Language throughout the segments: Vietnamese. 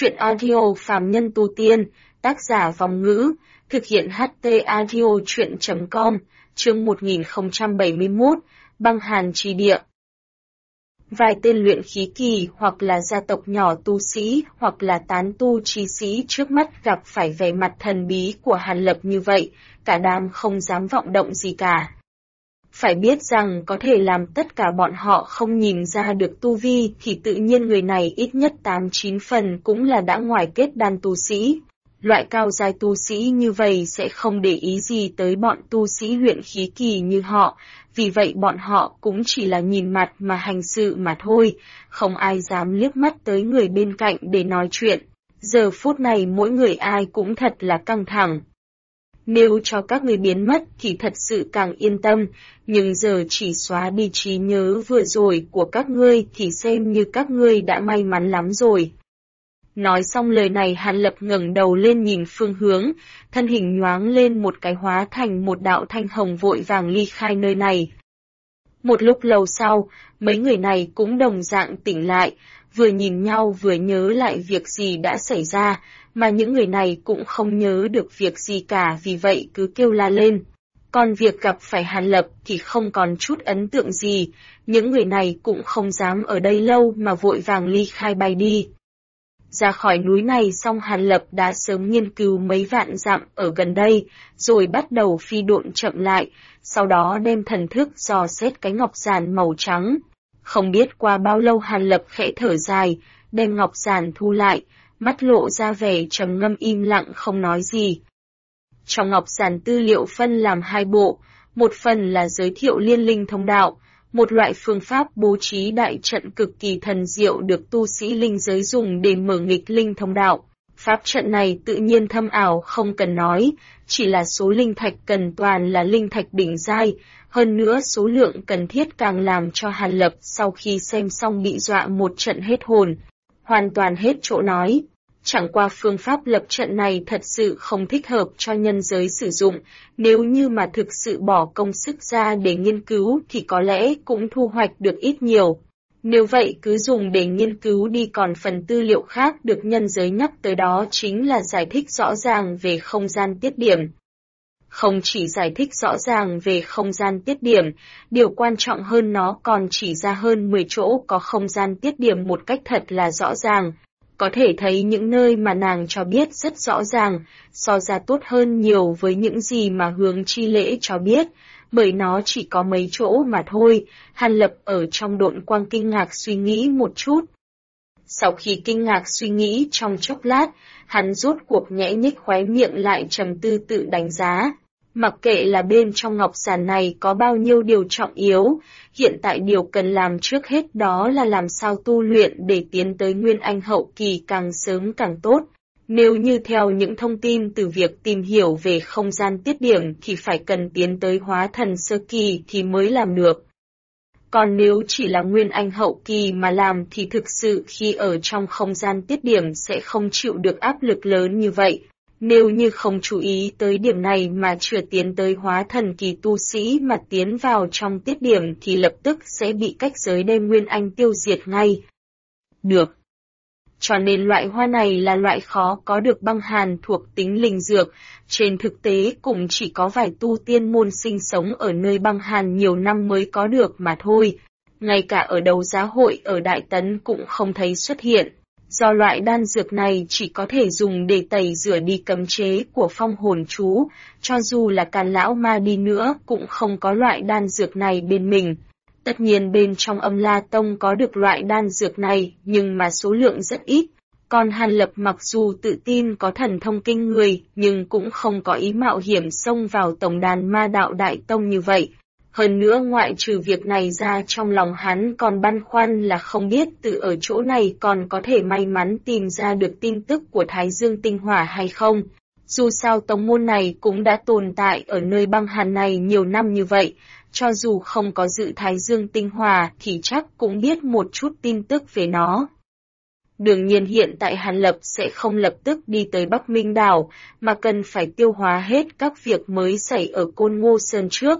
Truyện audio phàm nhân tu tiên, tác giả Vòng Ngữ, thực hiện HT audio truyện.com, chương 1071, Băng Hàn Chi Địa. Vài tên luyện khí kỳ hoặc là gia tộc nhỏ tu sĩ hoặc là tán tu chi sĩ trước mắt gặp phải vẻ mặt thần bí của Hàn Lập như vậy, cả đám không dám vọng động gì cả. Phải biết rằng có thể làm tất cả bọn họ không nhìn ra được tu vi thì tự nhiên người này ít nhất 8-9 phần cũng là đã ngoài kết đan tu sĩ. Loại cao giai tu sĩ như vậy sẽ không để ý gì tới bọn tu sĩ luyện khí kỳ như họ, vì vậy bọn họ cũng chỉ là nhìn mặt mà hành sự mà thôi, không ai dám liếc mắt tới người bên cạnh để nói chuyện. Giờ phút này mỗi người ai cũng thật là căng thẳng. Nếu cho các người biến mất thì thật sự càng yên tâm, nhưng giờ chỉ xóa đi trí nhớ vừa rồi của các ngươi thì xem như các ngươi đã may mắn lắm rồi. Nói xong lời này Hàn Lập ngẩng đầu lên nhìn phương hướng, thân hình nhoáng lên một cái hóa thành một đạo thanh hồng vội vàng ly khai nơi này. Một lúc lâu sau, mấy người này cũng đồng dạng tỉnh lại, vừa nhìn nhau vừa nhớ lại việc gì đã xảy ra, mà những người này cũng không nhớ được việc gì cả vì vậy cứ kêu la lên. Còn việc gặp phải Hàn Lập thì không còn chút ấn tượng gì, những người này cũng không dám ở đây lâu mà vội vàng ly khai bay đi. Ra khỏi núi này xong Hàn Lập đã sớm nghiên cứu mấy vạn dặm ở gần đây, rồi bắt đầu phi độn chậm lại, sau đó đem thần thức dò xét cái ngọc giản màu trắng. Không biết qua bao lâu Hàn Lập khẽ thở dài, đem ngọc giản thu lại, mắt lộ ra vẻ trầm ngâm im lặng không nói gì. Trong ngọc giản tư liệu phân làm hai bộ, một phần là giới thiệu liên linh thông đạo, một loại phương pháp bố trí đại trận cực kỳ thần diệu được tu sĩ linh giới dùng để mở nghịch linh thông đạo. Pháp trận này tự nhiên thâm ảo không cần nói, chỉ là số linh thạch cần toàn là linh thạch đỉnh giai, hơn nữa số lượng cần thiết càng làm cho Hàn Lập sau khi xem xong bị dọa một trận hết hồn, hoàn toàn hết chỗ nói. Chẳng qua phương pháp lập trận này thật sự không thích hợp cho nhân giới sử dụng, nếu như mà thực sự bỏ công sức ra để nghiên cứu thì có lẽ cũng thu hoạch được ít nhiều. Nếu vậy cứ dùng để nghiên cứu đi, còn phần tư liệu khác được nhân giới nhắc tới đó chính là giải thích rõ ràng về không gian tiết điểm. Không chỉ giải thích rõ ràng về không gian tiết điểm, điều quan trọng hơn nó còn chỉ ra hơn 10 chỗ có không gian tiết điểm một cách thật là rõ ràng. Có thể thấy những nơi mà nàng cho biết rất rõ ràng, so ra tốt hơn nhiều với những gì mà Hướng Chi Lễ cho biết, bởi nó chỉ có mấy chỗ mà thôi. Hàn Lập ở trong độn quang kinh ngạc suy nghĩ một chút. Sau khi kinh ngạc suy nghĩ trong chốc lát, hắn rốt cuộc nhẽ nhích khóe miệng lại trầm tư tự đánh giá. Mặc kệ là bên trong ngọc giản này có bao nhiêu điều trọng yếu, hiện tại điều cần làm trước hết đó là làm sao tu luyện để tiến tới Nguyên Anh hậu kỳ càng sớm càng tốt. Nếu như theo những thông tin từ việc tìm hiểu về không gian tiết điểm thì phải cần tiến tới hóa thần sơ kỳ thì mới làm được. Còn nếu chỉ là Nguyên Anh hậu kỳ mà làm thì thực sự khi ở trong không gian tiết điểm sẽ không chịu được áp lực lớn như vậy. Nếu như không chú ý tới điểm này mà chưa tiến tới hóa thần kỳ tu sĩ mà tiến vào trong tiết điểm thì lập tức sẽ bị cách giới đem Nguyên Anh tiêu diệt ngay. Được. Cho nên loại hoa này là loại khó có được băng hàn thuộc tính linh dược, trên thực tế cũng chỉ có vài tu tiên môn sinh sống ở nơi băng hàn nhiều năm mới có được mà thôi. Ngay cả ở đấu giá hội ở Đại Tấn cũng không thấy xuất hiện. Do loại đan dược này chỉ có thể dùng để tẩy rửa đi cấm chế của phong hồn chú, cho dù là Càn lão ma đi nữa cũng không có loại đan dược này bên mình. Tất nhiên bên trong Âm La Tông có được loại đan dược này nhưng mà số lượng rất ít. Còn Hàn Lập mặc dù tự tin có thần thông kinh người nhưng cũng không có ý mạo hiểm xông vào tổng đàn ma đạo Đại Tông như vậy. Hơn nữa ngoại trừ việc này ra trong lòng hắn còn băn khoăn là không biết từ ở chỗ này còn có thể may mắn tìm ra được tin tức của Thái Dương Tinh Hỏa hay không. Dù sao tông môn này cũng đã tồn tại ở nơi băng hàn này nhiều năm như vậy, cho dù không có dự Thái Dương Tinh Hỏa thì chắc cũng biết một chút tin tức về nó. Đương nhiên hiện tại Hàn Lập sẽ không lập tức đi tới Bắc Minh Đảo, mà cần phải tiêu hóa hết các việc mới xảy ở Côn Ngô Sơn trước.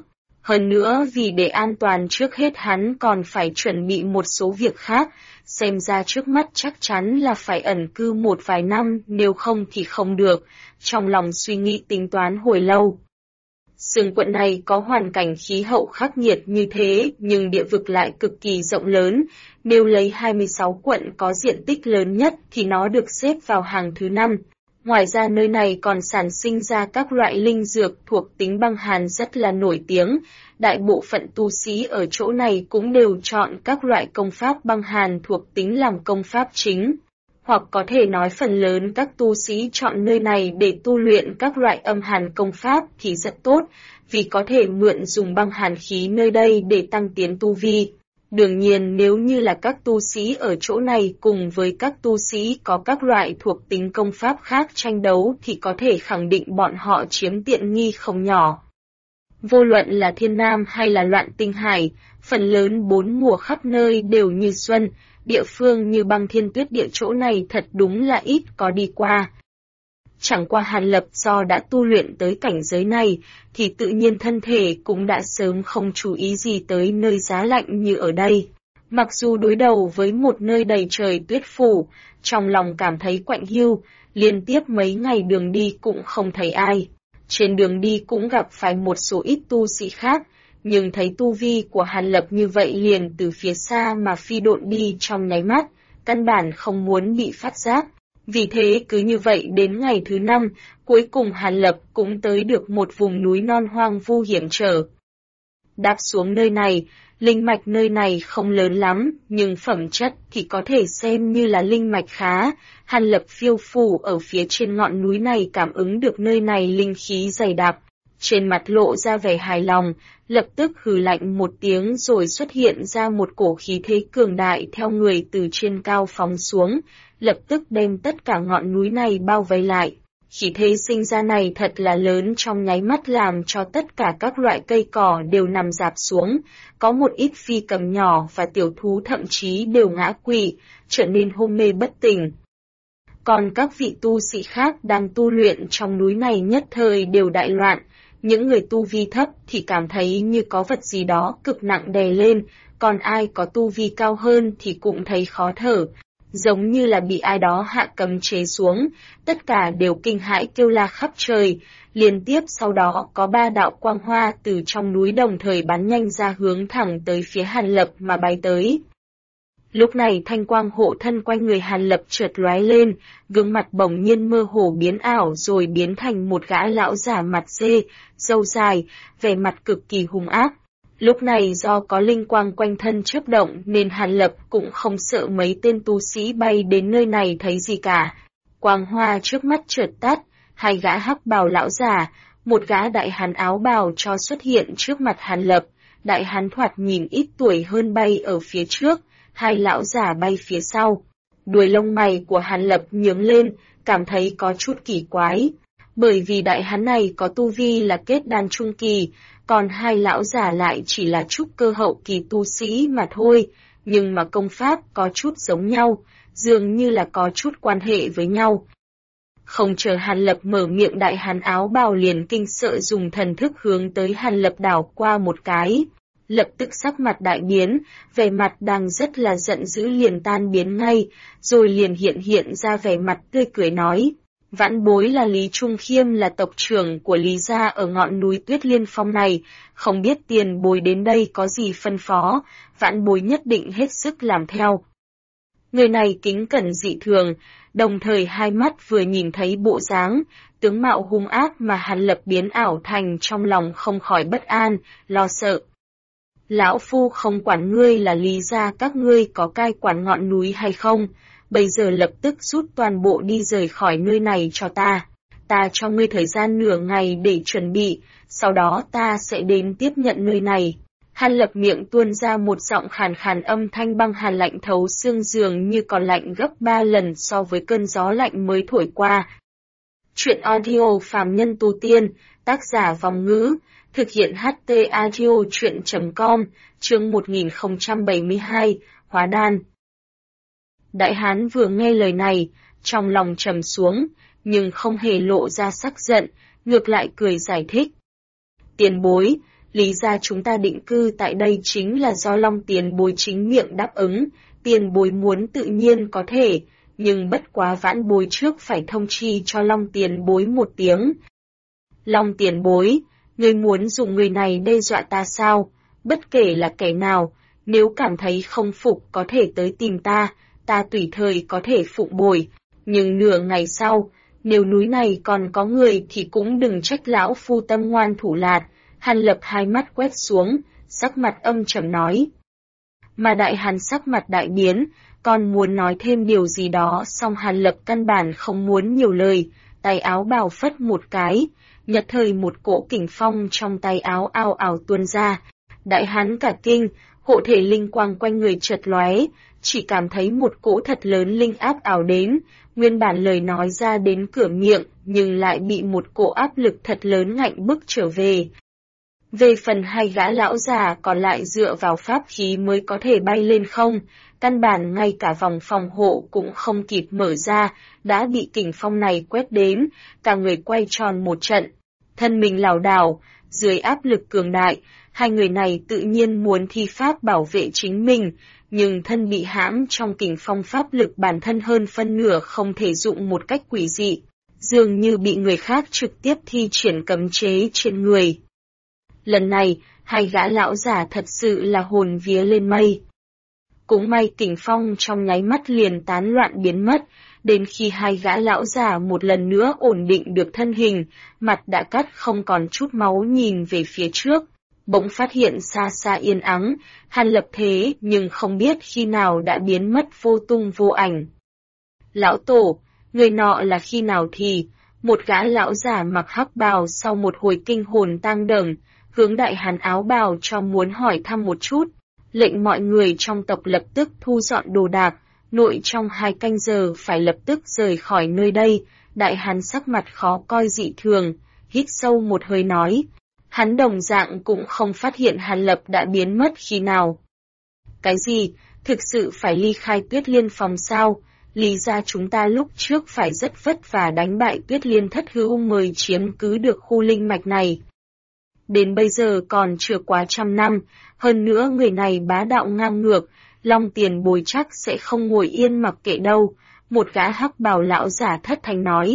Hơn nữa vì để an toàn trước hết hắn còn phải chuẩn bị một số việc khác, xem ra trước mắt chắc chắn là phải ẩn cư một vài năm, nếu không thì không được, trong lòng suy nghĩ tính toán hồi lâu. Sương quận này có hoàn cảnh khí hậu khắc nghiệt như thế, nhưng địa vực lại cực kỳ rộng lớn, nếu lấy 26 quận có diện tích lớn nhất thì nó được xếp vào hàng thứ 5. Ngoài ra nơi này còn sản sinh ra các loại linh dược thuộc tính băng hàn rất là nổi tiếng, đại bộ phận tu sĩ ở chỗ này cũng đều chọn các loại công pháp băng hàn thuộc tính làm công pháp chính. Hoặc có thể nói phần lớn các tu sĩ chọn nơi này để tu luyện các loại âm hàn công pháp thì rất tốt, vì có thể mượn dùng băng hàn khí nơi đây để tăng tiến tu vi. Đương nhiên nếu như là các tu sĩ ở chỗ này cùng với các tu sĩ có các loại thuộc tính công pháp khác tranh đấu thì có thể khẳng định bọn họ chiếm tiện nghi không nhỏ. Vô luận là Thiên Nam hay là Loạn Tinh Hải, phần lớn 4 mùa khắp nơi đều như xuân, địa phương như Băng Thiên Tuyết Địa chỗ này thật đúng là ít có đi qua. Chẳng qua Hàn Lập do đã tu luyện tới cảnh giới này, thì tự nhiên thân thể cũng đã sớm không chú ý gì tới nơi giá lạnh như ở đây. Mặc dù đối đầu với một nơi đầy trời tuyết phủ, trong lòng cảm thấy quạnh hiu, liên tiếp mấy ngày đường đi cũng không thấy ai. Trên đường đi cũng gặp phải một số ít tu sĩ khác, nhưng thấy tu vi của Hàn Lập như vậy liền từ phía xa mà phi độn đi trong nháy mắt, căn bản không muốn bị phát giác. Vì thế cứ như vậy đến ngày thứ 5, cuối cùng Hàn Lập cũng tới được một vùng núi non hoang vu hiểm trở. Đáp xuống nơi này, linh mạch nơi này không lớn lắm, nhưng phẩm chất thì có thể xem như là linh mạch khá. Hàn Lập phiêu phù ở phía trên ngọn núi này cảm ứng được nơi này linh khí dày đặc. Trên mặt lộ ra vẻ hài lòng, lập tức hừ lạnh một tiếng rồi xuất hiện ra một cổ khí thế cường đại theo người từ trên cao phóng xuống, lập tức đem tất cả ngọn núi này bao vây lại. Khí thế sinh ra này thật là lớn trong nháy mắt làm cho tất cả các loại cây cỏ đều nằm rạp xuống, có một ít phi cầm nhỏ và tiểu thú thậm chí đều ngã quỵ, trở nên hôn mê bất tỉnh. Còn các vị tu sĩ khác đang tu luyện trong núi này nhất thời đều đại loạn, những người tu vi thấp thì cảm thấy như có vật gì đó cực nặng đè lên, còn ai có tu vi cao hơn thì cũng thấy khó thở, giống như là bị ai đó hạ cấm chế xuống, tất cả đều kinh hãi kêu la khắp trời. Liên tiếp sau đó có 3 đạo quang hoa từ trong núi đồng thời bắn nhanh ra hướng thẳng tới phía Hàn Lập mà bay tới. Lúc này thanh quang hộ thân quanh người Hàn Lập chợt lóe lên, gương mặt bỗng nhiên mơ hồ biến ảo rồi biến thành một gã lão giả mặt dê, râu dài, vẻ mặt cực kỳ hung ác. Lúc này do có linh quang quanh thân chớp động nên Hàn Lập cũng không sợ mấy tên tu sĩ bay đến nơi này thấy gì cả. Quang hoa trước mắt chợt tắt, 2 gã hắc bào lão giả, một gã đại hán áo bào cho xuất hiện trước mặt Hàn Lập, đại hán thoạt nhìn ít tuổi hơn bay ở phía trước, 2 lão giả bay phía sau. Đuôi lông mày của Hàn Lập nhướng lên, cảm thấy có chút kỳ quái, bởi vì đại hán này có tu vi là kết đan trung kỳ, còn 2 lão giả lại chỉ là trúc cơ hậu kỳ tu sĩ mà thôi, nhưng mà công pháp có chút giống nhau, dường như là có chút quan hệ với nhau. Không chờ Hàn Lập mở miệng đại hán áo bào liền kinh sợ dùng thần thức hướng tới Hàn Lập đảo qua một cái. Lập tức sắc mặt đại biến, vẻ mặt đang rất là giận dữ liền tan biến ngay, rồi liền hiện ra vẻ mặt tươi cười nói. Vãn bối là Lý Trung Khiêm, là tộc trưởng của Lý gia ở ngọn núi Tuyết Liên Phong này, không biết tiền bối đến đây có gì phân phó, vãn bối nhất định hết sức làm theo. Người này kính cẩn dị thường, đồng thời 2 mắt vừa nhìn thấy bộ dáng, tướng mạo hung ác mà Hàn Lập biến ảo thành trong lòng không khỏi bất an, lo sợ. Lão phu không quản ngươi là Lý gia các ngươi có cai quản ngọn núi hay không, bây giờ lập tức rút toàn bộ đi rời khỏi nơi này cho ta. Ta cho ngươi thời gian nửa ngày để chuẩn bị, sau đó ta sẽ đến tiếp nhận nơi này. Hàn Lập miệng tuôn ra một giọng khàn khàn âm thanh băng hàn lạnh thấu xương dường như còn lạnh gấp 3 lần so với cơn gió lạnh mới thổi qua. Chuyện audio phàm nhân tu tiên, tác giả Vòng Ngữ, thực hiện HT audio chuyện.com, chương 1072, Hóa Đan. Đại hán vừa nghe lời này, trong lòng trầm xuống, nhưng không hề lộ ra sắc giận, ngược lại cười giải thích. Tiền bối, Lý ra chúng ta định cư tại đây chính là do Long tiền bối chính miệng đáp ứng, tiền bối muốn tự nhiên có thể, nhưng bất quá vãn bối trước phải thông chi cho Long tiền bối một tiếng. Long tiền bối, ngươi muốn dùng người này đe dọa ta sao? Bất kể là kẻ nào, nếu cảm thấy không phục có thể tới tìm ta, ta tùy thời có thể phụng bồi. Nhưng nửa ngày sau, nếu núi này còn có người thì cũng đừng trách lão phu tâm ngoan thủ lạt. Hàn Lập hai mắt quét xuống, sắc mặt âm trầm nói. Mà Đại Hàn sắc mặt đại biến, còn muốn nói thêm điều gì đó, song Hàn Lập căn bản không muốn nhiều lời, tay áo bào phất một cái, nhất thời một cỗ kình phong trong tay áo ào ào tuôn ra. Đại Hán cả kinh, hộ thể linh quang quanh người chợt lóe, chỉ cảm thấy một cỗ thật lớn linh áp ảo đến, nguyên bản lời nói ra đến cửa miệng, nhưng lại bị một cỗ áp lực thật lớn ngạnh bức trở về. Về phần hai gã lão già còn lại dựa vào pháp khí mới có thể bay lên không, căn bản ngay cả vòng phòng hộ cũng không kịp mở ra, đã bị kình phong này quét đến, cả người quay tròn một trận. Thân mình lảo đảo, dưới áp lực cường đại, hai người này tự nhiên muốn thi pháp bảo vệ chính mình, nhưng thân bị hãm trong kình phong pháp lực bản thân hơn phân nửa không thể dụng một cách quỷ dị, dường như bị người khác trực tiếp thi triển cấm chế trên người. Lần này, hai gã lão giả thật sự là hồn vía lên mây. Cũng may kình phong trong nháy mắt liền tán loạn biến mất, đến khi hai gã lão già một lần nữa ổn định được thân hình, mặt đã cắt không còn chút máu nhìn về phía trước, bỗng phát hiện xa xa yên ắng, Hàn Lập thế nhưng không biết khi nào đã biến mất vô tung vô ảnh. Lão tổ, người nọ là khi nào thì, một gã lão già mặc hắc bào sau một hồi kinh hồn tang đờm, hướng Đại Hàn áo bào cho muốn hỏi thăm một chút, lệnh mọi người trong tộc lập tức thu dọn đồ đạc, nội trong 2 canh giờ phải lập tức rời khỏi nơi đây. Đại Hàn sắc mặt khó coi dị thường, hít sâu một hơi nói, hắn đồng dạng cũng không phát hiện Hàn Lập đã biến mất khi nào. Cái gì, thực sự phải ly khai Tuyết Liên phòng sao? Lý ra chúng ta lúc trước phải rất vất vả đánh bại Tuyết Liên thất hữu mới chiếm cứ được khu linh mạch này. Đến bây giờ còn chưa quá 100 năm, hơn nữa người này bá đạo ngang ngược, Long tiền bối chắc sẽ không ngồi yên mặc kệ đâu, một gã hắc bào lão giả thất thanh nói.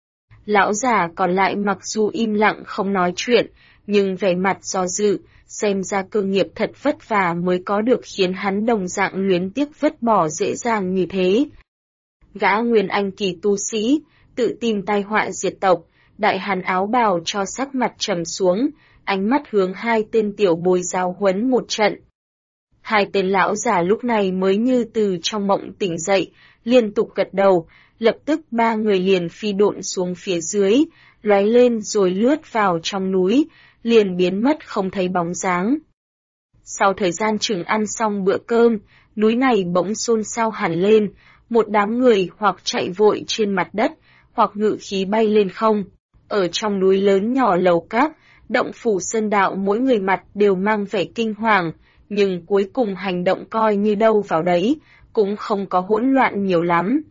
Lão giả còn lại mặc dù im lặng không nói chuyện, nhưng vẻ mặt do dự, xem ra cơ nghiệp thật vất vả mới có được khiến hắn đồng dạng luyến tiếc vứt bỏ dễ dàng như thế. Gã Nguyên Anh kỳ tu sĩ, tự tìm tai họa diệt tộc, Đại Hàn áo bào cho sắc mặt trầm xuống, ánh mắt hướng hai tên tiểu bối giáo huấn một trận. Hai tên lão già lúc này mới như từ trong mộng tỉnh dậy, liên tục gật đầu, lập tức 3 người liền phi độn xuống phía dưới, lóe lên rồi lướt vào trong núi, liền biến mất không thấy bóng dáng. Sau thời gian chừng ăn xong bữa cơm, núi này bỗng xôn xao hẳn lên, một đám người hoặc chạy vội trên mặt đất, hoặc ngự khí bay lên không. Ở trong núi lớn nhỏ lầu các, động phủ sơn đạo mỗi người mặt đều mang vẻ kinh hoàng, nhưng cuối cùng hành động coi như đâu vào đấy, cũng không có hỗn loạn nhiều lắm.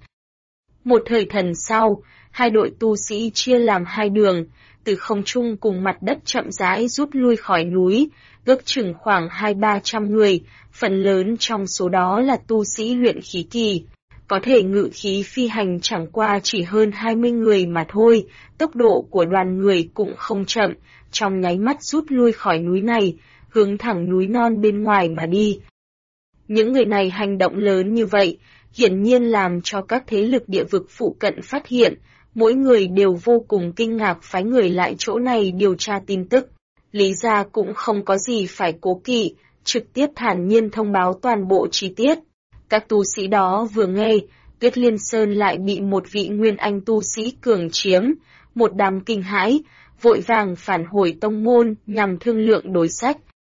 Một thời thần sau, hai đội tu sĩ chia làm hai đường, từ không trung cùng mặt đất chậm rãi rút lui khỏi núi, ước chừng khoảng 200-300 người, phần lớn trong số đó là tu sĩ luyện khí kỳ. Có thể ngự khí phi hành chẳng qua chỉ hơn 20 người mà thôi, tốc độ của đoàn người cũng không chậm, trong nháy mắt rút lui khỏi núi này, hướng thẳng núi non bên ngoài mà đi. Những người này hành động lớn như vậy, hiển nhiên làm cho các thế lực địa vực phụ cận phát hiện, mỗi người đều vô cùng kinh ngạc phái người lại chỗ này điều tra tin tức. Lý ra cũng không có gì phải cố kỵ, trực tiếp thản nhiên thông báo toàn bộ chi tiết. Các tu sĩ đó vừa nghe, Tuyết Liên Sơn lại bị một vị nguyên anh tu sĩ cường chiếm, một đám kinh hãi, vội vàng phản hồi tông môn nhằm thương lượng đối sách.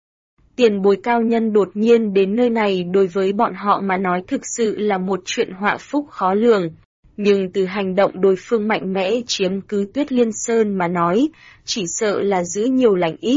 Tiền bối cao nhân đột nhiên đến nơi này đối với bọn họ mà nói thực sự là một chuyện họa phúc khó lường. Nhưng từ hành động đối phương mạnh mẽ chiếm cứ Tuyết Liên Sơn mà nói, chỉ sợ là giữ nhiều lành ít.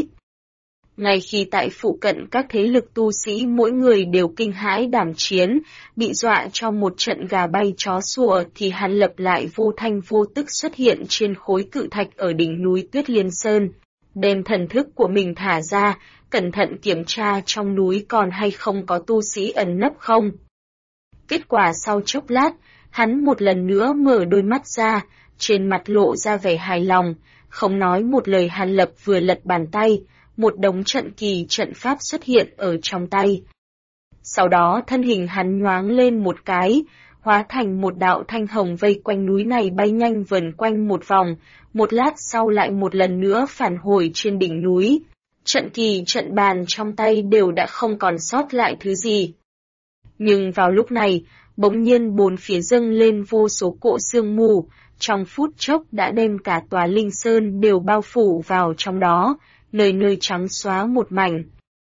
Ngay khi tại phụ cận các thế lực tu sĩ mỗi người đều kinh hãi đảm chiến, bị dọa cho một trận gà bay chó sủa thì Hàn Lập lại vô thanh vô tức xuất hiện trên khối cự thạch ở đỉnh núi Tuyết Liên Sơn. đem thần thức của mình thả ra, cẩn thận kiểm tra trong núi còn hay không có tu sĩ ẩn nấp không. Kết quả sau chốc lát, hắn một lần nữa mở đôi mắt ra, trên mặt lộ ra vẻ hài lòng, không nói một lời. Hàn Lập vừa lật bàn tay, một đống trận kỳ trận pháp xuất hiện ở trong tay. Sau đó thân hình hắn nhoáng lên một cái, hóa thành một đạo thanh hồng vây quanh núi này bay nhanh vần quanh một vòng, một lát sau lại một lần nữa phản hồi trên đỉnh núi. Trận kỳ trận bàn trong tay đều đã không còn sót lại thứ gì. Nhưng vào lúc này, bỗng nhiên bốn phía dâng lên vô số cỗ sương mù, trong phút chốc đã đem cả tòa Linh Sơn đều bao phủ vào trong đó, nơi nơi trắng xóa một mảnh.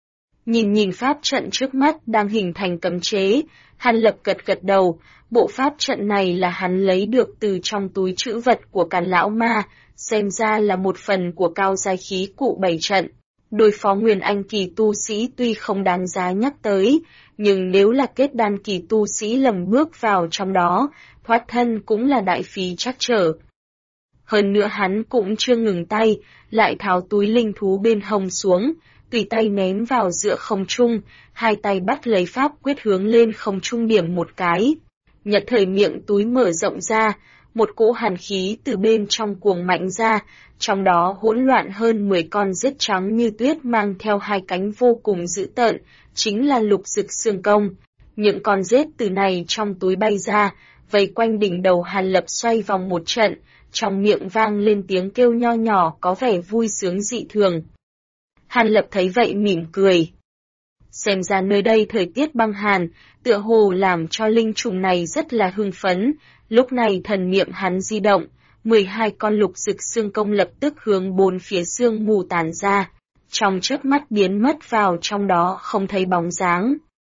Nhìn pháp trận trước mắt đang hình thành cấm chế, Hàn Lập gật gật đầu, bộ pháp trận này là hắn lấy được từ trong túi trữ vật của Càn Lão Ma, xem ra là một phần của cao giai khí cụ bày trận. Đối phó Nguyên Anh kỳ tu sĩ tuy không đáng giá nhắc tới, nhưng nếu là kết đan kỳ tu sĩ lầm bước vào trong đó, thoát thân cũng là đại phí trắc trở. Hơn nữa hắn cũng chưa ngừng tay, lại tháo túi linh thú bên hông xuống, tùy tay ném vào giữa không trung, hai tay bắt lấy pháp quyết hướng lên không trung điểm một cái. Nhật thời miệng túi mở rộng ra, một cỗ hàn khí từ bên trong cuồng mạnh ra, trong đó hỗn loạn hơn 10 con rết trắng như tuyết mang theo hai cánh vô cùng dữ tợn, chính là Lục Dực Xương Công. Những con rết từ này trong túi bay ra, vây quanh đỉnh đầu Hàn Lập xoay vòng một trận, trong miệng vang lên tiếng kêu nho nhỏ có vẻ vui sướng dị thường. Hàn Lập thấy vậy mỉm cười. Xem ra nơi đây thời tiết băng hàn, tựa hồ làm cho linh trùng này rất là hưng phấn. Lúc này thần niệm hắn di động, 12 con Lục Dực Xương Công lập tức hướng bốn phía sương mù tản ra, trong chớp mắt biến mất vào trong đó không thấy bóng dáng.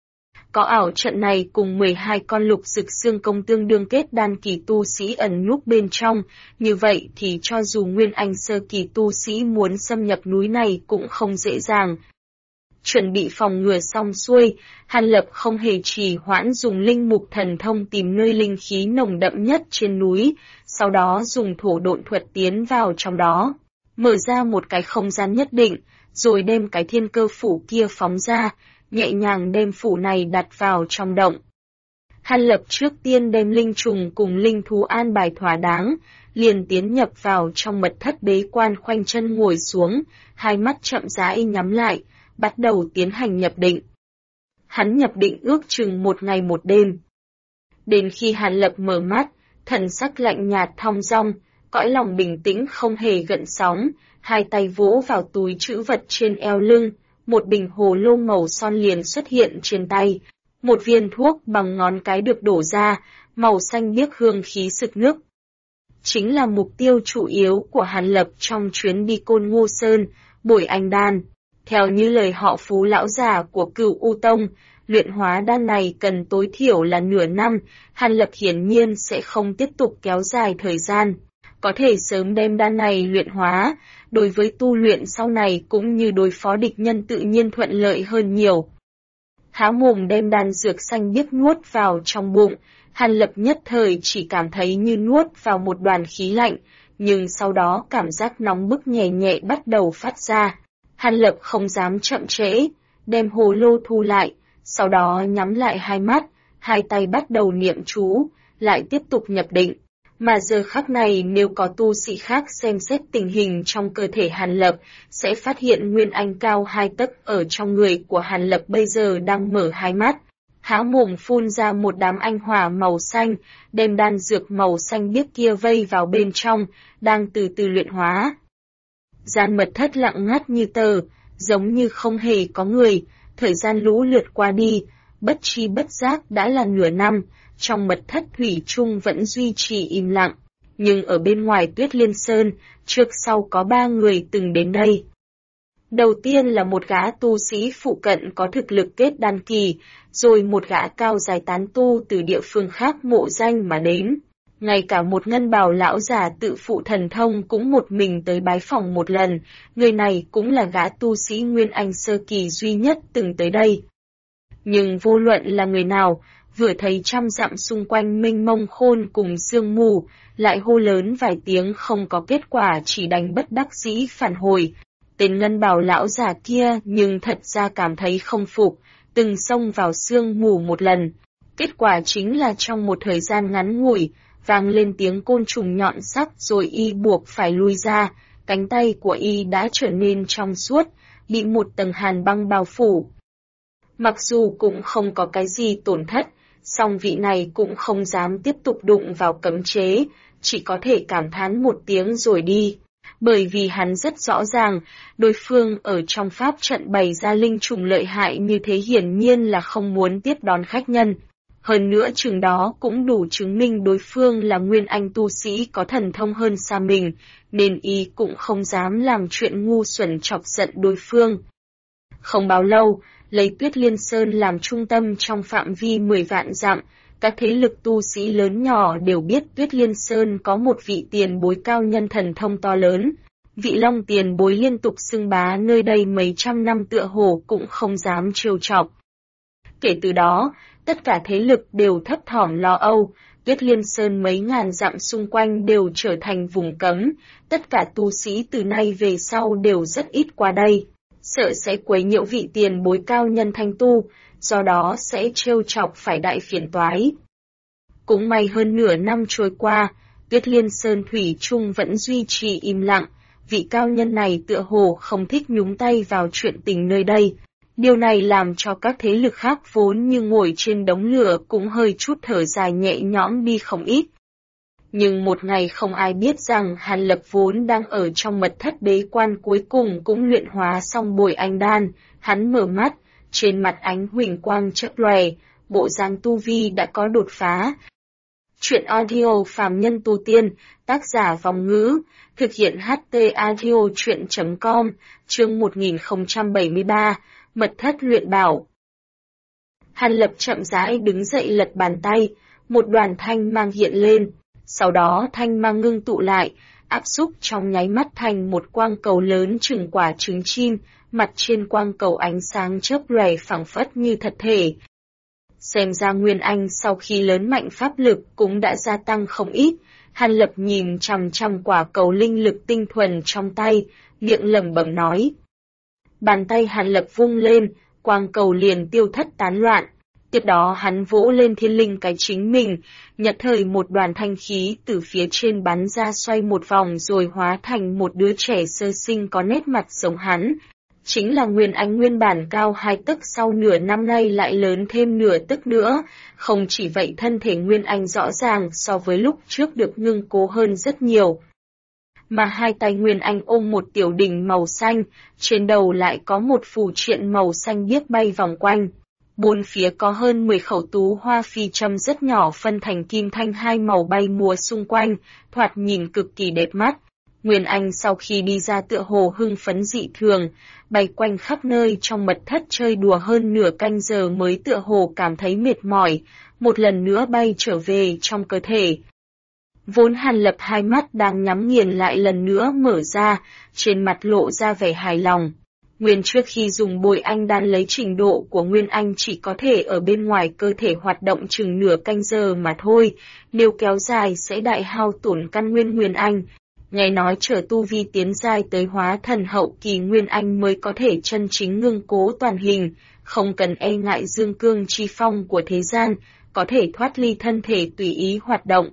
Có ảo trận này cùng 12 con Lục Dực Xương Công tương đương kết đan kỳ tu sĩ ẩn núp bên trong, như vậy thì cho dù Nguyên Anh sơ kỳ tu sĩ muốn xâm nhập núi này cũng không dễ dàng. Chuẩn bị phòng ngừa xong xuôi, Hàn Lập không hề trì hoãn dùng linh mục thần thông tìm nơi linh khí nồng đậm nhất trên núi, sau đó dùng thổ độn thuật tiến vào trong đó, mở ra một cái không gian nhất định, rồi đem cái thiên cơ phủ kia phóng ra, nhẹ nhàng đem phủ này đặt vào trong động. Hàn Lập trước tiên đem linh trùng cùng linh thú an bài thỏa đáng, liền tiến nhập vào trong mật thất bế quan khoanh chân ngồi xuống, hai mắt chậm rãi nhắm lại, bắt đầu tiến hành nhập định. Hắn nhập định ước chừng một ngày một đêm. Đến khi Hàn Lập mở mắt, thần sắc lạnh nhạt thong dong, cõi lòng bình tĩnh không hề gợn sóng, hai tay vỗ vào túi trữ vật trên eo lưng, một bình hồ lô màu son liền xuất hiện trên tay, một viên thuốc bằng ngón cái được đổ ra, màu xanh biếc hương khí sực nước. Chính là mục tiêu chủ yếu của Hàn Lập trong chuyến đi Côn Ngô Sơn, Bồi Anh Đan. Theo như lời họ Phú lão già của Cửu U Tông, luyện hóa đan này cần tối thiểu là nửa năm, Hàn Lập hiển nhiên sẽ không tiếp tục kéo dài thời gian. Có thể sớm đem đan này luyện hóa, đối với tu luyện sau này cũng như đối phó địch nhân tự nhiên thuận lợi hơn nhiều. Há mồm đem đan dược xanh biếc nuốt vào trong bụng, Hàn Lập nhất thời chỉ cảm thấy như nuốt vào một đoàn khí lạnh, nhưng sau đó cảm giác nóng bức nhẹ nhẹ bắt đầu phát ra. Hàn Lập không dám chậm trễ, đem hồ lô thu lại, sau đó nhắm lại hai mắt, hai tay bắt đầu niệm chú, lại tiếp tục nhập định. Mà giờ khắc này nếu có tu sĩ khác xem xét tình hình trong cơ thể Hàn Lập, sẽ phát hiện Nguyên Anh cao 2 tấc ở trong người của Hàn Lập bây giờ đang mở hai mắt, há mồm phun ra một đám anh hỏa màu xanh, đem đan dược màu xanh biếc kia vây vào bên trong, đang từ từ luyện hóa. Gian mật thất lặng ngắt như tờ, giống như không hề có người, thời gian lũ lượt qua đi, bất tri bất giác đã là nửa năm, trong mật thất thủy chung vẫn duy trì im lặng, nhưng ở bên ngoài Tuyết Liên Sơn, trước sau có 3 người từng đến đây. Đầu tiên là một gã tu sĩ phụ cận có thực lực kết đan kỳ, rồi một gã cao dài tán tu từ địa phương khác mộ danh mà đến. Ngay cả một ngân bào lão già tự phụ thần thông cũng một mình tới bái phỏng một lần, người này cũng là gã tu sĩ Nguyên Anh sơ kỳ duy nhất từng tới đây. Nhưng vô luận là người nào, vừa thấy trăm dặm xung quanh mênh mông khôn cùng sương mù, lại hô lớn vài tiếng không có kết quả chỉ đành bất đắc dĩ phản hồi. Tên Ngân Bào lão già kia nhưng thật ra cảm thấy không phục, từng xông vào sương mù một lần. Kết quả chính là trong một thời gian ngắn ngủi, vang lên tiếng côn trùng nhọn sắc rồi y buộc phải lui ra, cánh tay của y đã trở nên trong suốt, bị một tầng hàn băng bao phủ. Mặc dù cũng không có cái gì tổn thất, song vị này cũng không dám tiếp tục đụng vào cấm chế, chỉ có thể cảm thán một tiếng rồi đi. Bởi vì hắn rất rõ ràng, đối phương ở trong pháp trận bày ra linh trùng lợi hại như thế hiển nhiên là không muốn tiếp đón khách nhân. Hơn nữa chừng đó cũng đủ chứng minh đối phương là nguyên anh tu sĩ có thần thông hơn xa mình, nên y cũng không dám làm chuyện ngu xuẩn chọc giận đối phương. Không bao lâu, lấy Tuyết Liên Sơn làm trung tâm trong phạm vi 10 vạn dặm, các thế lực tu sĩ lớn nhỏ đều biết Tuyết Liên Sơn có một vị tiền bối cao nhân thần thông to lớn. Vị Long tiền bối liên tục xưng bá nơi đây mấy trăm năm tựa hồ cũng không dám trêu chọc. Kể từ đó, tất cả thế lực đều thấp thỏm lo âu, Tuyết Liên Sơn mấy ngàn dặm xung quanh đều trở thành vùng cấm, tất cả tu sĩ từ nay về sau đều rất ít qua đây, sợ sẽ quấy nhiễu vị tiền bối cao nhân thanh tu, do đó sẽ trêu chọc phải đại phiền toái. Cũng may hơn nửa năm trôi qua, Tuyết Liên Sơn thủy chung vẫn duy trì im lặng, vị cao nhân này tựa hồ không thích nhúng tay vào chuyện tình nơi đây. Điều này làm cho các thế lực khác vốn như ngồi trên đống lửa cũng hơi chút thở dài nhẹ nhõm đi không ít. Nhưng một ngày không ai biết rằng Hàn Lập vốn đang ở trong mật thất bế quan cuối cùng cũng luyện hóa xong bồi anh đan, hắn mở mắt, trên mặt ánh huỳnh quang chớp lòe, bộ dáng tu vi đã có đột phá. Chuyện audio phàm nhân tu tiên, tác giả Vòng Ngữ, thực hiện HT audio chuyện.com, chương 1073, mật thất luyện bảo. Hàn Lập chậm rãi đứng dậy lật bàn tay, một đoàn thanh mang hiện lên, sau đó thanh mang ngưng tụ lại, áp xúc trong nháy mắt thành một quang cầu lớn chừng quả trứng chim, mặt trên quang cầu ánh sáng chớp lòe phảng phất như thật thể. Xem ra Nguyên Anh sau khi lớn mạnh pháp lực cũng đã gia tăng không ít, Hàn Lập nhìn chằm chằm quả cầu linh lực tinh thuần trong tay, miệng lẩm bẩm nói. Bàn tay Hàn Lập vung lên, quang cầu liền tiêu thất tán loạn. Tiếp đó hắn vỗ lên thiên linh cái chính mình, nhật thời một đoàn thanh khí từ phía trên bắn ra xoay một vòng rồi hóa thành một đứa trẻ sơ sinh có nét mặt giống hắn. Chính là Nguyên Anh nguyên bản cao 2 tấc sau nửa năm nay lại lớn thêm nửa tấc nữa, không chỉ vậy thân thể Nguyên Anh rõ ràng so với lúc trước được ngưng cố hơn rất nhiều. Mà hai tay Nguyên Anh ôm một tiểu đỉnh màu xanh, trên đầu lại có một phù triện màu xanh biếc bay vòng quanh. Bốn phía có hơn 10 khẩu tú hoa phi châm rất nhỏ phân thành kim thanh hai màu bay múa xung quanh, thoạt nhìn cực kỳ đẹp mắt. Nguyên Anh sau khi đi ra tựa hồ hưng phấn dị thường, bay quanh khắp nơi trong mật thất chơi đùa hơn nửa canh giờ mới tựa hồ cảm thấy mệt mỏi, một lần nữa bay trở về trong cơ thể. Vốn Hàn Lập hai mắt đang nhắm nghiền lại lần nữa mở ra, trên mặt lộ ra vẻ hài lòng. Nguyên trước khi dùng bồi anh đan lấy trình độ của Nguyên Anh chỉ có thể ở bên ngoài cơ thể hoạt động chừng nửa canh giờ mà thôi, nếu kéo dài sẽ đại hao tổn căn nguyên Nguyên Anh. Nghe nói chờ tu vi tiến giai tới hóa thần hậu kỳ Nguyên Anh mới có thể chân chính ngưng cố toàn hình, không cần e ngại dương cương chi phong của thế gian, có thể thoát ly thân thể tùy ý hoạt động.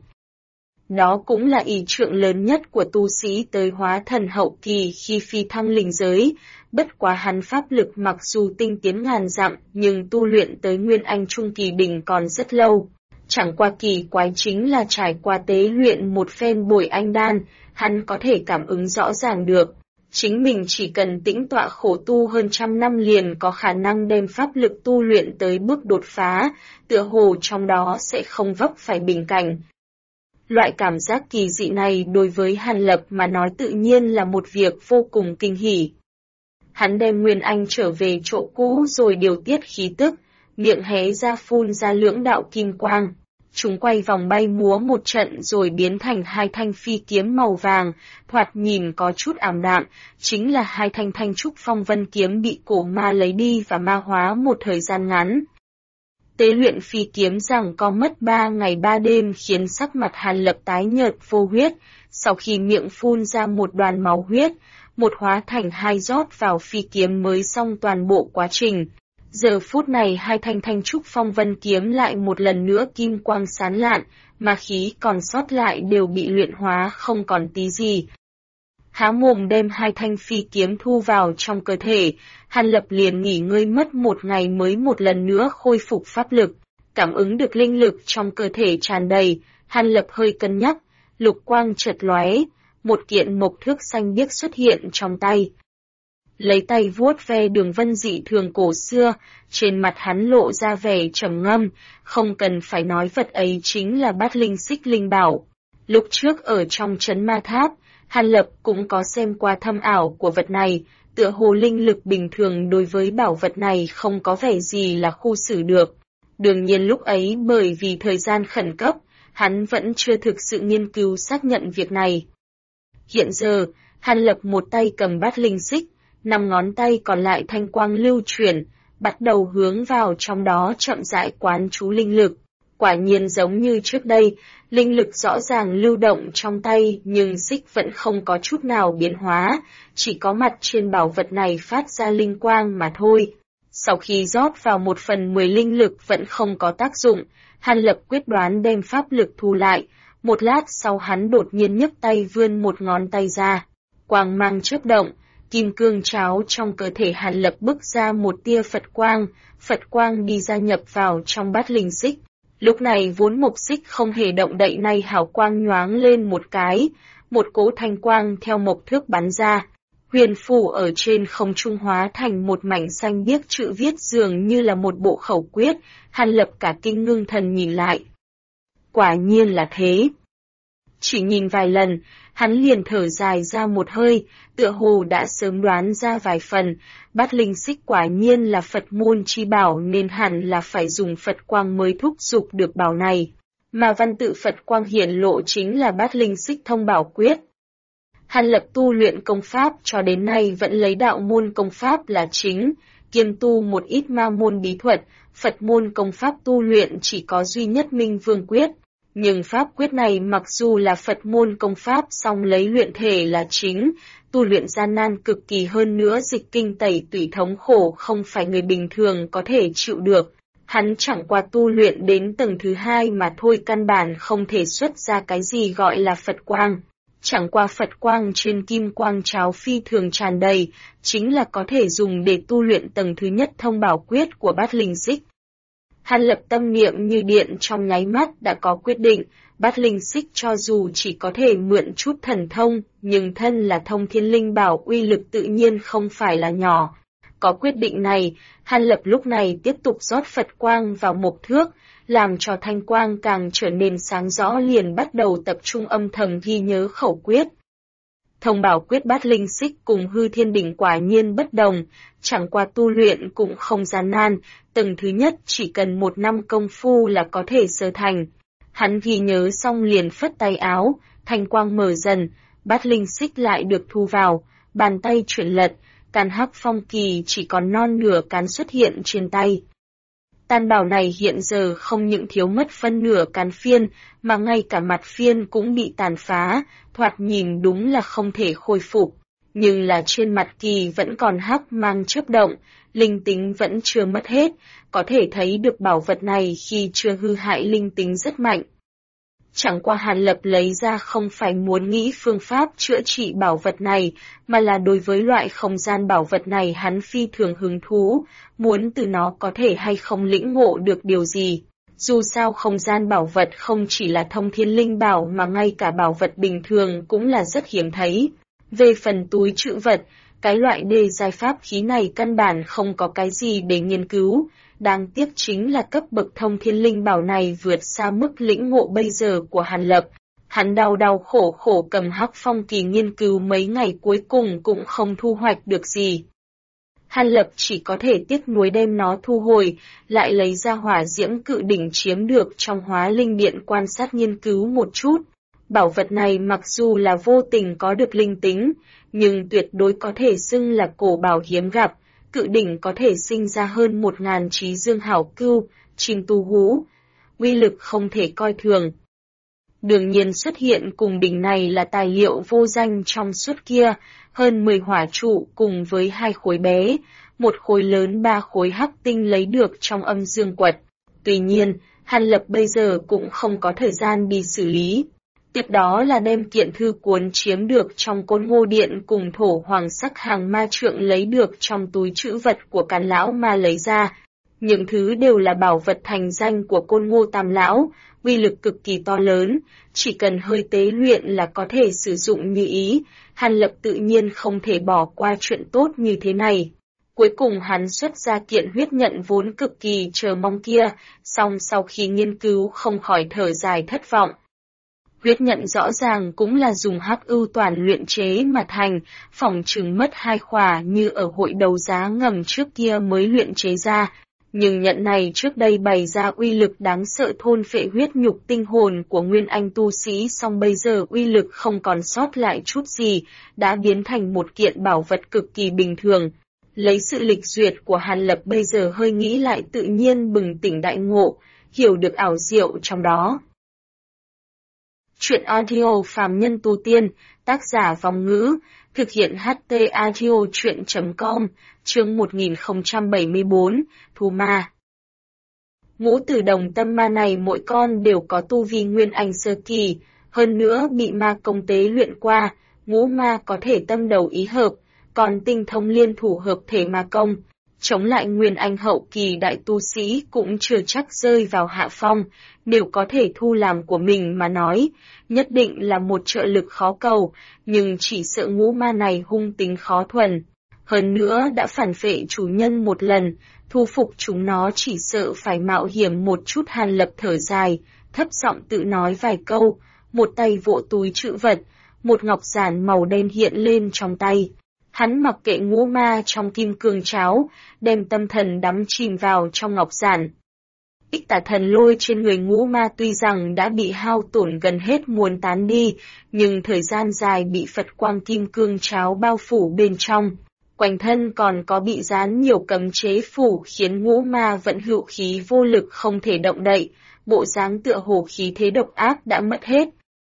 Đó cũng là ý trượng lớn nhất của tu sĩ tới hóa thần hậu kỳ khi phi thăng linh giới, bất quá hắn pháp lực mặc dù tinh tiến ngàn dặm nhưng tu luyện tới Nguyên Anh trung kỳ đỉnh còn rất lâu. Chẳng qua kỳ quái chính là trải qua tế luyện một phen bồi anh đan, hắn có thể cảm ứng rõ ràng được. Chính mình chỉ cần tĩnh tọa khổ tu hơn trăm năm liền có khả năng đem pháp lực tu luyện tới bước đột phá, tựa hồ trong đó sẽ không vấp phải bình cảnh. Loại cảm giác kỳ dị này đối với Hàn Lập mà nói tự nhiên là một việc vô cùng kinh hỉ. Hắn đem Nguyên Anh trở về chỗ cũ rồi điều tiết khí tức, miệng hé ra phun ra lưỡng đạo kim quang. Chúng quay vòng bay múa một trận rồi biến thành hai thanh phi kiếm màu vàng, thoạt nhìn có chút ảm đạm, chính là hai thanh thanh trúc phong vân kiếm bị cổ ma lấy đi và ma hóa một thời gian ngắn. Tế luyện phi kiếm rằng có mất 3 ngày 3 đêm khiến sắc mặt Hàn Lập tái nhợt vô huyết, sau khi miệng phun ra một đoàn máu huyết, một hóa thành hai rót vào phi kiếm mới xong toàn bộ quá trình. Giờ phút này hai thanh trúc phong vân kiếm lại một lần nữa kim quang sáng lạn, mà khí còn sót lại đều bị luyện hóa không còn tí gì. Há mồm đem hai thanh phi kiếm thu vào trong cơ thể, Hàn Lập liền nghỉ ngơi mất một ngày mới một lần nữa khôi phục pháp lực. Cảm ứng được linh lực trong cơ thể tràn đầy, Hàn Lập hơi cân nhắc, lục quang chợt lóe, một kiện mộc thước xanh biếc xuất hiện trong tay. Lấy tay vuốt ve đường vân dị thường cổ xưa, trên mặt hắn lộ ra vẻ trầm ngâm, không cần phải nói vật ấy chính là bát linh xích linh bảo. Lúc trước ở trong trấn ma tháp, Hàn Lập cũng có xem qua thâm ảo của vật này, tựa hồ linh lực bình thường đối với bảo vật này không có vẻ gì là khu xử được. Đương nhiên lúc ấy bởi vì thời gian khẩn cấp, hắn vẫn chưa thực sự nghiên cứu xác nhận việc này. Hiện giờ, Hàn Lập một tay cầm bát linh xích, 5 ngón tay còn lại thanh quang lưu chuyển, bắt đầu hướng vào trong đó chậm rãi quán chú linh lực. Quả nhiên giống như trước đây, linh lực rõ ràng lưu động trong tay nhưng xích vẫn không có chút nào biến hóa, chỉ có mặt trên bảo vật này phát ra linh quang mà thôi. Sau khi rót vào 1/10 linh lực vẫn không có tác dụng, Hàn Lập quyết đoán đem pháp lực thu lại, một lát sau hắn đột nhiên nhấc tay vươn một ngón tay ra. Quang mang chớp động, kim cương cháo trong cơ thể Hàn Lập bức ra một tia Phật quang đi gia nhập vào trong bát linh xích. Lúc này vốn mộc xích không hề động đậy nay hào quang nhoáng lên một cái, một cỗ thanh quang theo mộc thước bắn ra. Huyền phù ở trên không trung hóa thành một mảnh xanh biếc chữ viết dường như là một bộ khẩu quyết, Hàn Lập cả kinh ngưng thần nhìn lại. Quả nhiên là thế. Chỉ nhìn vài lần, hắn liền thở dài ra một hơi, tựa hồ đã sớm đoán ra vài phần, bát linh xích quả nhiên là Phật môn chi bảo nên hẳn là phải dùng Phật quang mới thúc giục được bảo này. Mà văn tự Phật quang hiển lộ chính là bát linh xích thông bảo quyết. Hàn Lập tu luyện công pháp cho đến nay vẫn lấy đạo môn công pháp là chính, kiêm tu một ít ma môn bí thuật, Phật môn công pháp tu luyện chỉ có duy nhất Minh Vương Quyết. Nhưng pháp quyết này mặc dù là Phật môn công pháp song lấy luyện thể là chính, tu luyện gian nan cực kỳ hơn nữa dịch kinh tẩy tủy thống khổ không phải người bình thường có thể chịu được. Hắn chẳng qua tu luyện đến tầng thứ 2 mà thôi căn bản không thể xuất ra cái gì gọi là Phật quang. Chẳng qua Phật quang trên kim quang cháo phi thường tràn đầy, chính là có thể dùng để tu luyện tầng thứ nhất thông bảo quyết của bát linh xích. Hàn Lập tâm niệm như điện trong nháy mắt đã có quyết định, bát linh xích cho dù chỉ có thể mượn chút thần thông, nhưng thân là thông thiên linh bảo uy lực tự nhiên không phải là nhỏ. Có quyết định này, Hàn Lập lúc này tiếp tục rót Phật quang vào mộc thước, làm cho thanh quang càng trở nên sáng rõ liền bắt đầu tập trung âm thầm ghi nhớ khẩu quyết. Thông bảo quyết bát linh xích cùng hư thiên đỉnh quả nhiên bất đồng, chẳng qua tu luyện cũng không gian nan, tầng thứ nhất chỉ cần 1 năm công phu là có thể sơ thành. Hắn ghi nhớ xong liền phất tay áo, thanh quang mở dần, bát linh xích lại được thu vào, bàn tay chuyển lật, càn hắc phong kỳ chỉ còn non nửa cán xuất hiện trên tay. Tàn bảo này hiện giờ không những thiếu mất phân nửa cán phiên, mà ngay cả mặt phiên cũng bị tàn phá, thoạt nhìn đúng là không thể khôi phục. Nhưng là trên mặt kỳ vẫn còn hắc mang chớp động, linh tính vẫn chưa mất hết, có thể thấy được bảo vật này khi chưa hư hại linh tính rất mạnh. Chẳng qua Hàn Lập lấy ra không phải muốn nghĩ phương pháp chữa trị bảo vật này, mà là đối với loại không gian bảo vật này hắn phi thường hứng thú, muốn từ nó có thể hay không lĩnh ngộ được điều gì. Dù sao không gian bảo vật không chỉ là thông thiên linh bảo mà ngay cả bảo vật bình thường cũng là rất hiếm thấy. Về phần túi trữ vật, cái loại đề giai pháp khí này căn bản không có cái gì để nghiên cứu. Đáng tiếc chính là cấp bậc thông thiên linh bảo này vượt xa mức lĩnh ngộ bây giờ của Hàn Lập. Hắn đau khổ cầm hắc phong kỳ nghiên cứu mấy ngày cuối cùng cũng không thu hoạch được gì. Hàn Lập chỉ có thể tiếc nuối đem nó thu hồi, lại lấy ra hỏa diễm cự đỉnh chiếm được trong hóa linh điện quan sát nghiên cứu một chút. Bảo vật này mặc dù là vô tình có được linh tính, nhưng tuyệt đối có thể xưng là cổ bảo hiếm gặp. Cự đỉnh có thể sinh ra hơn 1000 trí dương hảo cưu, chim tu hú, uy lực không thể coi thường. Đương nhiên xuất hiện cùng đỉnh này là tài liệu vô danh trong suốt kia, hơn 10 hỏa trụ cùng với 2 khối bé, một khối lớn 3 khối hắc tinh lấy được trong âm dương quật. Tuy nhiên, Hàn Lập bây giờ cũng không có thời gian đi xử lý. Tiếp đó là đem kiện thư cuốn chiếm được trong Côn Ngô Điện cùng thổ hoàng sắc hàng ma trượng lấy được trong túi trữ vật của Càn Lão Ma lấy ra. Những thứ đều là bảo vật thành danh của Côn Ngô Tam Lão, uy lực cực kỳ to lớn, chỉ cần hơi tế luyện là có thể sử dụng như ý, Hàn Lập tự nhiên không thể bỏ qua chuyện tốt như thế này. Cuối cùng hắn xuất ra kiện huyết nhận vốn cực kỳ chờ mong kia, song sau khi nghiên cứu không khỏi thở dài thất vọng. Huyết nhận rõ ràng cũng là dùng hắc ưu toàn luyện chế mà thành, phỏng chừng mất 2 khỏa như ở hội đấu giá ngầm trước kia mới luyện chế ra. Nhưng nhận này trước đây bày ra uy lực đáng sợ thôn phệ huyết nhục tinh hồn của nguyên anh tu sĩ, song bây giờ uy lực không còn sót lại chút gì, đã biến thành một kiện bảo vật cực kỳ bình thường. Lấy sự lịch duyệt của Hàn Lập bây giờ hơi nghĩ lại tự nhiên bừng tỉnh đại ngộ, hiểu được ảo diệu trong đó. Chuyện audio phàm nhân tu tiên, tác giả Vong Ngữ, thực hiện HT Audio Chuyện.com, chương 1074, Thú Ma. Ngũ tử đồng tâm ma này mỗi con đều có tu vi nguyên anh sơ kỳ, hơn nữa bị ma công tế luyện qua, ngũ ma có thể tâm đầu ý hợp, còn tinh thông liên thủ hợp thể ma công. Chống lại nguyên anh hậu kỳ đại tu sĩ cũng chưa chắc rơi vào hạ phong, nếu có thể thu làm của mình mà nói, nhất định là một trợ lực khó cầu, nhưng chỉ sợ ngũ ma này hung tính khó thuần. Hơn nữa đã phản phệ chủ nhân một lần, thu phục chúng nó chỉ sợ phải mạo hiểm một chút. Hàn Lập thở dài, thấp giọng tự nói vài câu, một tay vỗ túi trữ vật, một ngọc giản màu đen hiện lên trong tay. Hắn mặc kệ ngũ ma trong kim cương cháo, đem tâm thần đắm chìm vào trong ngọc giản. Ích tà thần lôi trên người ngũ ma tuy rằng đã bị hao tổn gần hết muốn tán đi, nhưng thời gian dài bị Phật quang kim cương cháo bao phủ bên trong. Quanh thân còn có bị dán nhiều cấm chế phủ khiến ngũ ma vận hữu khí vô lực không thể động đậy, bộ dáng tựa hồ khí thế độc ác đã mất hết.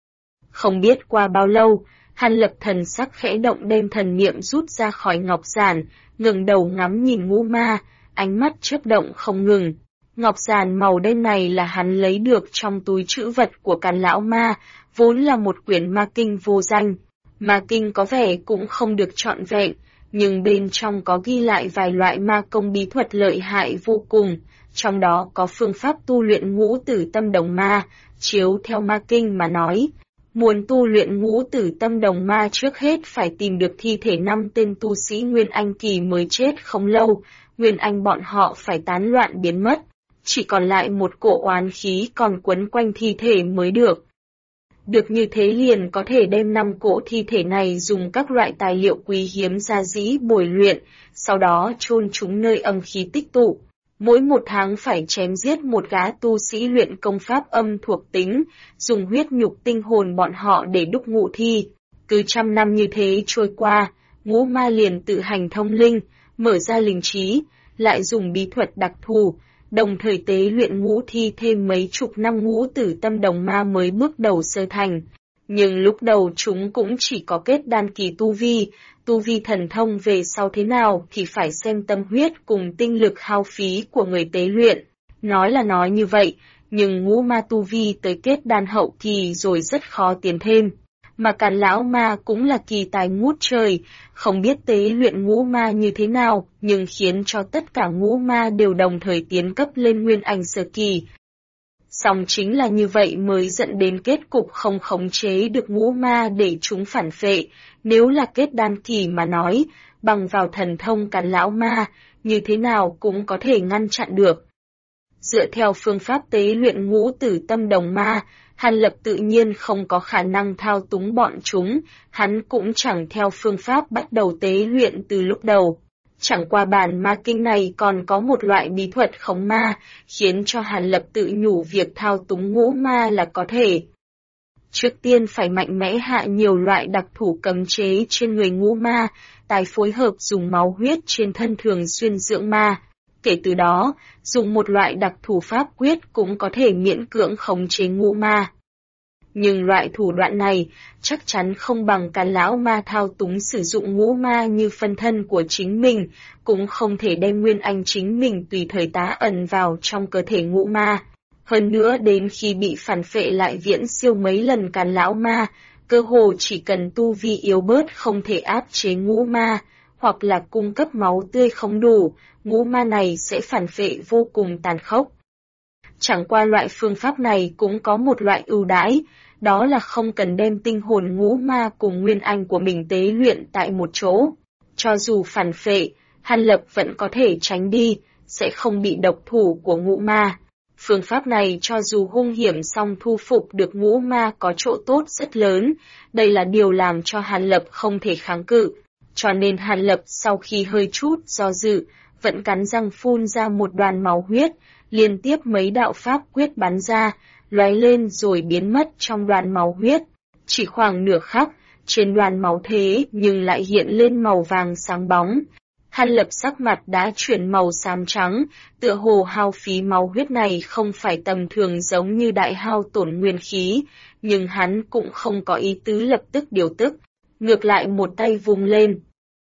Không biết qua bao lâu, Hàn Lập thần sắc khẽ động đem thần niệm rút ra khỏi ngọc giản, ngẩng đầu ngắm nhìn ngũ ma, ánh mắt chớp động không ngừng. Ngọc giản màu đen này là hắn lấy được trong túi trữ vật của Càn Lão Ma, vốn là một quyển ma kinh vô danh. Ma kinh có vẻ cũng không được trọn vẹn, nhưng bên trong có ghi lại vài loại ma công bí thuật lợi hại vô cùng, trong đó có phương pháp tu luyện ngũ tử tâm đồng ma, chiếu theo ma kinh mà nói. Muốn tu luyện ngũ tử tâm đồng ma trước hết phải tìm được thi thể 5 tên tu sĩ Nguyên Anh kỳ mới chết không lâu, Nguyên Anh bọn họ phải tán loạn biến mất, chỉ còn lại một cỗ oán khí còn quấn quanh thi thể mới được. Được như thế liền có thể đem 5 cỗ thi thể này dùng các loại tài liệu quý hiếm gia dĩ bồi luyện, sau đó chôn chúng nơi âm khí tích tụ. Mỗi 1 tháng phải chém giết một gã tu sĩ luyện công pháp âm thuộc tính, dùng huyết nhục tinh hồn bọn họ để đúc ngũ thi. Cứ 100 năm như thế trôi qua, ngũ ma liền tự hành thông linh, mở ra linh trí, lại dùng bí thuật đặc thù, đồng thời tế luyện ngũ thi thêm mấy chục năm ngũ tử tâm đồng ma mới bước đầu sơ thành. Nhưng lúc đầu chúng cũng chỉ có kết đan kỳ tu vi thần thông về sau thế nào thì phải xem tâm huyết cùng tinh lực hao phí của người tế luyện. Nói là nói như vậy, nhưng ngũ ma tu vi tới kết đan hậu kỳ rồi rất khó tiến thêm. Mà Càn Lão Ma cũng là kỳ tài ngút trời, không biết tế luyện ngũ ma như thế nào, nhưng khiến cho tất cả ngũ ma đều đồng thời tiến cấp lên nguyên anh sơ kỳ. Song chính là như vậy mới dẫn đến kết cục không khống chế được ngũ ma để chúng phản phệ, nếu là kết đan kỳ mà nói, bằng vào thần thông Càn Lão Ma, như thế nào cũng có thể ngăn chặn được. Dựa theo phương pháp tế luyện ngũ tử tâm đồng ma, Hàn Lập tự nhiên không có khả năng thao túng bọn chúng, hắn cũng chẳng theo phương pháp bắt đầu tế luyện từ lúc đầu. Chẳng qua bản ma kinh này còn có một loại bí thuật khống ma, khiến cho Hàn Lập tự nhủ việc thao túng ngũ ma là có thể. Trước tiên phải mạnh mẽ hạ nhiều loại đặc thủ cấm chế trên người ngũ ma, tài phối hợp dùng máu huyết trên thân thường xuyên dưỡng ma. Kể từ đó, dùng một loại đặc thù pháp quyết cũng có thể miễn cưỡng khống chế ngũ ma. Nhưng loại thủ đoạn này chắc chắn không bằng cả lão ma thao túng sử dụng ngũ ma như phân thân của chính mình, cũng không thể đem nguyên anh chính mình tùy thời tá ẩn vào trong cơ thể ngũ ma. Hơn nữa đến khi bị phản phệ lại viễn siêu mấy lần cả lão ma, cơ hồ chỉ cần tu vi yếu bớt không thể áp chế ngũ ma, hoặc là cung cấp máu tươi không đủ, ngũ ma này sẽ phản phệ vô cùng tàn khốc. Chẳng qua loại phương pháp này cũng có một loại ưu đãi, đó là không cần đem tinh hồn ngũ ma cùng nguyên anh của mình tế luyện tại một chỗ. Cho dù phản phệ, Hàn Lập vẫn có thể tránh đi, sẽ không bị độc thủ của ngũ ma. Phương pháp này cho dù hung hiểm song thu phục được ngũ ma có chỗ tốt rất lớn, đây là điều làm cho Hàn Lập không thể kháng cự. Cho nên Hàn Lập sau khi hơi chút do dự, vẫn cắn răng phun ra một đoàn máu huyết, liên tiếp mấy đạo pháp quyết bắn ra, lóe lên rồi biến mất trong đoàn máu huyết. Chỉ khoảng nửa khắc, trên đoàn máu thế nhưng lại hiện lên màu vàng sáng bóng. Hàn Lập sắc mặt đã chuyển màu xám trắng, tựa hồ hao phí máu huyết này không phải tầm thường giống như đại hao tổn nguyên khí, nhưng hắn cũng không có ý tứ lập tức điều tức, ngược lại một tay vung lên.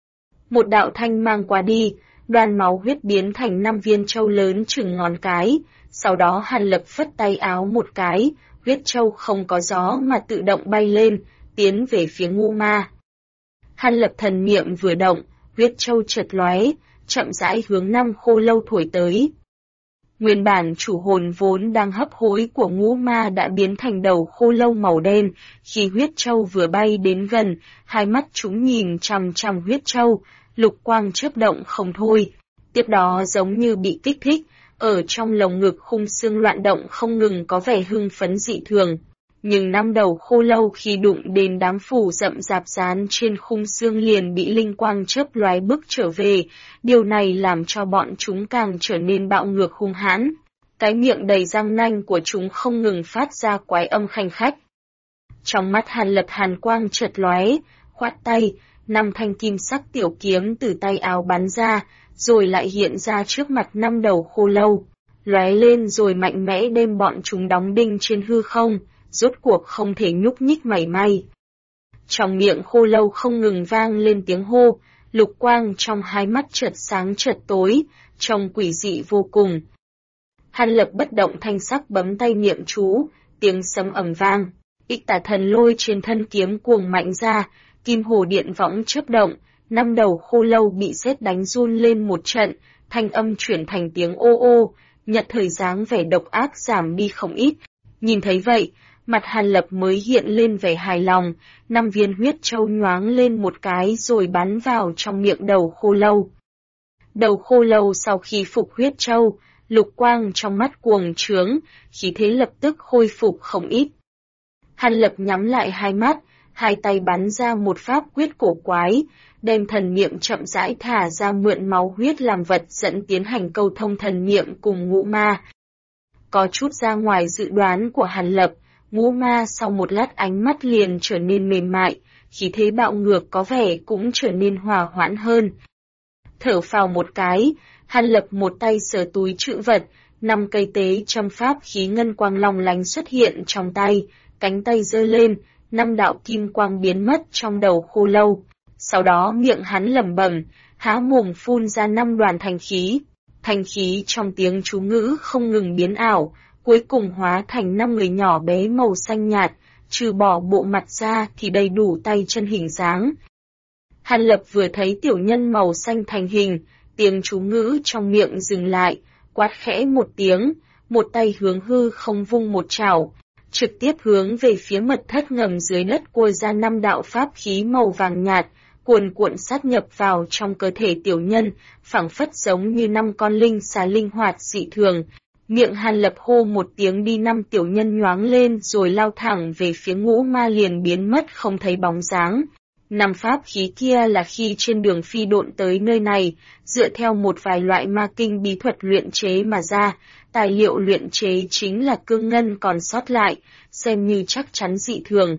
Một đạo thanh mang qua đi, đoàn máu huyết biến thành 5 viên châu lớn chừng ngón cái, sau đó Hàn Lập phất tay áo một cái, huyết châu không có gió mà tự động bay lên, tiến về phía ngũ ma. Hàn Lập thần niệm vừa động, huyết châu chợt lóe, chậm rãi hướng 5 khô lâu thổi tới. Nguyên bản chủ hồn vốn đang hấp hối của ngũ ma đã biến thành đầu khô lâu màu đen, khi huyết châu vừa bay đến gần, hai mắt chúng nhìn chằm chằm huyết châu, lục quang chớp động không thôi. Tiếp đó giống như bị kích thích, ở trong lồng ngực khung xương loạn động không ngừng có vẻ hưng phấn dị thường. Nhưng 5 đầu khô lâu khi đụng đến đám phủ rậm rạp dán trên khung xương liền bị linh quang chớp lóe bước trở về, điều này làm cho bọn chúng càng trở nên bạo ngược hung hãn. Cái miệng đầy răng nanh của chúng không ngừng phát ra quái âm khanh khách. Trong mắt Hàn Lập hàn quang chợt lóe, khoát tay, 5 thanh kim sắc tiểu kiếm từ tay áo bắn ra, rồi lại hiện ra trước mặt 5 đầu khô lâu, lóe lên rồi mạnh mẽ đem bọn chúng đóng đinh trên hư không, rốt cuộc không thể nhúc nhích mảy may. Trong miệng khô lâu không ngừng vang lên tiếng hô, lục quang trong hai mắt chợt sáng chợt tối, trông quỷ dị vô cùng. Hàn Lập bất động thanh sắc bấm tay niệm chú, tiếng sấm ầm vang, ích tà thần lôi trên thân kiếm cuồng mạnh ra, kim hồ điện võng chớp động, 5 đầu khô lâu bị sét đánh run lên một trận, thanh âm chuyển thành tiếng ô ô, nhận thời dáng vẻ độc ác giảm đi không ít. Nhìn thấy vậy, mặt Hàn Lập mới hiện lên vẻ hài lòng, 5 viên huyết châu nhoáng lên một cái rồi bắn vào trong miệng đầu khô lâu. Đầu khô lâu sau khi phục huyết châu, lục quang trong mắt cuồng trướng, khí thế lập tức khôi phục không ít. Hàn Lập nhắm lại hai mắt, hai tay bắn ra một pháp quyết cổ quái, đem thần niệm chậm rãi thả ra mượn máu huyết làm vật dẫn tiến hành câu thông thần niệm cùng ngũ ma. Có chút ra ngoài dự đoán của Hàn Lập, ngũ ma sau một lát ánh mắt liền trở nên mềm mại, khí thế bạo ngược có vẻ cũng trở nên hòa hoãn hơn. Thở phào một cái, Hàn Lập một tay sờ túi trữ vật, 5 cây tế châm pháp khí ngân quang long lánh xuất hiện trong tay, cánh tay giơ lên, 5 đạo kim quang biến mất trong đầu khô lâu. Sau đó miệng hắn lẩm bẩm, há mồm phun ra 5 đoàn thanh khí. Thanh khí trong tiếng chú ngữ không ngừng biến ảo, cuối cùng hóa thành 5 người nhỏ bé màu xanh nhạt, trừ bỏ bộ mặt ra thì đầy đủ tay chân hình dáng. Hàn Lập vừa thấy tiểu nhân màu xanh thành hình, tiếng chú ngữ trong miệng dừng lại, quát khẽ một tiếng, một tay hướng hư không vung một chảo, trực tiếp hướng về phía mật thất ngầm dưới đất cua ra 5 đạo pháp khí màu vàng nhạt, cuồn cuộn sát nhập vào trong cơ thể tiểu nhân, phảng phất giống như 5 con linh xà linh hoạt dị thường. Miệng Hàn Lập hô một tiếng đi, 5 tiểu nhân nhoáng lên rồi lao thẳng về phía ngũ ma liền biến mất không thấy bóng dáng. 5 pháp khí kia là khi trên đường phi độn tới nơi này, dựa theo một vài loại ma kinh bí thuật luyện chế mà ra, tài liệu luyện chế chính là cương ngân còn sót lại, xem như chắc chắn dị thường.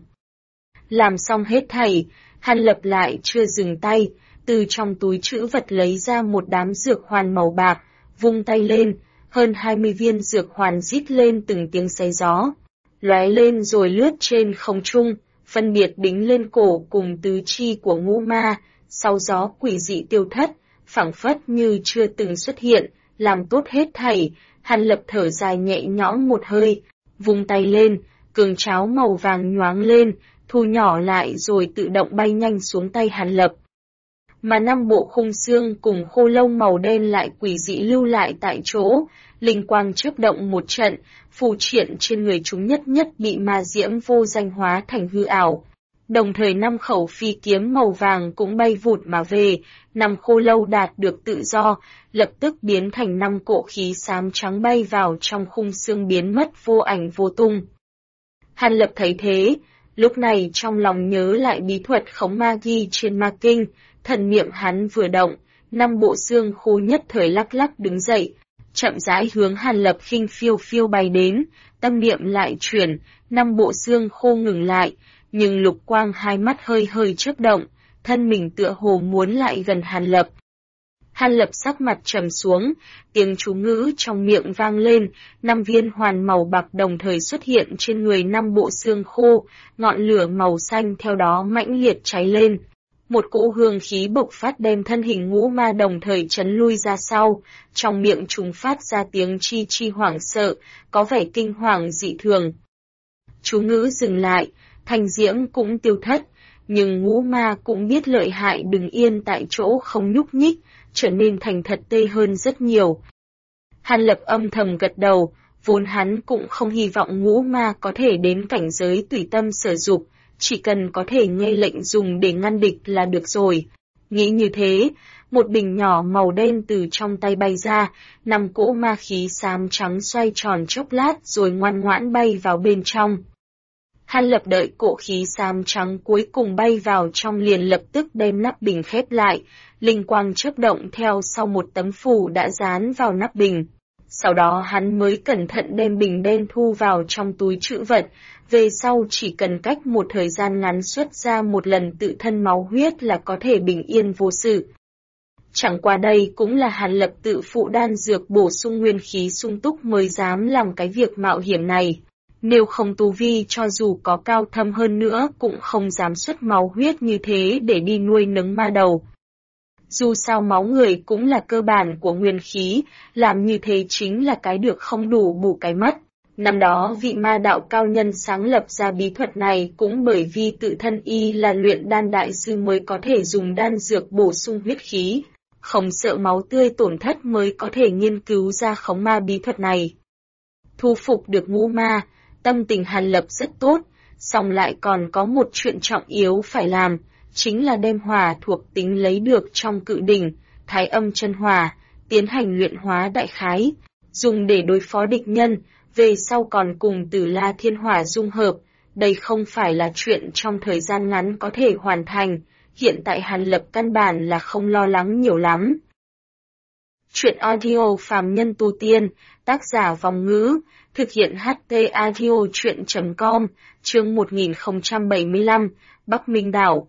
Làm xong hết thảy, Hàn Lập lại chưa dừng tay, từ trong túi trữ vật lấy ra một đám dược hoàn màu bạc, vung tay lên, hơn 20 viên dược hoàn rít lên từng tiếng xé gió, lóe lên rồi lướt trên không trung, phân biệt đính lên cổ cùng tứ chi của ngũ ma, sau gió quỷ dị tiêu thất, phảng phất như chưa từng xuất hiện, làm tốt hết thảy. Hàn Lập thở dài nhẹ nhõm một hơi, vung tay lên, cường cháo màu vàng nhoáng lên, thu nhỏ lại rồi tự động bay nhanh xuống tay Hàn Lập. Mà 5 bộ khung xương cùng khô lông màu đen lại quỷ dị lưu lại tại chỗ, linh quang chớp động một trận, phù triện trên người chúng nhất nhất bị ma diễm vô danh hóa thành hư ảo. Đồng thời 5 khẩu phi kiếm màu vàng cũng bay vụt mà về, 5 khô lâu đạt được tự do, lập tức biến thành 5 cỗ khí xám trắng bay vào trong khung xương biến mất vô ảnh vô tung. Hàn Lập thấy thế, lúc này trong lòng nhớ lại bí thuật khống ma ghi trên ma kinh, thần niệm hắn vừa động, 5 bộ xương khô nhất thời lắc lắc đứng dậy, chậm rãi hướng Hàn Lập khinh phiêu phiêu bay đến, tâm niệm lại chuyển, 5 bộ xương khô ngừng lại, nhưng lục quang hai mắt hơi hơi chớp động, thân mình tựa hồ muốn lại gần Hàn Lập. Hàn Lập sắc mặt trầm xuống, tiếng chú ngữ trong miệng vang lên, 5 viên hoàn màu bạc đồng thời xuất hiện trên người 5 bộ xương khô, ngọn lửa màu xanh theo đó mãnh liệt cháy lên. Một cỗ hương khí bộc phát đem thân hình ngũ ma đồng thời chấn lui ra sau, trong miệng chúng phát ra tiếng chi chi hoảng sợ, có vẻ kinh hoàng dị thường. Chú ngữ dừng lại, thanh diễm cũng tiêu thất, nhưng ngũ ma cũng biết lợi hại đứng yên tại chỗ không nhúc nhích, trở nên thành thật tê hơn rất nhiều. Hàn Lập âm thầm gật đầu, vốn hắn cũng không hy vọng ngũ ma có thể đến cảnh giới tùy tâm sở dục, chỉ cần có thể nghe lệnh dùng để ngăn địch là được rồi. Nghĩ như thế, một bình nhỏ màu đen từ trong tay bay ra, 5 cỗ ma khí xám trắng xoay tròn chốc lát rồi ngoan ngoãn bay vào bên trong. Hàn Lập đợi cỗ khí xám trắng cuối cùng bay vào trong liền lập tức đem nắp bình khép lại, linh quang chớp động theo sau một tấm phù đã dán vào nắp bình. Sau đó hắn mới cẩn thận đem bình đen thu vào trong túi trữ vật, về sau chỉ cần cách một thời gian ngắn xuất ra một lần tự thân máu huyết là có thể bình yên vô sự. Chẳng qua đây cũng là Hàn Lập tự phụ đan dược bổ sung nguyên khí sung túc mới dám làm cái việc mạo hiểm này. Nếu không tu vi cho dù có cao thâm hơn nữa cũng không dám xuất máu huyết như thế để đi nuôi nấng ma đầu. Dù sao máu người cũng là cơ bản của nguyên khí, làm như thế chính là cái được không đủ bù cái mất. Năm đó vị ma đạo cao nhân sáng lập ra bí thuật này cũng bởi vì tự thân y là luyện đan đại sư mới có thể dùng đan dược bổ sung huyết khí, không sợ máu tươi tổn thất mới có thể nghiên cứu ra khống ma bí thuật này. Thu phục được ngũ ma, tâm tình Hàn Lập rất tốt, song lại còn có một chuyện trọng yếu phải làm, chính là đem hỏa thuộc tính lấy được trong cự đỉnh, thái âm chân hỏa, tiến hành luyện hóa đại khái, dùng để đối phó địch nhân, về sau còn cùng Tử La Thiên Hỏa dung hợp, đây không phải là chuyện trong thời gian ngắn có thể hoàn thành, hiện tại Hàn Lập căn bản là không lo lắng nhiều lắm. Chuyện audio phàm nhân tu tiên, tác giả Vòng Ngữ, thực hiện HT audio chuyện.com, chương 1075, Bắc Minh Đảo.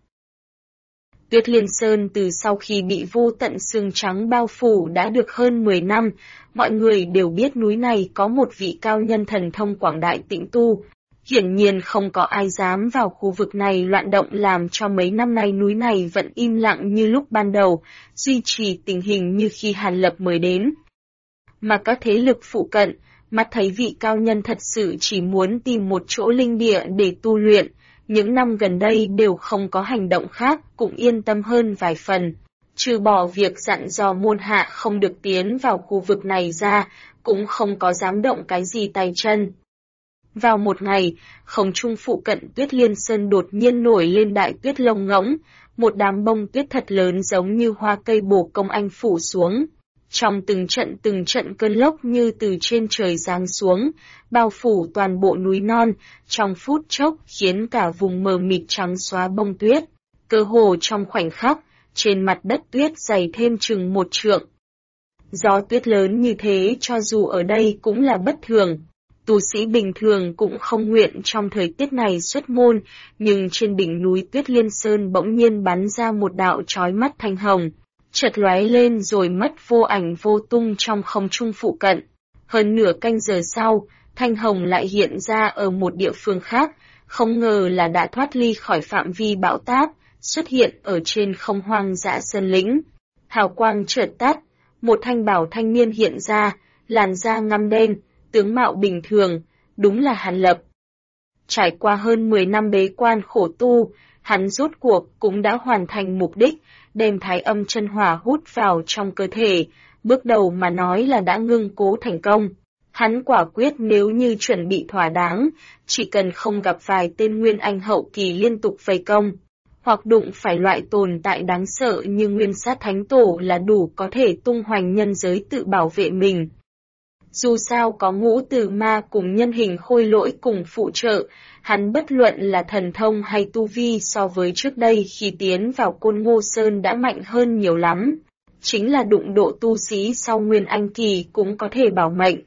Tuyết Liên Sơn từ sau khi bị vô tận sương trắng bao phủ đã được hơn 10 năm, mọi người đều biết núi này có một vị cao nhân thần thông quảng đại tĩnh tu. Hiển nhiên không có ai dám vào khu vực này loạn động làm cho mấy năm nay núi này vẫn im lặng như lúc ban đầu, duy trì tình hình như khi Hàn Lập mới đến. Mà các thế lực phụ cận, mắt thấy vị cao nhân thật sự chỉ muốn tìm một chỗ linh địa để tu luyện, những năm gần đây đều không có hành động khác cũng yên tâm hơn vài phần. Trừ bỏ việc dặn dò môn hạ không được tiến vào khu vực này ra, cũng không có dám động cái gì tay chân. Vào một ngày, không trung phụ cận Tuyết Liên Sơn đột nhiên nổi lên đại tuyết lông ngỗng, một đám bông tuyết thật lớn giống như hoa cây bồ công anh phủ xuống. Trong từng trận cơn lốc như từ trên trời giáng xuống, bao phủ toàn bộ núi non, trong phút chốc khiến cả vùng mờ mịt trắng xóa bông tuyết. Cơ hồ trong khoảnh khắc, trên mặt đất tuyết dày thêm chừng 1 trượng. Gió tuyết lớn như thế cho dù ở đây cũng là bất thường. Tu sĩ bình thường cũng không nguyện trong thời tiết này xuất môn, nhưng trên đỉnh núi Tuyết Liên Sơn bỗng nhiên bắn ra một đạo chói mắt thanh hồng. chợt lóe lên rồi mất vô ảnh vô tung trong không trung phụ cận. Hơn nửa canh giờ sau, Thanh Hồng lại hiện ra ở một địa phương khác, không ngờ là đã thoát ly khỏi phạm vi bão táp, xuất hiện ở trên không hoang dã sơn lĩnh. Hào quang chợt tắt, một thanh bảo thanh niên hiện ra, làn da ngăm đen, tướng mạo bình thường, đúng là Hàn Lập. Trải qua hơn 10 năm bế quan khổ tu, hắn rốt cuộc cũng đã hoàn thành mục đích, đem Thái Âm chân hỏa hút vào trong cơ thể, bước đầu mà nói là đã ngưng cố thành công. Hắn quả quyết nếu như chuẩn bị thỏa đáng, chỉ cần không gặp vài tên nguyên anh hậu kỳ liên tục vây công, hoặc đụng phải loại tồn tại đáng sợ như Nguyên Sát Thánh Tổ là đủ có thể tung hoành nhân giới tự bảo vệ mình. Dù sao có Ngũ Tử Ma cùng nhân hình khôi lỗi cùng phụ trợ, hắn bất luận là thần thông hay tu vi so với trước đây khi tiến vào Côn Ngô Sơn đã mạnh hơn nhiều lắm. Chính là đụng độ tu sĩ sau Nguyên Anh kỳ cũng có thể bảo mệnh.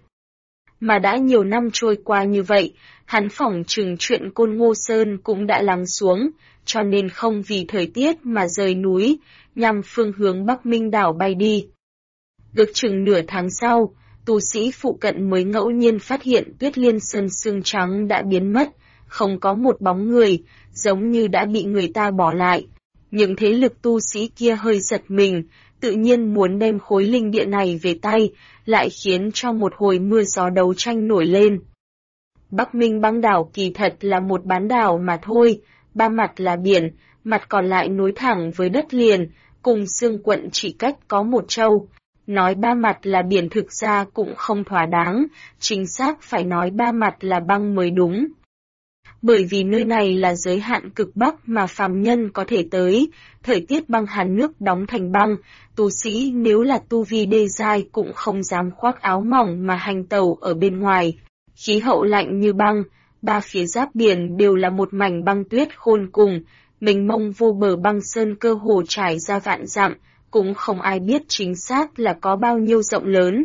Mà đã nhiều năm trôi qua như vậy, hắn phỏng chừng chuyện Côn Ngô Sơn cũng đã lắng xuống, cho nên không vì thời tiết mà rời núi, nhằm phương hướng Bắc Minh đảo bay đi. Ước chừng nửa tháng sau, tu sĩ phụ cận mới ngẫu nhiên phát hiện Tuyết Liên Sơn xương trắng đã biến mất, không có một bóng người, giống như đã bị người ta bỏ lại. Những thế lực tu sĩ kia hơi giật mình, tự nhiên muốn đem khối linh địa này về tay, lại khiến cho một hồi mưa gió đấu tranh nổi lên. Bắc Minh băng đảo kỳ thật là một bán đảo mà thôi, ba mặt là biển, mặt còn lại nối thẳng với đất liền, cùng xương quận chỉ cách có một châu. Nói ba mặt là biển thực ra cũng không thỏa đáng, chính xác phải nói ba mặt là băng mới đúng. Bởi vì nơi này là giới hạn cực bắc mà phàm nhân có thể tới, thời tiết băng hàn nước đóng thành băng, tu sĩ nếu là tu vi đê giai cũng không dám khoác áo mỏng mà hành tàu ở bên ngoài. Khí hậu lạnh như băng, ba phía giáp biển đều là một mảnh băng tuyết khôn cùng, mênh mông vô bờ băng sơn cơ hồ trải ra vạn dặm, cũng không ai biết chính xác là có bao nhiêu rộng lớn.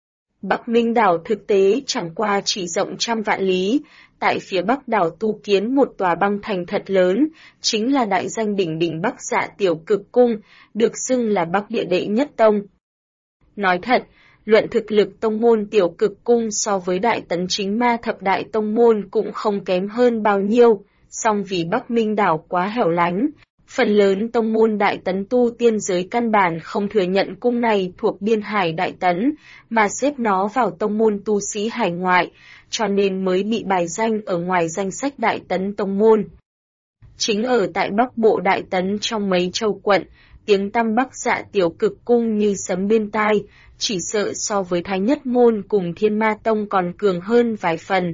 Bắc Minh đảo thực tế chẳng qua chỉ rộng trăm vạn lý, tại phía bắc đảo tu kiến một tòa băng thành thật lớn, chính là đại danh đỉnh đỉnh Bắc Dạ Tiểu Cực Cung, được xưng là Bắc Địa đệ nhất tông. Nói thật, luận thực lực tông môn Tiểu Cực Cung so với Đại Tấn Chính Ma thập đại tông môn cũng không kém hơn bao nhiêu, song vì Bắc Minh đảo quá hẻo lánh, phần lớn tông môn Đại Tấn tu tiên giới căn bản không thừa nhận cung này thuộc biên hải Đại Tấn, mà xếp nó vào tông môn tu sĩ hải ngoại, cho nên mới bị bài danh ở ngoài danh sách Đại Tấn tông môn. Chính ở tại Bắc Bộ Đại Tấn trong mấy châu quận, tiếng tăm Bắc Dạ Tiểu Cực Cung như sấm bên tai, chỉ sợ so với Thái Nhất Môn cùng Thiên Ma Tông còn cường hơn vài phần.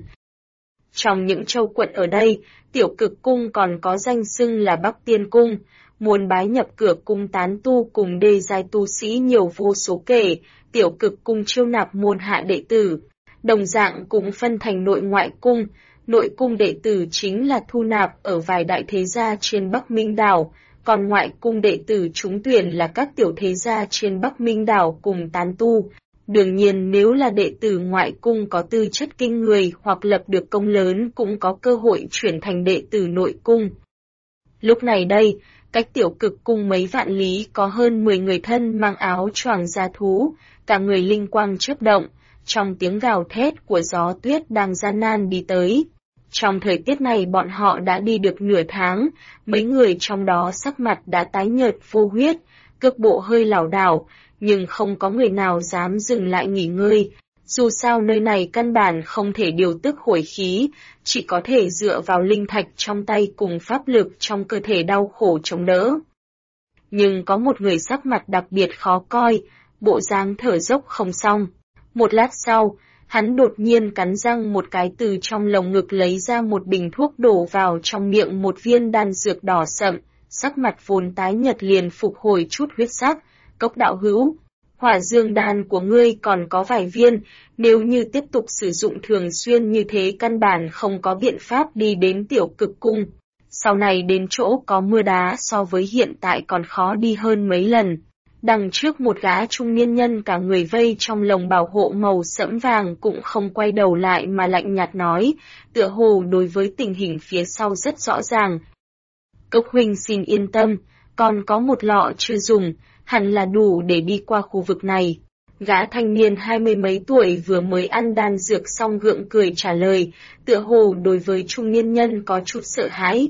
Trong những châu quận ở đây, Tiểu Cực Cung còn có danh xưng là Bắc Tiên Cung, muốn bái nhập cửa cung tán tu cùng đê giai tu sĩ nhiều vô số kể, Tiểu Cực Cung chiêu nạp môn hạ đệ tử. Đồng dạng cũng phân thành nội cung đệ tử chính là thu nạp ở vài đại thế gia trên Bắc Minh đảo, còn ngoại cung đệ tử trúng tuyển là các tiểu thế gia trên Bắc Minh đảo cùng tán tu. Đương nhiên nếu là đệ tử ngoại cung có tư chất kinh người hoặc lập được công lớn cũng có cơ hội chuyển thành đệ tử nội cung. Lúc này đây, cách Tiểu Cực Cung mấy vạn lý có hơn 10 người thân mang áo choàng da thú, cả người linh quang chớp động, trong tiếng gào thét của gió tuyết đang gian nan đi tới. Trong thời tiết này bọn họ đã đi được nửa tháng, mấy người trong đó sắc mặt đã tái nhợt vô huyết, cước bộ hơi lảo đảo, nhưng không có người nào dám dừng lại nghỉ ngơi. Dù sao nơi này căn bản không thể điều tức hồi khí, chỉ có thể dựa vào linh thạch trong tay cùng pháp lực trong cơ thể đau khổ chống đỡ. Nhưng có một người sắc mặt đặc biệt khó coi, bộ dáng thở dốc không xong. Một lát sau, hắn đột nhiên cắn răng một cái từ trong lồng ngực lấy ra một bình thuốc đổ vào trong miệng một viên đan dược đỏ sậm, sắc mặt vốn tái nhợt liền phục hồi chút huyết sắc. Cốc đạo hữu, hỏa dương đan của ngươi còn có vài viên, nếu như tiếp tục sử dụng thường xuyên như thế căn bản không có biện pháp đi đến Tiểu Cực Cung. Sau này đến chỗ có mưa đá so với hiện tại còn khó đi hơn mấy lần. Đằng trước một gã trung niên nhân cả người vây trong lồng bảo hộ màu sẫm vàng cũng không quay đầu lại mà lạnh nhạt nói, tựa hồ đối với tình hình phía sau rất rõ ràng. Cốc huynh xin yên tâm, còn có một lọ chưa dùng, hẳn là đủ để đi qua khu vực này. Gã thanh niên 20 mấy tuổi vừa mới ăn đan dược xong gượng cười trả lời, tựa hồ đối với trung niên nhân có chút sợ hãi.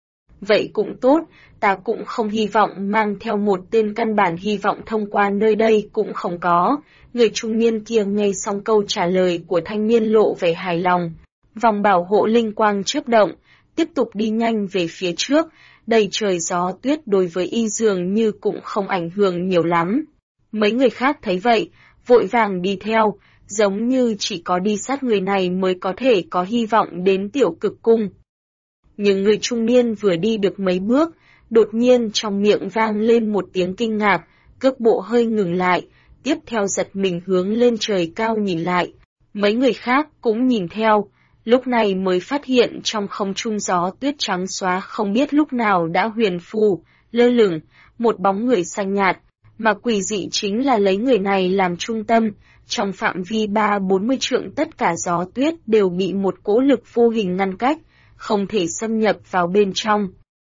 Vậy cũng tốt, ta cũng không hy vọng mang theo một tên, căn bản hy vọng thông qua nơi đây cũng không có. Người trung niên kia nghe xong câu trả lời của thanh niên lộ vẻ hài lòng. Vòng bảo hộ linh quang chớp động, tiếp tục đi nhanh về phía trước, đầy trời gió tuyết đối với y dường như cũng không ảnh hưởng nhiều lắm. Mấy người khác thấy vậy, vội vàng đi theo, giống như chỉ có đi sát người này mới có thể có hy vọng đến Tiểu Cực Cung. Nhưng người trung niên vừa đi được mấy bước, đột nhiên trong miệng vang lên một tiếng kinh ngạc, cước bộ hơi ngừng lại, tiếp theo giật mình hướng lên trời cao nhìn lại. Mấy người khác cũng nhìn theo, lúc này mới phát hiện trong không trung gió tuyết trắng xóa không biết lúc nào đã huyền phù, lơ lửng, một bóng người xanh nhạt, mà quỷ dị chính là lấy người này làm trung tâm, trong phạm vi 30-40 trượng tất cả gió tuyết đều bị một cỗ lực vô hình ngăn cách, không thể xâm nhập vào bên trong.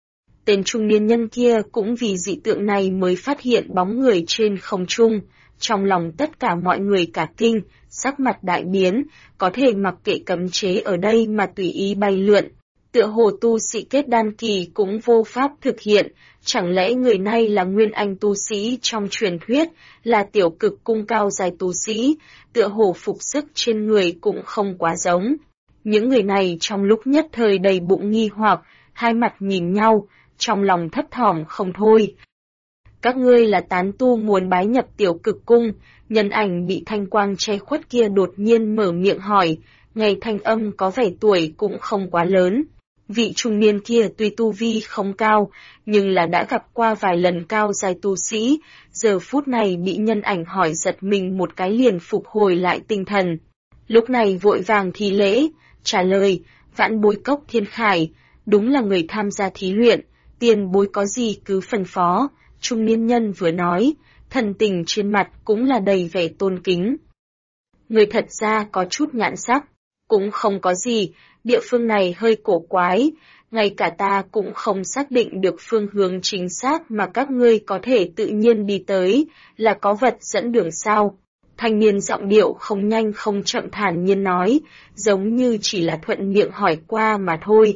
Tên trung niên nhân kia cũng vì dị tượng này mới phát hiện bóng người trên không trung, trong lòng tất cả mọi người cả kinh, sắc mặt đại biến, có thể mặc kệ cấm chế ở đây mà tùy ý bay lượn. Tựa hồ tu sĩ kết đan kỳ cũng vô pháp thực hiện, chẳng lẽ người này là nguyên anh tu sĩ trong truyền thuyết, là Tiểu Cực Cung cao dài tu sĩ, tựa hồ phục sức trên người cũng không quá giống. Những người này trong lúc nhất thời đầy bụng nghi hoặc, hai mặt nhìn nhau, trong lòng thấp thỏm không thôi. Các ngươi là tán tu muốn bái nhập Tiểu Cực Cung, nhân ảnh bị thanh quang che khuất kia đột nhiên mở miệng hỏi, nghe thanh âm có vẻ tuổi cũng không quá lớn. Vị trung niên kia tuy tu vi không cao, nhưng là đã gặp qua vài lần cao dài tu sĩ, giờ phút này bị nhân ảnh hỏi giật mình một cái liền phục hồi lại tinh thần. Lúc này vội vàng thi lễ, trả lời, vãn bối Cốc Thiên Khải, đúng là người tham gia thí luyện, tiền bối có gì cứ phân phó. Trung niên nhân vừa nói, thần tình trên mặt cũng là đầy vẻ tôn kính. Người thật ra có chút nhãn sắc, cũng không có gì, địa phương này hơi cổ quái, ngay cả ta cũng không xác định được phương hướng chính xác mà các ngươi có thể tự nhiên đi tới, là có vật dẫn đường sao. Thanh niên giọng điệu không nhanh không chậm thản nhiên nói, giống như chỉ là thuận miệng hỏi qua mà thôi.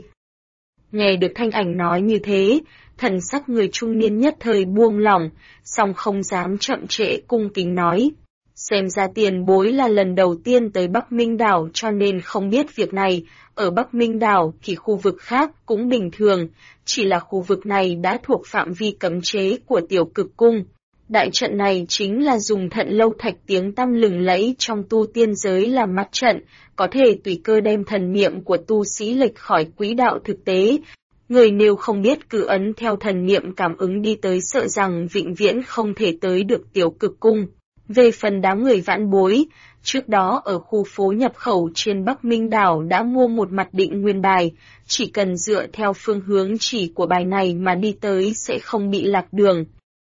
Nghe được thanh ảnh nói như thế, thần sắc người trung niên nhất thời buông lỏng, song không dám chậm trễ cung kính nói. Xem ra tiền bối là lần đầu tiên tới Bắc Minh Đảo cho nên không biết việc này, ở Bắc Minh Đảo thì khu vực khác cũng bình thường, chỉ là khu vực này đã thuộc phạm vi cấm chế của Tiểu Cực Cung. Đại trận này chính là dùng Thận Lâu Thạch tiếng tăm lừng lẫy trong tu tiên giới làm mắt trận, có thể tùy cơ đem thần niệm của tu sĩ lệch khỏi quỹ đạo thực tế. Người nếu không biết cứ ấn theo thần niệm cảm ứng đi tới sợ rằng vĩnh viễn không thể tới được Tiểu Cực Cung. Về phần đám người vãn bối, trước đó ở khu phố nhập khẩu trên Bắc Minh Đảo đã mua một mặt định nguyên bài, chỉ cần dựa theo phương hướng chỉ của bài này mà đi tới sẽ không bị lạc đường.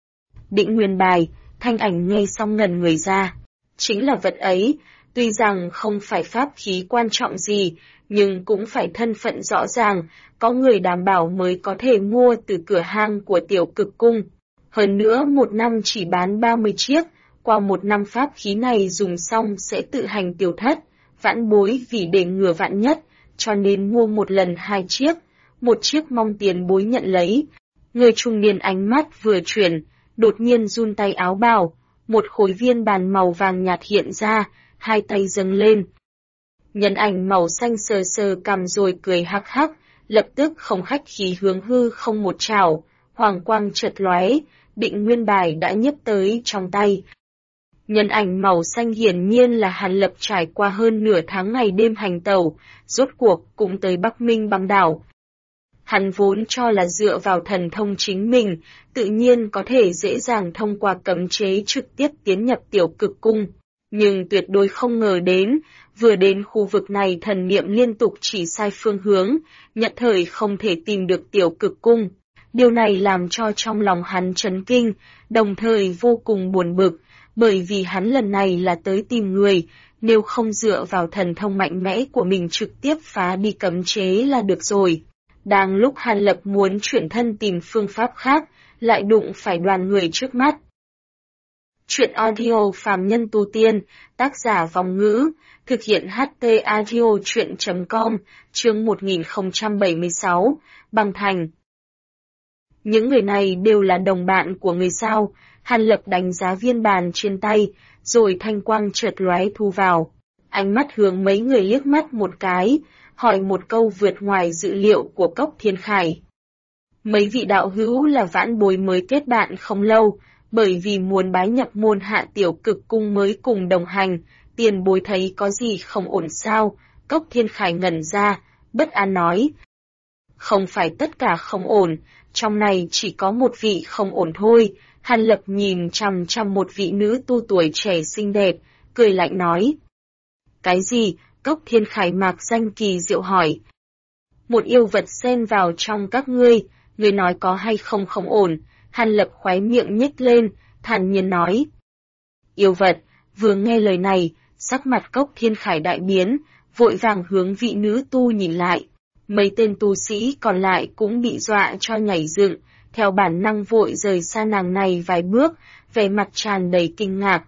Định nguyên bài, thanh ảnh nghe xong ngần người ra. Chính là vật ấy, tuy rằng không phải pháp khí quan trọng gì, nhưng cũng phải thân phận rõ ràng, có người đảm bảo mới có thể mua từ cửa hàng của Tiểu Cực Cung. Hơn nữa một năm chỉ bán 30 chiếc, qua một năm pháp khí này dùng xong sẽ tự hành tiêu thất. Vãn bối vì để ngừa vạn nhất, cho nên mua một lần 2 chiếc, một chiếc mong tiền bối nhận lấy. Người trung niên ánh mắt vừa chuyển, đột nhiên run tay áo bào, một khối viên bàn màu vàng nhạt hiện ra, hai tay dâng lên. Nhân ảnh màu xanh sờ sờ cằm rồi cười hắc hắc, lập tức không khách khí hướng hư không một trảo, hoàng quang chợt lóe, định nguyên bài đã nhấp tới trong tay. Nhân ảnh màu xanh hiển nhiên là Hàn Lập trải qua hơn nửa tháng ngày đêm hành tẩu, rốt cuộc cũng tới Bắc Minh băng đảo. Hắn vốn cho là dựa vào thần thông chính mình, tự nhiên có thể dễ dàng thông qua cấm chế trực tiếp tiến nhập Tiểu Cực Cung. Nhưng tuyệt đối không ngờ đến, vừa đến khu vực này thần niệm liên tục chỉ sai phương hướng, nhất thời không thể tìm được Tiểu Cực Cung. Điều này làm cho trong lòng hắn chấn kinh, đồng thời vô cùng buồn bực, bởi vì hắn lần này là tới tìm người, nếu không dựa vào thần thông mạnh mẽ của mình trực tiếp phá đi cấm chế là được rồi. Đang lúc Hàn Lập muốn chuyển thân tìm phương pháp khác, lại đụng phải đoàn người trước mắt. Chuyện audio phàm nhân tu tiên, tác giả Vong Ngữ, thực hiện HT Audio Chuyện.com, chương 1076, băng thành. Những người này đều là đồng bạn của người sao? Hàn Lập đánh giá viên bàn trên tay, rồi thanh quang chợt lóe thu vào. Ánh mắt hướng mấy người liếc mắt một cái, hỏi một câu vượt ngoài dự liệu của Cốc Thiên Khải. Mấy vị đạo hữu là vãn bối mới kết bạn không lâu, bởi vì muốn bái nhập môn Hạ Tiểu Cực Cung mới cùng đồng hành, tiền bối thấy có gì không ổn sao? Cốc Thiên Khải ngẩn ra, bất an nói. Không phải tất cả không ổn, trong này chỉ có một vị không ổn thôi. Hàn Lập nhìn chằm chằm một vị nữ tu tuổi trẻ xinh đẹp, cười lạnh nói. Cái gì? Cốc Thiên Khải mạc danh kỳ diệu hỏi. Một yêu vật xen vào trong các ngươi nói có hay không không ổn. Hàn Lập khóe miệng nhếch lên, thản nhiên nói. Yêu vật, vừa nghe lời này, sắc mặt Cốc Thiên Khải đại biến, vội vàng hướng vị nữ tu nhìn lại. Mấy tên tu sĩ còn lại cũng bị dọa cho nhảy dựng, theo bản năng vội rời xa nàng này vài bước, vẻ mặt tràn đầy kinh ngạc.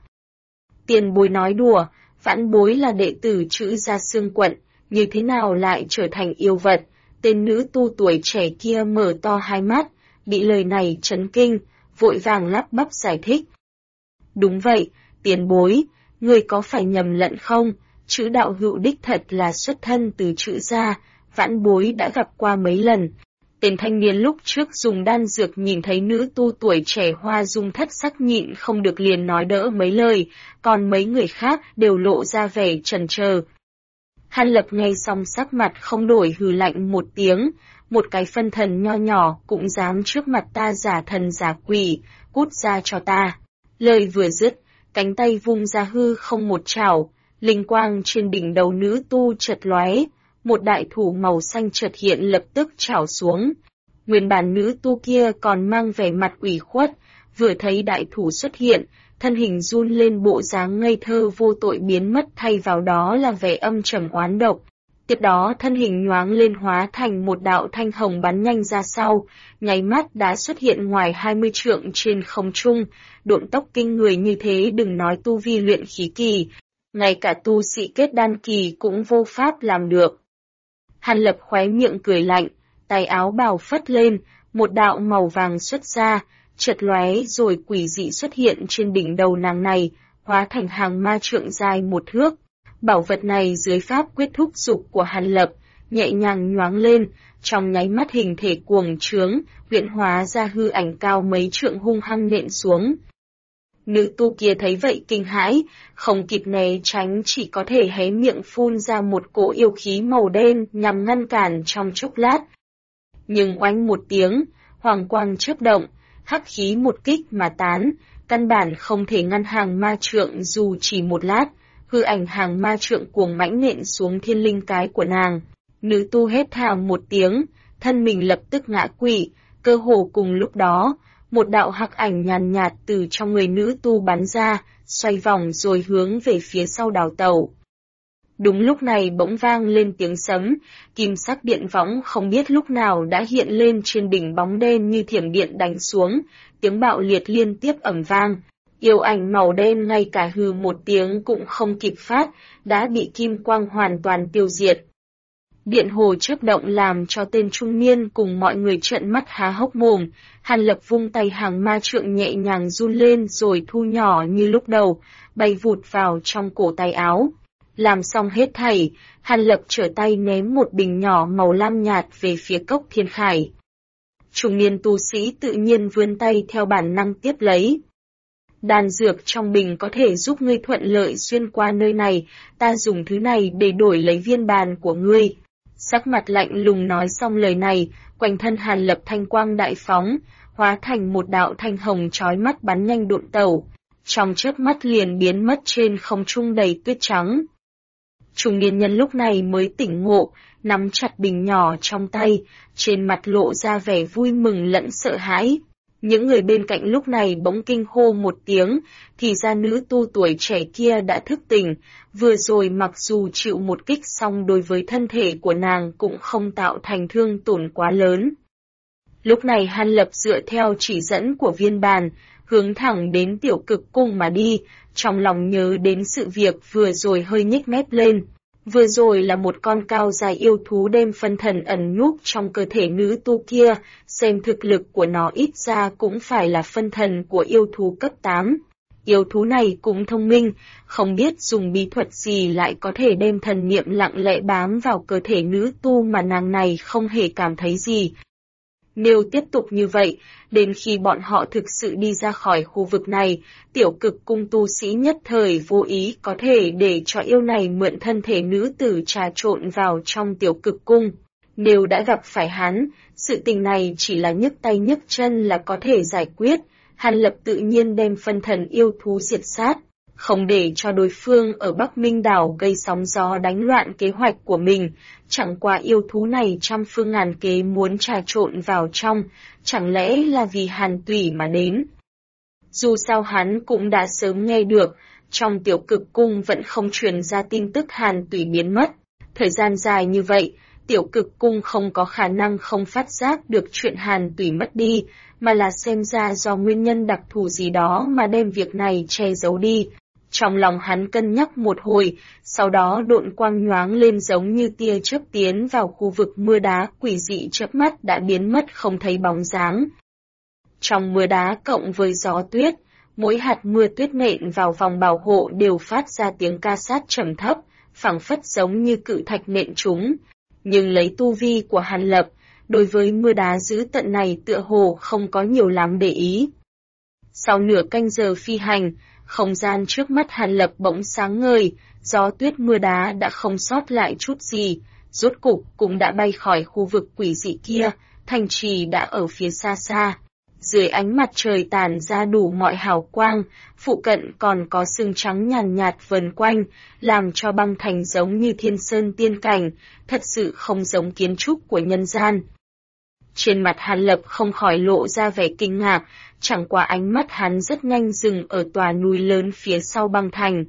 Tiền bối nói đùa, vãn bối là đệ tử Trữ Gia Xương Quận, như thế nào lại trở thành yêu vật? Tên nữ tu tuổi trẻ kia mở to hai mắt, bị lời này chấn kinh, vội vàng lắp bắp giải thích. Đúng vậy, tiền bối, người có phải nhầm lẫn không? Trữ đạo hữu đích thật là xuất thân từ Trữ Gia, vãn bối đã gặp qua mấy lần. Tên thanh niên lúc trước dùng đan dược nhìn thấy nữ tu tuổi trẻ Hoa Dung thất sắc nhịn không được liền nói đỡ mấy lời, còn mấy người khác đều lộ ra vẻ chần chờ. Hàn Lập nghe xong sắc mặt không đổi hừ lạnh một tiếng, một cái phân thần nho nhỏ cũng dám trước mặt ta giả thần giả quỷ, cút ra cho ta. Lời vừa dứt, cánh tay vung ra hư không một chảo, linh quang trên đỉnh đầu nữ tu chợt lóe. Một đại thủ màu xanh chợt hiện lập tức chảo xuống. Nguyên bản nữ tu kia còn mang vẻ mặt ủy khuất, vừa thấy đại thủ xuất hiện, thân hình run lên bộ dáng ngây thơ vô tội biến mất thay vào đó là vẻ âm trầm oán độc. Tiếp đó thân hình nhoáng lên hóa thành một đạo thanh hồng bắn nhanh ra sau, nháy mắt đã xuất hiện ngoài 20 trượng trên không trung, độn tốc kinh người như thế đừng nói tu vi luyện khí kỳ, ngay cả tu sĩ kết đan kỳ cũng vô pháp làm được. Hàn Lập khóe miệng cười lạnh, tay áo bào phất lên, một đạo màu vàng xuất ra, chợt lóe rồi quỷ dị xuất hiện trên đỉnh đầu nàng này, hóa thành hàng ma trượng dài một thước. Bảo vật này dưới pháp quyết thúc dục của Hàn Lập, nhẹ nhàng nhoáng lên, trong nháy mắt hình thể cuồng trướng, luyện hóa ra hư ảnh cao mấy trượng hung hăng nện xuống. Nữ tu kia thấy vậy kinh hãi, không kịp né tránh chỉ có thể hé miệng phun ra một cỗ yêu khí màu đen nhằm ngăn cản trong chốc lát. Nhưng oanh một tiếng, hoàng quang chớp động, hắc khí một kích mà tán, căn bản không thể ngăn hàng ma trượng dù chỉ một lát, hư ảnh hàng ma trượng cuồng mãnh nện xuống thiên linh cái của nàng. Nữ tu hét thảm một tiếng, thân mình lập tức ngã quỵ, cơ hồ cùng lúc đó. Một đạo hắc ảnh nhàn nhạt từ trong người nữ tu bắn ra, xoay vòng rồi hướng về phía sau đào tẩu. Đúng lúc này bỗng vang lên tiếng sấm, kim sắc điện võng không biết lúc nào đã hiện lên trên đỉnh bóng đen như thiểm điện đánh xuống, tiếng bạo liệt liên tiếp ầm vang. Yêu ảnh màu đen ngay cả hừ một tiếng cũng không kịp phát, đã bị kim quang hoàn toàn tiêu diệt. Điện hồ chớp động làm cho tên trung niên cùng mọi người trợn mắt há hốc mồm. Hàn Lập vung tay hàng ma trượng nhẹ nhàng run lên rồi thu nhỏ như lúc đầu, bay vụt vào trong cổ tay áo. Làm xong hết thảy, Hàn Lập trở tay ném một bình nhỏ màu lam nhạt về phía Cốc Thiên Khải. Trung niên tu sĩ tự nhiên vươn tay theo bản năng tiếp lấy. Đan dược trong bình có thể giúp ngươi thuận lợi xuyên qua nơi này, ta dùng thứ này để đổi lấy viên bàn của ngươi. Sắc mặt lạnh lùng nói xong lời này, quanh thân Hàn Lập thanh quang đại phóng, hóa thành một đạo thanh hồng chói mắt bắn nhanh độn tẩu, trong chớp mắt liền biến mất trên không trung đầy tuyết trắng. Trung niên nhân lúc này mới tỉnh ngộ, nắm chặt bình nhỏ trong tay, trên mặt lộ ra vẻ vui mừng lẫn sợ hãi. Những người bên cạnh lúc này bỗng kinh hô một tiếng, thì ra nữ tu tuổi trẻ kia đã thức tỉnh, vừa rồi mặc dù chịu một kích song đối với thân thể của nàng cũng không tạo thành thương tổn quá lớn. Lúc này Hàn Lập dựa theo chỉ dẫn của Viên Bàn, hướng thẳng đến Tiểu Cực Cung mà đi, trong lòng nhớ đến sự việc vừa rồi hơi nhếch mép lên. Vừa rồi là một con cao dài yêu thú đem phân thần ẩn núp trong cơ thể nữ tu kia, xem thực lực của nó ít ra cũng phải là phân thần của yêu thú cấp 8. Yêu thú này cũng thông minh, không biết dùng bí thuật gì lại có thể đem thần niệm lặng lẽ bám vào cơ thể nữ tu mà nàng này không hề cảm thấy gì. Nếu tiếp tục như vậy, đến khi bọn họ thực sự đi ra khỏi khu vực này, Tiểu Cực Cung tu sĩ nhất thời vô ý có thể để cho yêu này mượn thân thể nữ tử trà trộn vào trong Tiểu Cực Cung. Nếu đã gặp phải hắn, sự tình này chỉ là nhấc tay nhấc chân là có thể giải quyết, Hàn Lập tự nhiên đem phân thần yêu thú diệt sát, không để cho đối phương ở Bắc Minh đảo gây sóng gió đánh loạn kế hoạch của mình. Chẳng qua yêu thú này trăm phương ngàn kế muốn trà trộn vào trong, chẳng lẽ là vì Hàn Tủy mà đến. Dù sao hắn cũng đã sớm nghe được, trong Tiểu Cực Cung vẫn không truyền ra tin tức Hàn Tủy biến mất. Thời gian dài như vậy, Tiểu Cực Cung không có khả năng không phát giác được chuyện Hàn Tủy mất đi, mà là xem ra do nguyên nhân đặc thù gì đó mà đem việc này che giấu đi. Trong lòng hắn cân nhắc một hồi, sau đó độn quang nhoáng lên giống như tia chớp tiến vào khu vực mưa đá quỷ dị chớp mắt đã biến mất không thấy bóng dáng. Trong mưa đá cộng với gió tuyết, mỗi hạt mưa tuyết nện vào vòng bảo hộ đều phát ra tiếng ca sát trầm thấp, phảng phất giống như cự thạch nện chúng. Nhưng lấy tu vi của Hàn Lập, đối với mưa đá dữ tận này tựa hồ không có nhiều lắm để ý. Sau nửa canh giờ phi hành, không gian trước mắt Hàn Lập bỗng sáng ngời, gió tuyết mưa đá đã không sót lại chút gì, rốt cục cũng đã bay khỏi khu vực quỷ dị kia, thành trì đã ở phía xa xa. Dưới ánh mặt trời tản ra đủ mọi hào quang, phụ cận còn có sương trắng nhàn nhạt vần quanh, làm cho băng thành giống như thiên sơn tiên cảnh, thật sự không giống kiến trúc của nhân gian. Trên mặt Hàn Lập không khỏi lộ ra vẻ kinh ngạc, chẳng qua ánh mắt hắn rất nhanh dừng ở tòa núi lớn phía sau băng thành.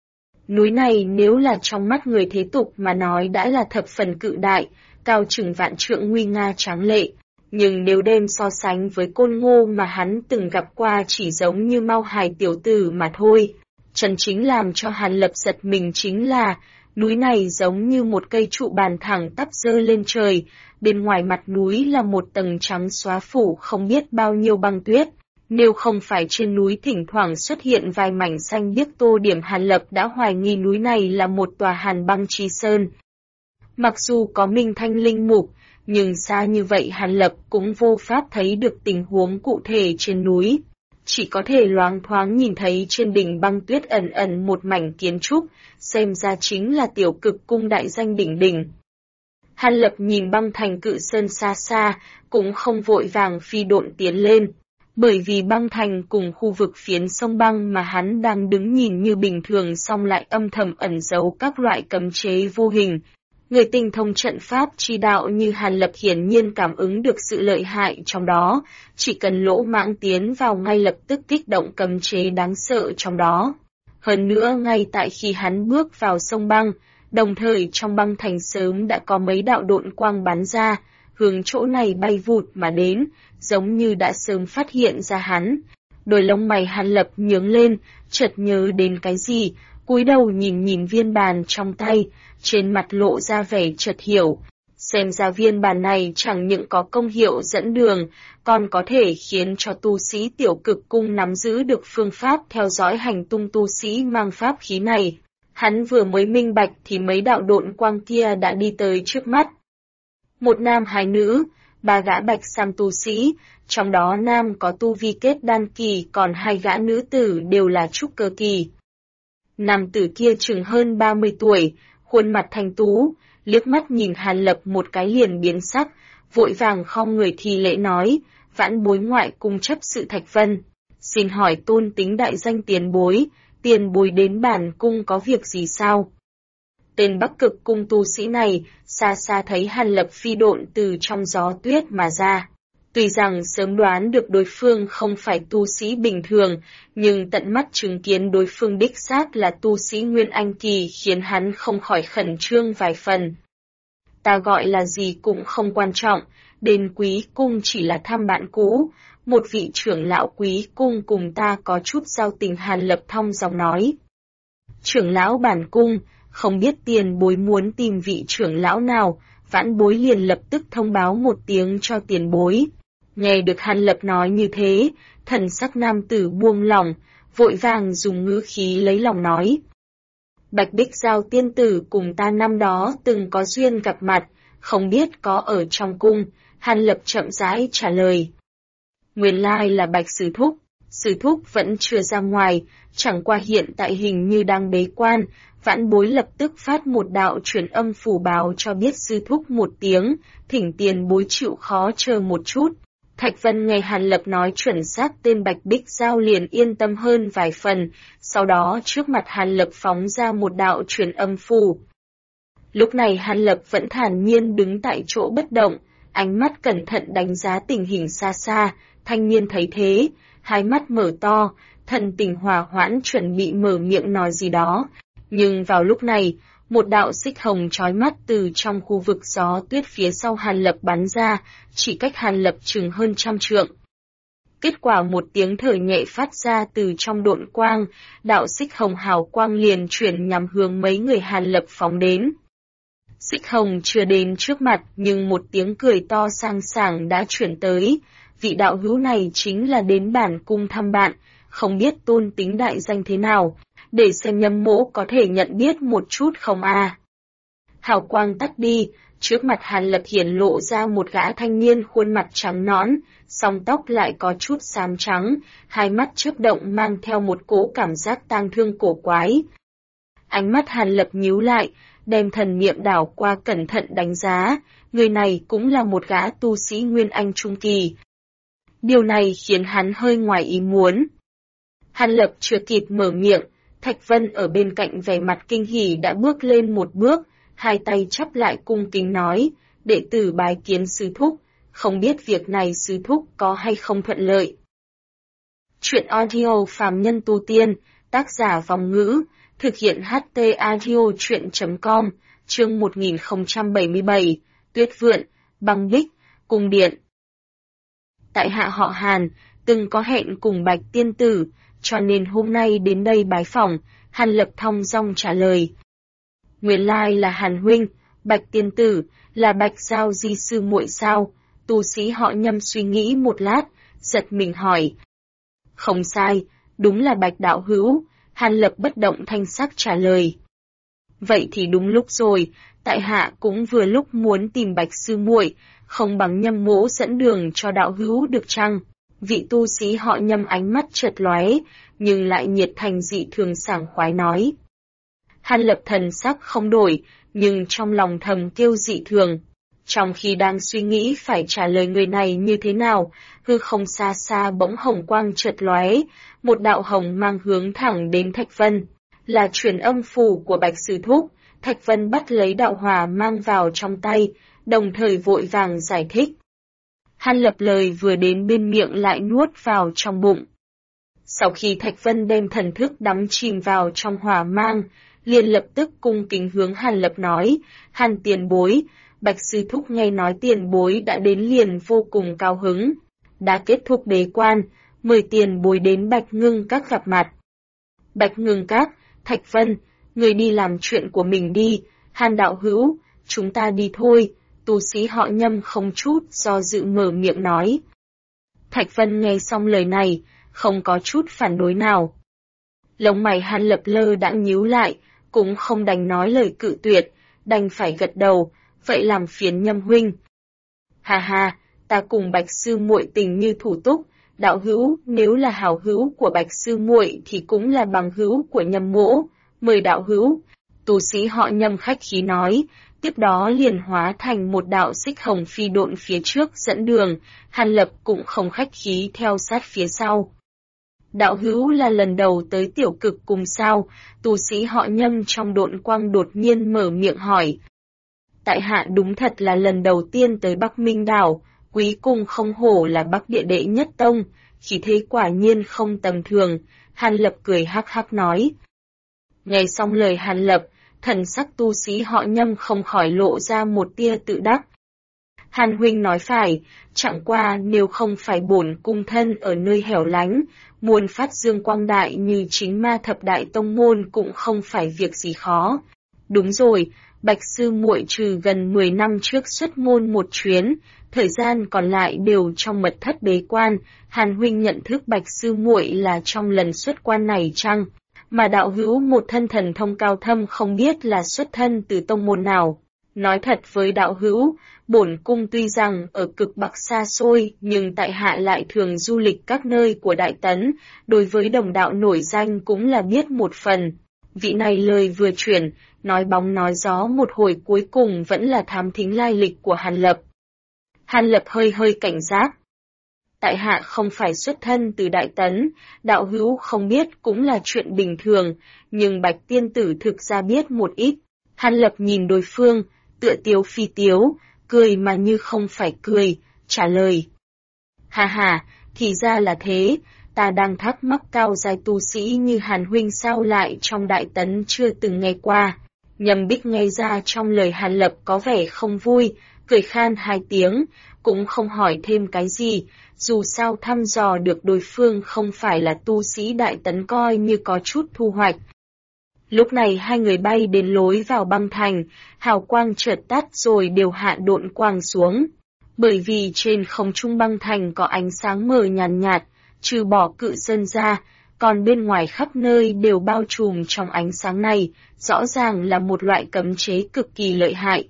Núi này nếu là trong mắt người thế tục mà nói đã là thập phần cự đại, cao chừng vạn trượng nguy nga tráng lệ. Nhưng nếu đem so sánh với Côn Ngô mà hắn từng gặp qua chỉ giống như Mao Hài tiểu tử mà thôi. Chân chính làm cho Hàn Lập giật mình chính là, núi này giống như một cây trụ bàn thẳng tắp dơ lên trời, bên ngoài mặt núi là một tầng trắng xóa phủ không biết bao nhiêu băng tuyết. Nếu không phải trên núi thỉnh thoảng xuất hiện vài mảnh xanh biếc tô điểm, Hàn Lập đã hoài nghi núi này là một tòa hàn băng chi sơn. Mặc dù có Minh Thanh linh mục, nhưng xa như vậy Hàn Lập cũng vô pháp thấy được tình huống cụ thể trên núi. Chỉ có thể loáng thoáng nhìn thấy trên đỉnh băng tuyết ẩn ẩn một mảnh kiến trúc, xem ra chính là Tiểu Cực Cung đại danh đỉnh đỉnh. Hàn Lập nhìn băng thành cự sơn xa xa, cũng không vội vàng phi độn tiến lên. Bởi vì băng thành cùng khu vực phiến sông băng mà hắn đang đứng nhìn như bình thường song lại âm thầm ẩn giấu các loại cấm chế vô hình. Người tinh thông trận pháp chi đạo như Hàn Lập hiển nhiên cảm ứng được sự lợi hại trong đó, chỉ cần lỗ mãng tiến vào ngay lập tức kích động cấm chế đáng sợ trong đó. Hơn nữa ngay tại khi hắn bước vào sông băng, đồng thời trong băng thành sớm đã có mấy đạo độn quang bắn ra, hướng chỗ này bay vụt mà đến, giống như đã sớm phát hiện ra hắn. Đôi lông mày Hàn Lập nhướng lên, chợt nhớ đến cái gì, cúi đầu nhìn viên bàn trong tay, trên mặt lộ ra vẻ chợt hiểu. Xem ra viên bàn này chẳng những có công hiệu dẫn đường, còn có thể khiến cho tu sĩ Tiểu Cực Cung nắm giữ được phương pháp theo dõi hành tung tu sĩ mang pháp khí này. Hắn vừa mới minh bạch thì mấy đạo độn quang kia đã đi tới trước mắt. Một nam hai nữ, ba gã bạch sam tu sĩ, trong đó nam có tu vi kết đan kỳ, còn hai gã nữ tử đều là trúc cơ kỳ. Nam tử kia chừng hơn 30 tuổi, khuôn mặt thanh tú, liếc mắt nhìn Hàn Lập một cái liền biến sắc, vội vàng khom người thi lễ nói, vãn bối ngoại cung chấp sự Thạch Vân. Xin hỏi tôn tính đại danh tiền bối đến bản cung có việc gì sao? Tên Bắc Cực Cung tu sĩ này, xa xa thấy Hàn Lập phi độn từ trong gió tuyết mà ra. Tuy rằng sớm đoán được đối phương không phải tu sĩ bình thường, nhưng tận mắt chứng kiến đối phương đích xác là tu sĩ Nguyên Anh Kỳ khiến hắn không khỏi khẩn trương vài phần. Ta gọi là gì cũng không quan trọng, đến Quý Cung chỉ là thăm bạn cũ, một vị trưởng lão Quý Cung cùng ta có chút giao tình. Hàn Lập thong dong nói. Trưởng lão bản cung, không biết tiền bối muốn tìm vị trưởng lão nào, vãn bối liền lập tức thông báo một tiếng cho tiền bối. Nghe được Hàn Lập nói như thế, thần sắc nam tử buông lỏng, vội vàng dùng ngữ khí lấy lòng nói. Bạch Bích Giao tiên tử cùng ta năm đó từng có duyên gặp mặt, không biết có ở trong cung. Hàn Lập chậm rãi trả lời. Nguyên lai là Bạch Sư Thúc vẫn chưa ra ngoài, chẳng qua hiện tại hình như đang bế quan. Vãn bối lập tức phát một đạo truyền âm phủ báo cho biết Sư Thúc một tiếng, thỉnh tiền bối chịu khó chờ một chút. Thạch Vân nghe Hàn Lập nói chuẩn xác tên Bạch Bích Giao liền yên tâm hơn vài phần, sau đó trước mặt Hàn Lập phóng ra một đạo truyền âm phù. Lúc này Hàn Lập vẫn thản nhiên đứng tại chỗ bất động, ánh mắt cẩn thận đánh giá tình hình xa xa. Thanh niên thấy thế, hai mắt mở to, thần tình hòa hoãn chuẩn bị mở miệng nói gì đó. Nhưng vào lúc này, một đạo xích hồng chói mắt từ trong khu vực gió tuyết phía sau Hàn Lập bắn ra, chỉ cách Hàn Lập chừng hơn 100 trượng. Kết quả một tiếng thở nhẹ phát ra từ trong độn quang, đạo xích hồng hào quang liền chuyển nhằm hướng mấy người Hàn Lập phóng đến. Xích hồng chưa đến trước mặt nhưng một tiếng cười to sang sảng đã chuyển tới. Vị đạo hữu này chính là đến bản cung thăm bạn, không biết tôn tính đại danh thế nào, để xem Nhâm Mỗ có thể nhận biết một chút không à. Hào quang tắt đi, trước mặt Hàn Lập hiển lộ ra một gã thanh niên khuôn mặt trắng nõn, song tóc lại có chút xám trắng, hai mắt chớp động mang theo một cỗ cảm giác tang thương cổ quái. Ánh mắt Hàn Lập nhíu lại, đem thần niệm đảo qua cẩn thận đánh giá, người này cũng là một gã tu sĩ Nguyên Anh Trung Kỳ. Điều này khiến hắn hơi ngoài ý muốn. Hàn Lập chưa kịp mở miệng, Thạch Vân ở bên cạnh vẻ mặt kinh hỉ đã bước lên một bước, hai tay chắp lại cung kính nói, đệ tử bái kiến Sư Thúc, không biết việc này Sư Thúc có hay không thuận lợi. Chuyện audio phàm nhân tu tiên, tác giả Vòng Ngữ, thực hiện HT audio chuyện.com, chương 1077, Tuyết Vượn, Băng Bích, Cung Điện. Tại hạ họ Hàn, từng có hẹn cùng Bạch Tiên Tử, cho nên hôm nay đến đây bái phỏng. Hàn Lập thong dong trả lời. Nguyên lai là Hàn huynh, Bạch Tiên Tử, là Bạch Giao di sư muội sao? Tu sĩ họ Nhâm suy nghĩ một lát, giật mình hỏi. Không sai, đúng là Bạch đạo hữu. Hàn Lập bất động thanh sắc trả lời. Vậy thì đúng lúc rồi, tại hạ cũng vừa lúc muốn tìm Bạch sư muội, không bằng Nhâm Mỗ dẫn đường cho đạo hữu được chăng? Vị tu sĩ họ Nhâm ánh mắt chợt lóe, nhưng lại nhiệt thành dị thường sảng khoái nói. Hàn Lập thần sắc không đổi, nhưng trong lòng thầm kêu dị thường. Trong khi đang suy nghĩ phải trả lời người này như thế nào, hư không xa xa bỗng hồng quang chợt lóe, một đạo hồng mang hướng thẳng đến Thạch Vân. Là truyền âm phù của Bạch Sư Thúc. Thạch Vân bắt lấy đạo hỏa mang vào trong tay, đồng thời vội vàng giải thích. Hàn Lập lời vừa đến bên miệng lại nuốt vào trong bụng. Sau khi Thạch Vân đem thần thức đắm chìm vào trong hỏa mang, liền lập tức cung kính hướng Hàn Lập nói, Hàn tiền bối, Bạch Sư Thúc nghe nói tiền bối đã đến liền vô cùng cao hứng. Đã kết thúc bế quan, mời tiền bối đến Bạch Ngưng Các gặp mặt. Bạch Ngưng Các, Thạch Vân, người đi làm chuyện của mình đi, Hàn đạo hữu, chúng ta đi thôi. Tu sĩ họ Nhâm không chút do dự mở miệng nói. Thạch Vân nghe xong lời này, không có chút phản đối nào. Lông mày Hàn Lập lơ đãng nhíu lại, cũng không đành nói lời cự tuyệt, đành phải gật đầu, vậy làm phiền Nhâm huynh. Ha ha, ta cùng Bạch sư muội tình như thủ túc, đạo hữu nếu là hảo hữu của Bạch sư muội thì cũng là bằng hữu của Nhâm Mỗ, mời đạo hữu. Tu sĩ họ Nhâm khách khí nói, tiếp đó liền hóa thành một đạo xích hồng phi độn phía trước dẫn đường, Hàn Lập cũng không khách khí theo sát phía sau. Đạo hữu là lần đầu tới Tiểu Cực cùng sao? Tu sĩ họ Nhâm trong độn quang đột nhiên mở miệng hỏi. Tại hạ đúng thật là lần đầu tiên tới Bắc Minh Đảo, Quý cung không hổ là Bắc Địa đệ nhất tông, khí thế quả nhiên không tầm thường, Hàn Lập cười hắc hắc nói. Nghe xong lời Hàn Lập, thần sắc tu sĩ họ Nhâm không khỏi lộ ra một tia tự đắc. Hàn huynh nói phải, chẳng qua nếu không phải bổn cung thân ở nơi hẻo lánh, muốn phát dương quang đại như chính ma thập đại tông môn cũng không phải việc gì khó. Đúng rồi, Bạch sư muội trừ gần 10 năm trước xuất môn một chuyến, thời gian còn lại đều trong mật thất bế quan, Hàn huynh nhận thức Bạch sư muội là trong lần xuất quan này chăng? Mà đạo hữu một thân thần thông cao thâm không biết là xuất thân từ tông môn nào. Nói thật với đạo hữu, bổn cung tuy rằng ở cực Bắc xa xôi, nhưng tại hạ lại thường du lịch các nơi của Đại Tấn, đối với đồng đạo nổi danh cũng là biết một phần. Vị này lời vừa chuyển, nói bóng nói gió một hồi cuối cùng vẫn là thám thính lai lịch của Hàn Lập. Hàn Lập hơi hơi cảnh giác. Tại hạ không phải xuất thân từ Đại Tấn, đạo hữu không biết cũng là chuyện bình thường, nhưng Bạch tiên tử thực ra biết một ít. Hàn Lập nhìn đối phương, tựa tiếu phi tiếu, cười mà như không phải cười, trả lời. Hà hà, thì ra là thế, ta đang thắc mắc cao giai tu sĩ như Hàn huynh sao lại trong Đại Tấn chưa từng nghe qua. Nhâm Bích nghe ra trong lời Hàn Lập có vẻ không vui, cười khan hai tiếng, cũng không hỏi thêm cái gì, dù sao thăm dò được đối phương không phải là tu sĩ Đại Tấn coi như có chút thu hoạch. Lúc này hai người bay đến lối vào băng thành, hào quang chợt tắt rồi đều hạ độn quang xuống. Bởi vì trên không trung băng thành có ánh sáng mờ nhàn nhạt, trừ bỏ cự sơn ra, còn bên ngoài khắp nơi đều bao trùm trong ánh sáng này, rõ ràng là một loại cấm chế cực kỳ lợi hại.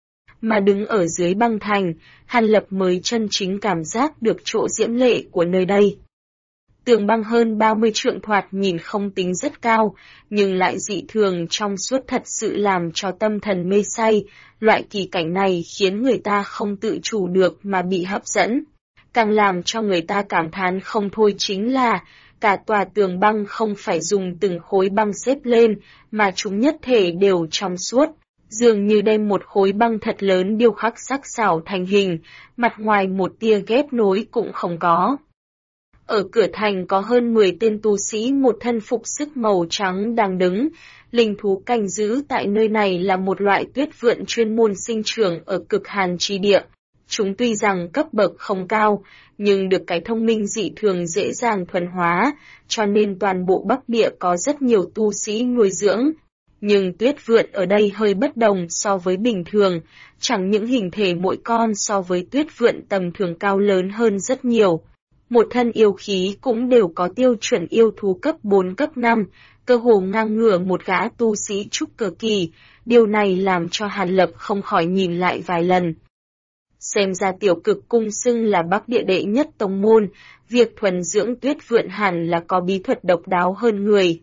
Mà đứng ở dưới băng thành, Hàn Lập mới chân chính cảm giác được chỗ diễm lệ của nơi đây. Tường băng hơn 30 trượng thoạt nhìn không tính rất cao, nhưng lại dị thường trong suốt thật sự làm cho tâm thần mê say, loại kỳ cảnh này khiến người ta không tự chủ được mà bị hấp dẫn. Càng làm cho người ta cảm thán không thôi chính là, cả tòa tường băng không phải dùng từng khối băng xếp lên, mà chúng nhất thể đều trong suốt. Dường như đem một khối băng thật lớn điêu khắc sắc sảo thành hình, mặt ngoài một tia ghép nối cũng không có. Ở cửa thành có hơn 10 tên tu sĩ một thân phục sức màu trắng đang đứng, linh thú canh giữ tại nơi này là một loại tuyết vượn chuyên môn sinh trưởng ở cực hàn chi địa. Chúng tuy rằng cấp bậc không cao, nhưng được cái thông minh dị thường dễ dàng thuần hóa, cho nên toàn bộ Bắc Địa có rất nhiều tu sĩ nuôi dưỡng. Nhưng tuyết vượn ở đây hơi bất đồng so với bình thường, chẳng những hình thể mỗi con so với tuyết vượn tầm thường cao lớn hơn rất nhiều. Một thân yêu khí cũng đều có tiêu chuẩn yêu thú cấp 4 cấp 5, cơ hồ ngang ngửa một gã tu sĩ trúc cơ kỳ, điều này làm cho Hàn Lập không khỏi nhìn lại vài lần. Xem ra tiểu cực cung xưng là Bắc Địa đệ nhất tông môn, việc thuần dưỡng tuyết vượn hẳn là có bí thuật độc đáo hơn người.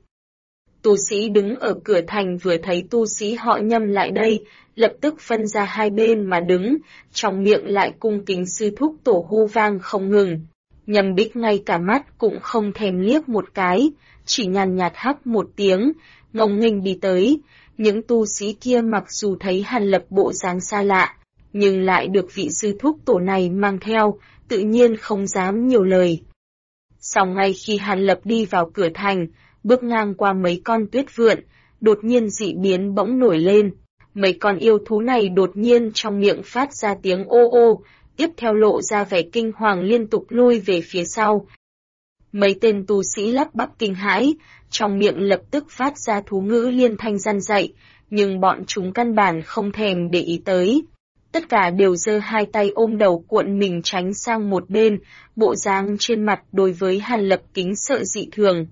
Tu sĩ đứng ở cửa thành vừa thấy tu sĩ họ Nhâm lại đây, lập tức phân ra hai bên mà đứng, trong miệng lại cung kính sư thúc tổ hô vang không ngừng. Nhâm Bích ngay cả mắt cũng không thèm liếc một cái, chỉ nhàn nhạt hắc một tiếng, ngông nghênh đi tới. Những tu sĩ kia mặc dù thấy Hàn Lập bộ dáng xa lạ, nhưng lại được vị sư thúc tổ này mang theo, tự nhiên không dám nhiều lời. Sau ngay khi Hàn Lập đi vào cửa thành, bước ngang qua mấy con tuyết vượn, đột nhiên dị biến bỗng nổi lên. Mấy con yêu thú này đột nhiên trong miệng phát ra tiếng ô ô, tiếp theo lộ ra vẻ kinh hoàng liên tục lui về phía sau. Mấy tên tu sĩ lắp bắp kinh hãi, trong miệng lập tức phát ra thú ngữ liên thanh răn dạy, nhưng bọn chúng căn bản không thèm để ý tới. Tất cả đều giơ hai tay ôm đầu cuộn mình tránh sang một bên, bộ dáng trên mặt đối với Hàn Lập kính sợ dị thường.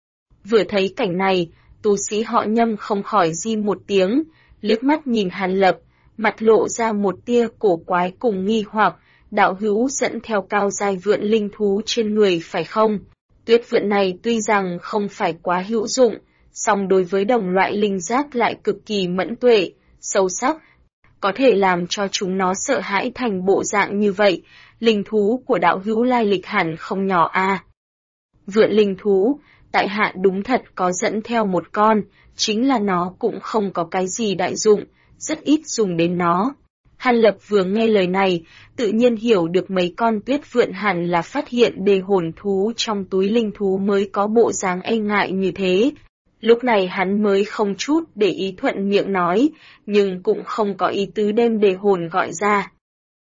Vừa thấy cảnh này, tu sĩ họ Nhâm không khỏi di một tiếng, liếc mắt nhìn Hàn Lập, mặt lộ ra một tia cổ quái cùng nghi hoặc, đạo hữu dẫn theo cao giai vượn linh thú trên người phải không? Tuyết vượn này tuy rằng không phải quá hữu dụng, song đối với đồng loại linh giác lại cực kỳ mẫn tuệ, sâu sắc, có thể làm cho chúng nó sợ hãi thành bộ dạng như vậy, linh thú của đạo hữu lai lịch hẳn không nhỏ a. Vượn linh thú, tại hạ đúng thật có dẫn theo một con, chính là nó cũng không có cái gì đại dụng, rất ít dùng đến nó. Hàn Lập vừa nghe lời này, tự nhiên hiểu được mấy con tuyết vượn hẳn là phát hiện đề hồn thú trong túi linh thú mới có bộ dáng e ngại như thế. Lúc này hắn mới không chút để ý thuận miệng nói, nhưng cũng không có ý tứ đem đề hồn gọi ra.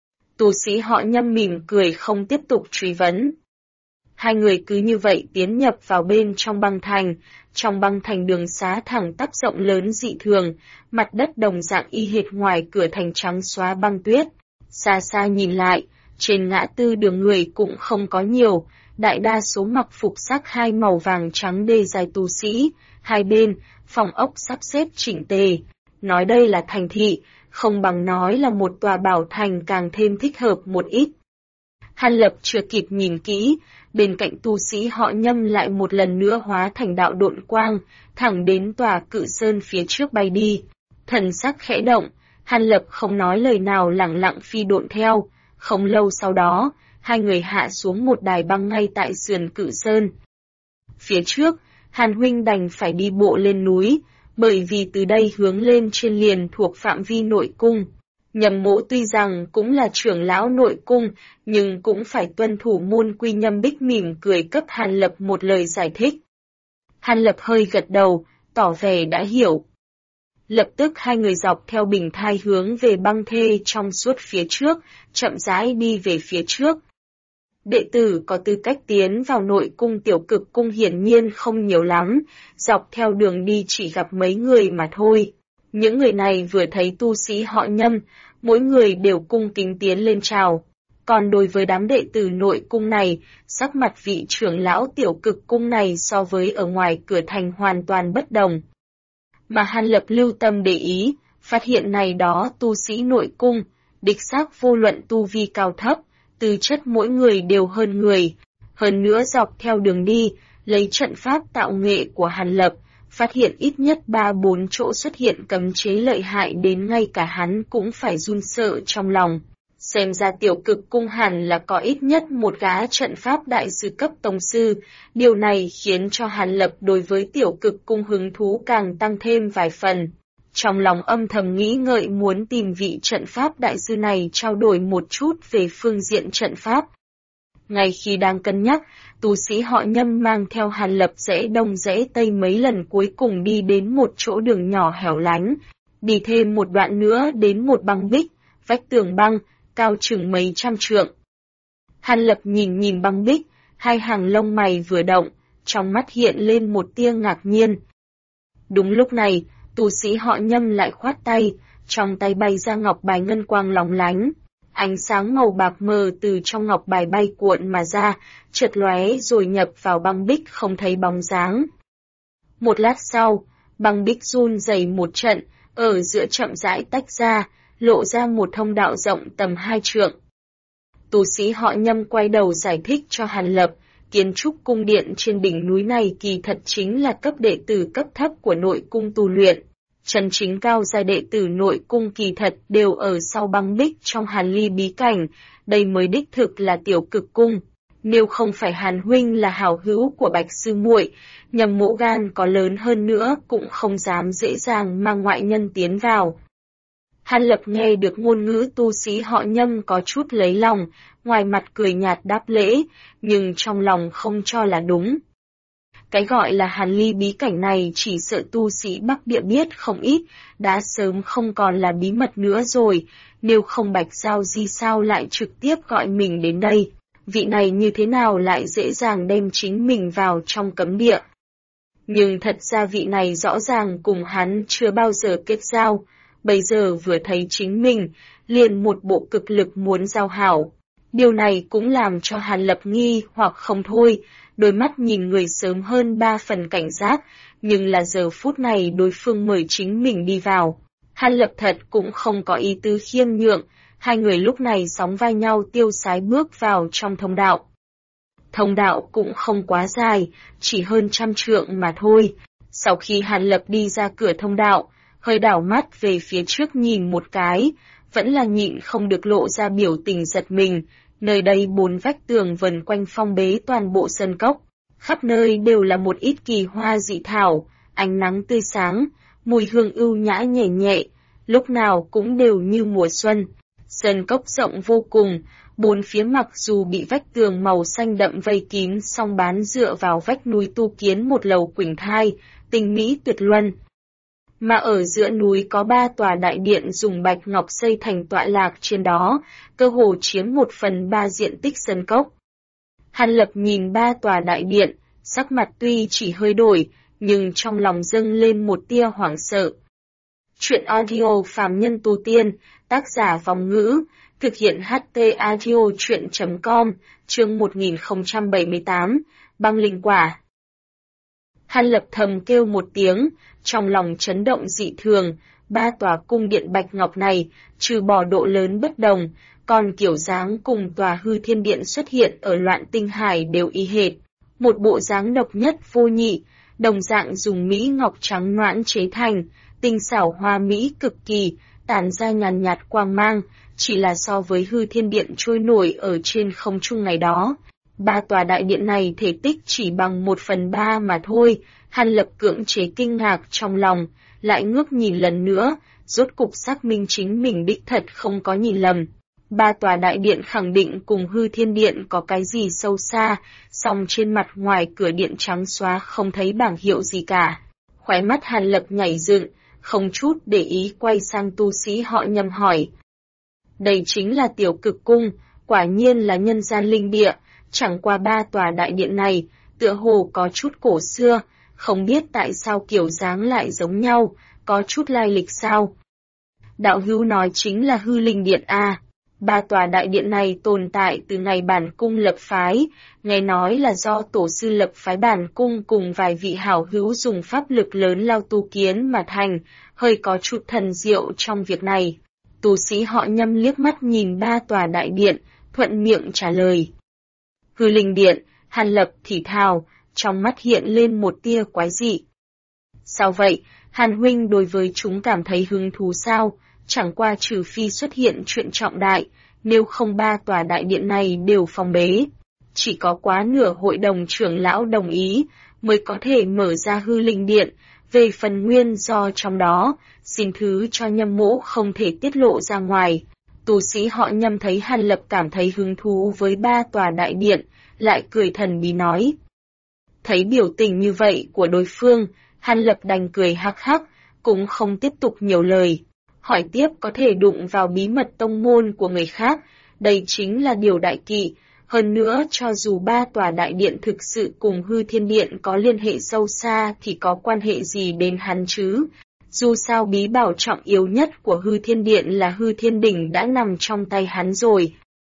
Tu sĩ họ Nhâm mỉm cười không tiếp tục truy vấn. Hai người cứ như vậy tiến nhập vào bên trong băng thành. Trong băng thành đường xá thẳng tắp rộng lớn dị thường, mặt đất đồng dạng y hệt ngoài cửa thành trắng xóa băng tuyết. Xa xa nhìn lại, trên ngã tư đường người cũng không có nhiều, đại đa số mặc phục sắc hai màu vàng trắng đê dài tu sĩ, hai bên, phòng ốc sắp xếp chỉnh tề. Nói đây là thành thị, không bằng nói là một tòa bảo thành càng thêm thích hợp một ít. Hàn Lập chưa kịp nhìn kỹ, bên cạnh tu sĩ họ Nhâm lại một lần nữa hóa thành đạo độn quang, thẳng đến tòa cự sơn phía trước bay đi. Thần sắc khẽ động, Hàn Lập không nói lời nào lẳng lặng phi độn theo. Không lâu sau đó, hai người hạ xuống một đài băng ngay tại sườn cự sơn. Phía trước, Hàn huynh đành phải đi bộ lên núi, bởi vì từ đây hướng lên trên liền thuộc phạm vi nội cung. Nhâm Mỗ tuy rằng cũng là trưởng lão nội cung, nhưng cũng phải tuân thủ môn quy. Nhâm Bích mỉm cười cấp Hàn Lập một lời giải thích. Hàn Lập hơi gật đầu, tỏ vẻ đã hiểu. Lập tức hai người dọc theo bình thai hướng về băng thê trong suốt phía trước, chậm rãi đi về phía trước. Đệ tử có tư cách tiến vào nội cung Tiểu Cực cung hiển nhiên không nhiều lắm, dọc theo đường đi chỉ gặp mấy người mà thôi. Những người này vừa thấy tu sĩ họ Nhâm, mỗi người đều cung kính tiến lên chào. Còn đối với đám đệ tử nội cung này, sắc mặt vị trưởng lão Tiểu Cực cung này so với ở ngoài cửa thành hoàn toàn bất đồng. Mà Hàn Lập lưu tâm để ý, phát hiện này đó tu sĩ nội cung, đích xác vô luận tu vi cao thấp, tư chất mỗi người đều hơn người. Hơn nữa dọc theo đường đi, lấy trận pháp tạo nghệ của Hàn Lập, phát hiện ít nhất 3-4 chỗ xuất hiện cấm chế lợi hại đến ngay cả hắn cũng phải run sợ trong lòng. Xem ra Tiểu Cực cung hẳn là có ít nhất một gã trận pháp đại sư cấp tông sư, điều này khiến cho Hàn Lập đối với Tiểu Cực cung hứng thú càng tăng thêm vài phần. Trong lòng âm thầm nghĩ ngợi muốn tìm vị trận pháp đại sư này trao đổi một chút về phương diện trận pháp. Ngay khi đang cân nhắc, tu sĩ họ Nhâm mang theo Hàn Lập rẽ đông rẽ tây mấy lần cuối cùng đi đến một chỗ đường nhỏ hẻo lánh, đi thêm một đoạn nữa đến một băng bích, vách tường băng, cao chừng mấy trăm trượng. Hàn Lập nhìn băng bích, hai hàng lông mày vừa động, trong mắt hiện lên một tia ngạc nhiên. Đúng lúc này, tu sĩ họ Nhâm lại khoát tay, trong tay bay ra ngọc bài ngân quang lóng lánh. Ánh sáng màu bạc mờ từ trong ngọc bài bay cuộn mà ra, chợt lóe rồi nhập vào băng bích không thấy bóng dáng. Một lát sau, băng bích run rẩy một trận, ở giữa chậm rãi tách ra, lộ ra một thông đạo rộng tầm 2 trượng. Tu sĩ họ Nhâm quay đầu giải thích cho Hàn Lập, kiến trúc cung điện trên đỉnh núi này kỳ thật chính là cấp đệ tử cấp thấp của nội cung tu luyện. Chân chính cao giai đệ tử nội cung kỳ thật đều ở sau băng bích trong Hàn Ly bí cảnh, đây mới đích thực là Tiểu Cực cung. Nếu không phải Hàn huynh là hảo hữu của Bạch sư muội, Nhâm Mỗ gan có lớn hơn nữa cũng không dám dễ dàng mang ngoại nhân tiến vào. Hàn Lập nghe được ngôn ngữ tu sĩ họ Nhâm có chút lấy lòng, ngoài mặt cười nhạt đáp lễ, nhưng trong lòng không cho là đúng. Cái gọi là Hàn Ly bí cảnh này chỉ sợ tu sĩ Bắc Địa biết không ít, đã sớm không còn là bí mật nữa rồi, nếu không Bạch Giao Di sao lại trực tiếp gọi mình đến đây, vị này như thế nào lại dễ dàng đem chính mình vào trong cấm địa. Nhưng thật ra vị này rõ ràng cùng hắn chưa bao giờ kết giao, bây giờ vừa thấy chính mình, liền một bộ cực lực muốn giao hảo. Điều này cũng làm cho Hàn Lập nghi hoặc không thôi, đôi mắt nhìn người sớm hơn 3 phần cảnh giác, nhưng là giờ phút này đối phương mời chính mình đi vào. Hàn Lập thật cũng không có ý tứ khiêm nhượng, hai người lúc này sóng vai nhau tiêu sái bước vào trong thông đạo. Thông đạo cũng không quá dài, chỉ hơn 100 trượng mà thôi. Sau khi Hàn Lập đi ra cửa thông đạo, hơi đảo mắt về phía trước nhìn một cái, vẫn là nhịn không được lộ ra biểu tình giật mình. Nơi đây 4 vách tường vần quanh phong bế toàn bộ sân cốc, khắp nơi đều là một ít kỳ hoa dị thảo, ánh nắng tươi sáng, mùi hương ưu nhã nhẹ nhẹ, lúc nào cũng đều như mùa xuân. Sơn cốc rộng vô cùng, bốn phía mặc dù bị vách tường màu xanh đậm vây kín song bán dựa vào vách núi tu kiến một lầu quỳnh thai, tinh mỹ tuyệt luân. Mà ở giữa núi có 3 tòa đại điện dùng bạch ngọc xây thành tọa lạc trên đó, cơ hồ chiếm 1/3 diện tích sơn cốc. Hàn Lập nhìn 3 tòa đại điện, sắc mặt tuy chỉ hơi đổi, nhưng trong lòng dâng lên một tia hoảng sợ. Truyện audio phàm nhân tu tiên, tác giả Vong Ngữ, thực hiện HT audio truyện.com, chương 1078, băng linh quả. Hàn Lập thầm kêu một tiếng, trong lòng chấn động dị thường, 3 tòa cung điện bạch ngọc này, trừ bỏ độ lớn bất đồng, còn kiểu dáng cùng tòa hư thiên điện xuất hiện ở loạn tinh hải đều y hệt. Một bộ dáng độc nhất vô nhị, đồng dạng dùng mỹ ngọc trắng noãn chế thành, tinh xảo hoa mỹ cực kỳ, tản ra nhàn nhạt quang mang, chỉ là so với hư thiên điện trôi nổi ở trên không trung ngày đó. 3 tòa đại điện này thể tích chỉ bằng 1/3 mà thôi, Hàn Lập cưỡng chế kinh ngạc trong lòng, lại ngước nhìn lần nữa, rốt cục xác minh chính mình đích thật không có nhìn lầm. 3 tòa đại điện khẳng định cùng hư thiên điện có cái gì sâu xa, song trên mặt ngoài cửa điện trắng xóa không thấy bảng hiệu gì cả. Khóe mắt Hàn Lập nhảy dựng, không chút để ý quay sang tu sĩ họ Nhâm hỏi. Đây chính là tiểu cực cung, quả nhiên là nhân gian linh địa, chẳng qua 3 tòa đại điện này, tựa hồ có chút cổ xưa, không biết tại sao kiểu dáng lại giống nhau, có chút lai lịch sao. Đạo hữu nói chính là hư linh điện a. 3 tòa đại điện này tồn tại từ ngày bản cung lập phái, nghe nói là do tổ sư lập phái bản cung cùng vài vị hảo hữu dùng pháp lực lớn lao tu kiến mà thành, hơi có chút thần diệu trong việc này. Tu sĩ họ Nhâm liếc mắt nhìn 3 tòa đại điện, thuận miệng trả lời. Hư linh điện, Hàn Lập thì thào, trong mắt hiện lên một tia quái dị. Sao vậy, Hàn huynh đối với chúng cảm thấy hứng thú sao? Chẳng qua trừ phi xuất hiện chuyện trọng đại, nếu không 3 tòa đại điện này đều phong bế. Chỉ có quá nửa hội đồng trưởng lão đồng ý, mới có thể mở ra hư linh điện, về phần nguyên do trong đó, xin thứ cho Nhâm mỗ không thể tiết lộ ra ngoài. Tu sĩ họ Nhâm thấy Hàn Lập cảm thấy hứng thú với 3 tòa đại điện, lại cười thần bí nói. Thấy biểu tình như vậy của đối phương, Hàn Lập đành cười hắc hắc, cũng không tiếp tục nhiều lời. Hỏi tiếp có thể đụng vào bí mật tông môn của người khác, đây chính là điều đại kỵ. Hơn nữa cho dù 3 tòa đại điện thực sự cùng hư thiên điện có liên hệ sâu xa thì có quan hệ gì đến hắn chứ? Dù sao bí bảo trọng yếu nhất của hư thiên điện là hư thiên đỉnh đã nằm trong tay hắn rồi.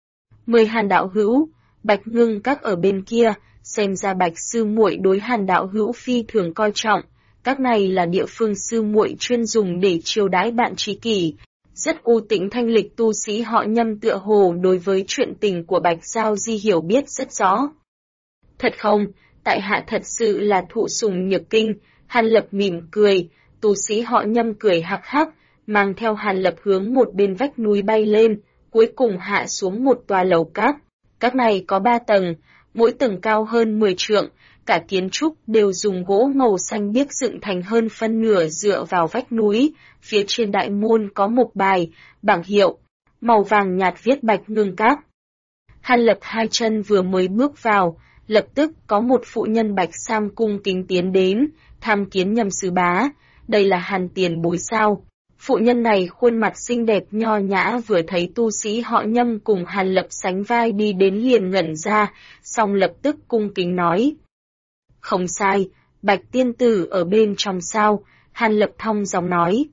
10 Hàn đạo hữu, Bạch Ngưng các ở bên kia, xem ra Bạch sư muội đối Hàn đạo hữu phi thường coi trọng. Các này là địa phương sư muội chuyên dùng để chiêu đãi bạn tri kỷ. Rất u tĩnh thanh lịch tu sĩ họ Nhâm tựa hồ đối với chuyện tình của Bạch Giao Di hiểu biết rất rõ. Thật không, tại hạ thật sự là thụ sủng nhược kinh, Hàn Lập mỉm cười, tu sĩ họ Nhâm cười hắc hắc, mang theo Hàn Lập hướng một bên vách núi bay lên, cuối cùng hạ xuống một tòa lầu các. Các này có 3 tầng, mỗi tầng cao hơn 10 trượng. Cả kiến trúc đều dùng gỗ màu xanh biếc dựng thành hơn phân nửa dựa vào vách núi, phía trên đại môn có một bài, bảng hiệu, màu vàng nhạt viết Bạch Ngưng các. Hàn Lập 2 chân vừa mới bước vào, lập tức có một phụ nhân Bạch Sam cung kính tiến đến, tham kiến Nhâm sư bá, đây là Hàn tiền bối sao. Phụ nhân này khuôn mặt xinh đẹp nho nhã vừa thấy tu sĩ họ Nhâm cùng Hàn Lập sánh vai đi đến liền ngẩn ra, xong lập tức cung kính nói. Không sai, Bạch tiên tử ở bên trong sao, Hàn Lập thong dong nói.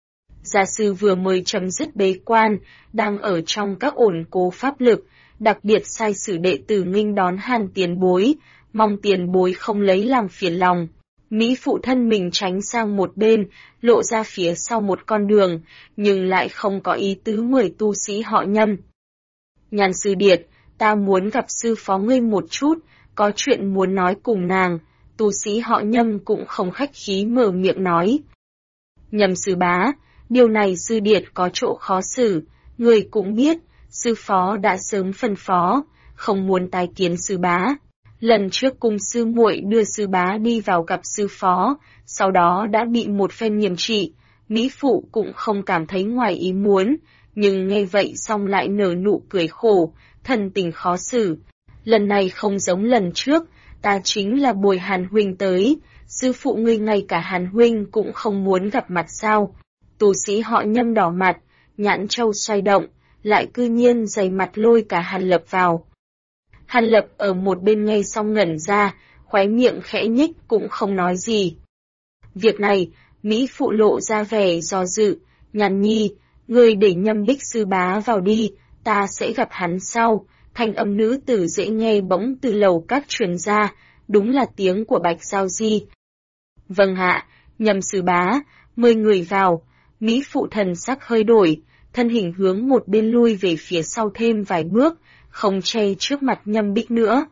Gia sư vừa mới chấm dứt bế quan, đang ở trong các ổn cố pháp lực, đặc biệt sai sử đệ tử nghênh đón Hàn tiền bối, mong tiền bối không lấy làm phiền lòng. Mỹ phụ thân mình tránh sang một bên, lộ ra phía sau một con đường, nhưng lại không có ý tứ mời tu sĩ họ Nhâm. Nhàn sư điệt, ta muốn gặp sư phó ngươi một chút, có chuyện muốn nói cùng nàng, tu sĩ họ Nhâm cũng không khách khí mở miệng nói. Nhâm sư bá, điều này sư điệt có chỗ khó xử, người cũng biết, sư phó đã sớm phân phó, không muốn tái kiến sư bá. Lần trước cùng sư muội đưa sư bá đi vào gặp sư phó, sau đó đã bị một phen nghiêm trị, Mỹ phụ cũng không cảm thấy ngoài ý muốn, nhưng nghe vậy xong lại nở nụ cười khổ, thần tình khó xử. Lần này không giống lần trước, ta chính là bồi Hàn huynh tới, sư phụ ngươi ngay cả Hàn huynh cũng không muốn gặp mặt sao? Tu sĩ họ Nhâm đỏ mặt, nhãn châu xoay động, lại cư nhiên dày mặt lôi cả Hàn Lập vào. Hàn Lập ở một bên nghe xong ngẩn ra, khóe miệng khẽ nhích cũng không nói gì. Việc này, Mỹ phụ lộ ra vẻ do dự, Nhàn Nhi, ngươi để Nhâm Bích sư bá vào đi, ta sẽ gặp hắn sau. Thanh âm nữ tử dễ nghe bỗng từ lầu các truyền ra, đúng là tiếng của Bạch Giao Di. Vâng hạ, Nhâm sư bá, mời người vào. Mỹ phụ thần sắc hơi đổi, thân hình hướng một bên lui về phía sau thêm vài bước, không che trước mặt Nhâm Bích nữa.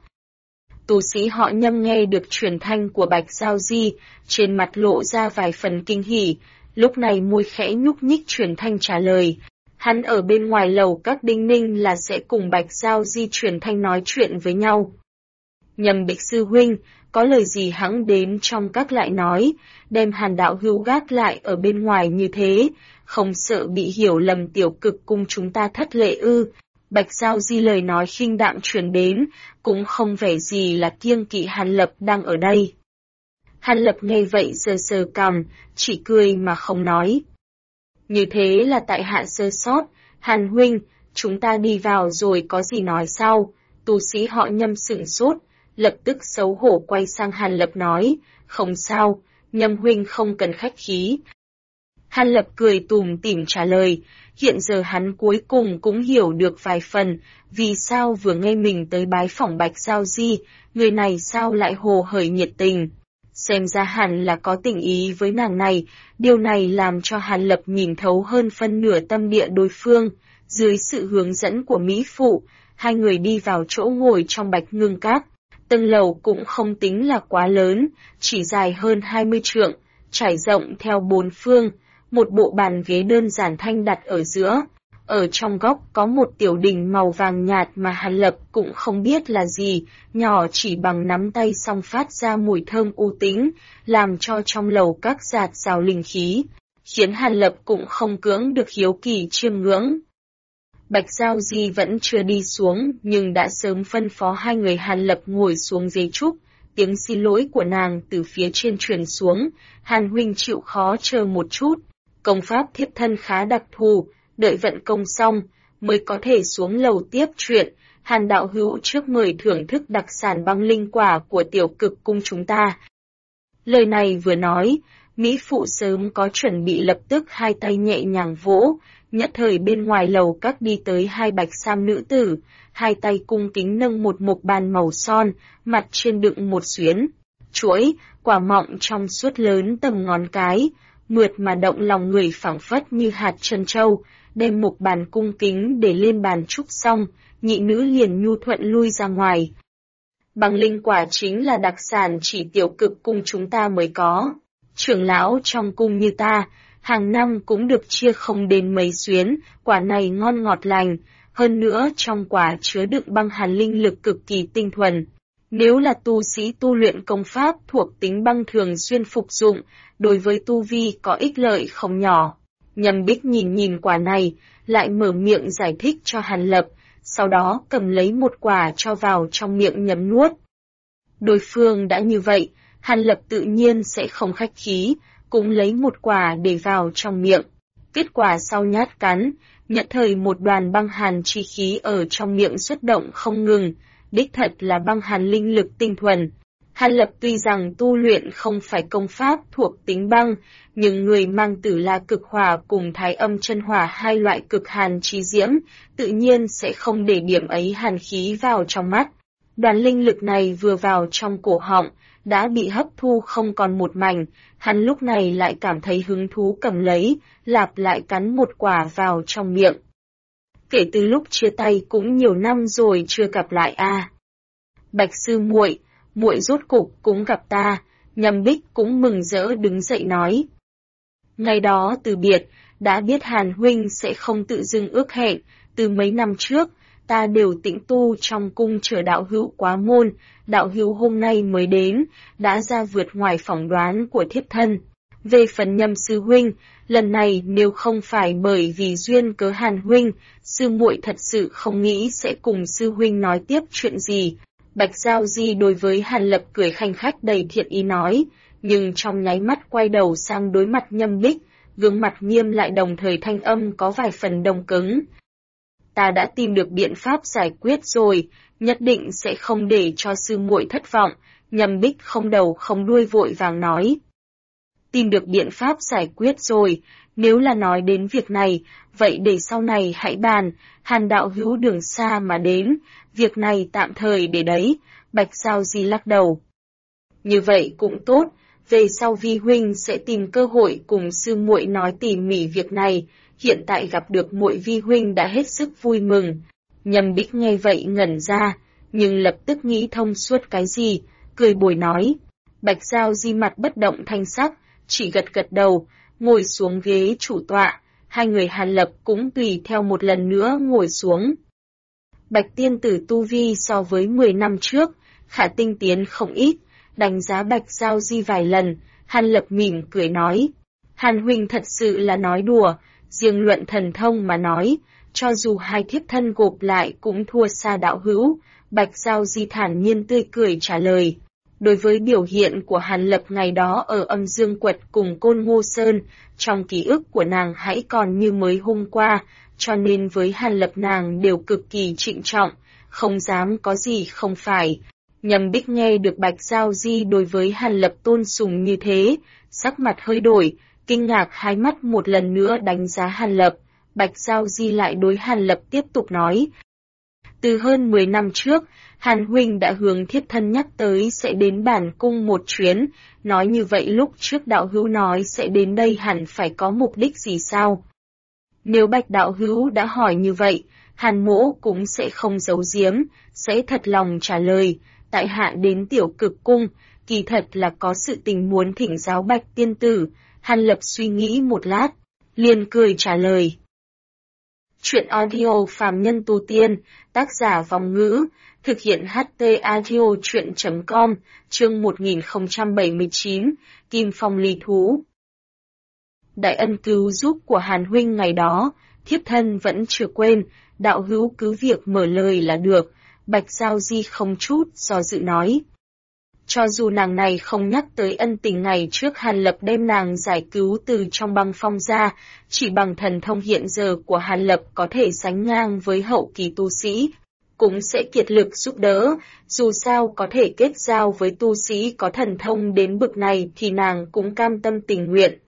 Tu sĩ họ Nhâm nghe được truyền thanh của Bạch Giao Di, trên mặt lộ ra vài phần kinh hỉ, lúc này môi khẽ nhúc nhích truyền thanh trả lời. Hắn ở bên ngoài lầu các đinh ninh là sẽ cùng Bạch Giao Di truyền thanh nói chuyện với nhau. Nhâm Bích sư huynh, có lời gì hẵng đến trong các lại nói, đem Hàn đạo hữu gác lại ở bên ngoài như thế, không sợ bị hiểu lầm tiểu cực cung chúng ta thất lễ ư. Bạch Giao Di lời nói khinh đạm truyền đến, cũng không vẻ gì là kiêng kỵ Hàn Lập đang ở đây. Hàn Lập nghe vậy sờ sờ cằm, chỉ cười mà không nói. Như thế là tại hạ sơ sót, Hàn huynh, chúng ta đi vào rồi có gì nói sau. Tu sĩ họ Nhâm sửng sốt, lập tức xấu hổ quay sang Hàn Lập nói, không sao, Nhâm huynh không cần khách khí. Hàn Lập cười tủm tỉm trả lời, hiện giờ hắn cuối cùng cũng hiểu được vài phần, vì sao vừa nghe mình tới bái phỏng Bạch Giao Di, người này sao lại hồ hởi nhiệt tình. Xem ra hẳn là có tình ý với nàng này, điều này làm cho Hàn Lập nhìn thấu hơn phân nửa tâm địa đối phương. Dưới sự hướng dẫn của Mỹ Phụ, hai người đi vào chỗ ngồi trong Bạch Ngưng Các. Tầng lầu cũng không tính là quá lớn, chỉ dài hơn 20 trượng, trải rộng theo bốn phương, một bộ bàn ghế đơn giản thanh đặt ở giữa. Ở trong góc có một tiểu đình màu vàng nhạt mà Hàn Lập cũng không biết là gì, nhỏ chỉ bằng nắm tay song phát ra mùi thơm u tĩnh, làm cho trong lầu các giạt rào linh khí, khiến Hàn Lập cũng không cưỡng được hiếu kỳ chiêm ngưỡng. Bạch Giao Di vẫn chưa đi xuống, nhưng đã sớm phân phó hai người Hàn Lập ngồi xuống ghế trúc. Tiếng xin lỗi của nàng từ phía trên truyền xuống, Hàn huynh chịu khó chờ một chút. Công pháp thiếp thân khá đặc thù, đợi vận công xong, mới có thể xuống lầu tiếp chuyện. Hàn đạo hữu trước mời thưởng thức đặc sản băng linh quả của tiểu cực cung chúng ta. Lời này vừa nói, Mỹ Phụ sớm có chuẩn bị lập tức hai tay nhẹ nhàng vỗ, nhất thời bên ngoài lầu các đi tới hai bạch sam nữ tử, hai tay cung kính nâng một mộc bàn màu son, mặt trên đựng một xuyến chuỗi, quả mọng trong suốt lớn tầm ngón cái, mượt mà động lòng người phảng phất như hạt trân châu, đem mộc bàn cung kính để lên bàn trúc xong, nhị nữ liền nhu thuận lui ra ngoài. Băng linh quả chính là đặc sản chỉ tiểu cực cung chúng ta mới có. Trưởng lão trong cung như ta, hàng năm cũng được chia không đến mấy xuyến, quả này ngon ngọt lành, hơn nữa trong quả chứa đựng băng hàn linh lực cực kỳ tinh thuần. Nếu là tu sĩ tu luyện công pháp thuộc tính băng thường xuyên phục dụng, đối với tu vi có ích lợi không nhỏ. Nhâm Bích nhìn nhìn quả này, lại mở miệng giải thích cho Hàn Lập, sau đó cầm lấy một quả cho vào trong miệng nhấm nuốt. Đối phương đã như vậy, Hàn Lập tự nhiên sẽ không khách khí, cũng lấy một quả để vào trong miệng. Kết quả sau nhát cắn, nhận thời một đoàn băng hàn chi khí ở trong miệng xuất động không ngừng, đích thật là băng hàn linh lực tinh thuần. Hàn Lập tuy rằng tu luyện không phải công pháp thuộc tính băng, nhưng người mang Tử La cực hỏa cùng Thái Âm chân hỏa hai loại cực hàn chi diễm, tự nhiên sẽ không để điểm ấy hàn khí vào trong mắt. Đoàn linh lực này vừa vào trong cổ họng, đã bị hấp thu không còn một mảnh, hắn lúc này lại cảm thấy hứng thú cầm lấy, lạp lại cắn một quả vào trong miệng. Kể từ lúc chia tay cũng nhiều năm rồi chưa gặp lại a. Bạch sư muội, muội rốt cục cũng gặp ta. Nhâm Bích cũng mừng rỡ đứng dậy nói. Ngày đó từ biệt, đã biết Hàn huynh sẽ không tự dưng ước hẹn, từ mấy năm trước, ta đều tĩnh tu trong cung chờ đạo hữu quá môn, đạo hữu hôm nay mới đến, đã ra vượt ngoài phỏng đoán của thiếp thân. Về phần Nhâm sư huynh, lần này nếu không phải bởi vì duyên cớ Hàn huynh, sư muội thật sự không nghĩ sẽ cùng sư huynh nói tiếp chuyện gì. Bạch Giao Di đối với Hàn Lập cười khanh khách đầy thiện ý nói, nhưng trong nháy mắt quay đầu sang đối mặt Nhâm Bích, gương mặt nghiêm lại đồng thời thanh âm có vài phần đông cứng. Ta đã tìm được biện pháp giải quyết rồi, nhất định sẽ không để cho sư muội thất vọng. Nhâm Bích không đầu không đuôi vội vàng nói. Tìm được biện pháp giải quyết rồi, nếu là nói đến việc này, vậy để sau này hãy bàn. Hàn đạo hữu đường xa mà đến, việc này tạm thời để đấy. Bạch Giao Di lắc đầu. Như vậy cũng tốt, về sau vi huynh sẽ tìm cơ hội cùng sư muội nói tỉ mỉ việc này. Hiện tại gặp được muội vi huynh đã hết sức vui mừng. Nhâm Bích nghe vậy ngẩn ra, nhưng lập tức nghĩ thông suốt cái gì, cười bồi nói. Bạch Giao Di mặt bất động thanh sắc, chỉ gật gật đầu, ngồi xuống ghế chủ tọa, hai người Hàn Lập cũng tùy theo một lần nữa ngồi xuống. Bạch tiên tử tu vi so với 10 năm trước, khả tinh tiến không ít, đánh giá Bạch Giao Di vài lần, Hàn Lập mỉm cười nói. Hàn huynh thật sự là nói đùa, riêng luận thần thông mà nói, cho dù hai thiếp thân gộp lại cũng thua xa đạo hữu. Bạch Giao Di thản nhiên tươi cười trả lời. Đối với biểu hiện của Hàn Lập ngày đó ở Âm Dương Quật cùng Côn Ngô Sơn, trong ký ức của nàng hãy còn như mới hôm qua, cho nên với Hàn Lập nàng đều cực kỳ trịnh trọng, không dám có gì không phải. Nhâm Bích nghe được Bạch Giao Di đối với Hàn Lập tôn sùng như thế, sắc mặt hơi đổi, kinh ngạc hai mắt một lần nữa đánh giá Hàn Lập. Bạch Giao Di lại đối Hàn Lập tiếp tục nói. Từ hơn 10 năm trước, Hàn huynh đã hướng thiếp thân nhắc tới sẽ đến bản cung một chuyến, nói như vậy lúc trước đạo hữu nói sẽ đến đây hẳn phải có mục đích gì sao? Nếu Bạch đạo hữu đã hỏi như vậy, Hàn mỗ cũng sẽ không giấu giếm, sẽ thật lòng trả lời, tại hạ đến Tiểu Cực cung, kỳ thật là có sự tình muốn thỉnh giáo Bạch tiên tử. Hàn Lập suy nghĩ một lát, liền cười trả lời. Chuyện audio phàm nhân tu tiên, tác giả Vòng Ngữ, thực hiện HT audio chuyện.com, chương 1079, Kim Phong Ly Thú. Đại ân cứu giúp của Hàn huynh ngày đó, thiếp thân vẫn chưa quên, đạo hữu cứ việc mở lời là được. Bạch Giao Di không chút do dự nói. Cho dù nàng này không nhắc tới ân tình ngày trước Hàn Lập đem nàng giải cứu từ trong băng phong ra, chỉ bằng thần thông hiện giờ của Hàn Lập có thể sánh ngang với hậu kỳ tu sĩ, cũng sẽ kiệt lực giúp đỡ, dù sao có thể kết giao với tu sĩ có thần thông đến bực này thì nàng cũng cam tâm tình nguyện.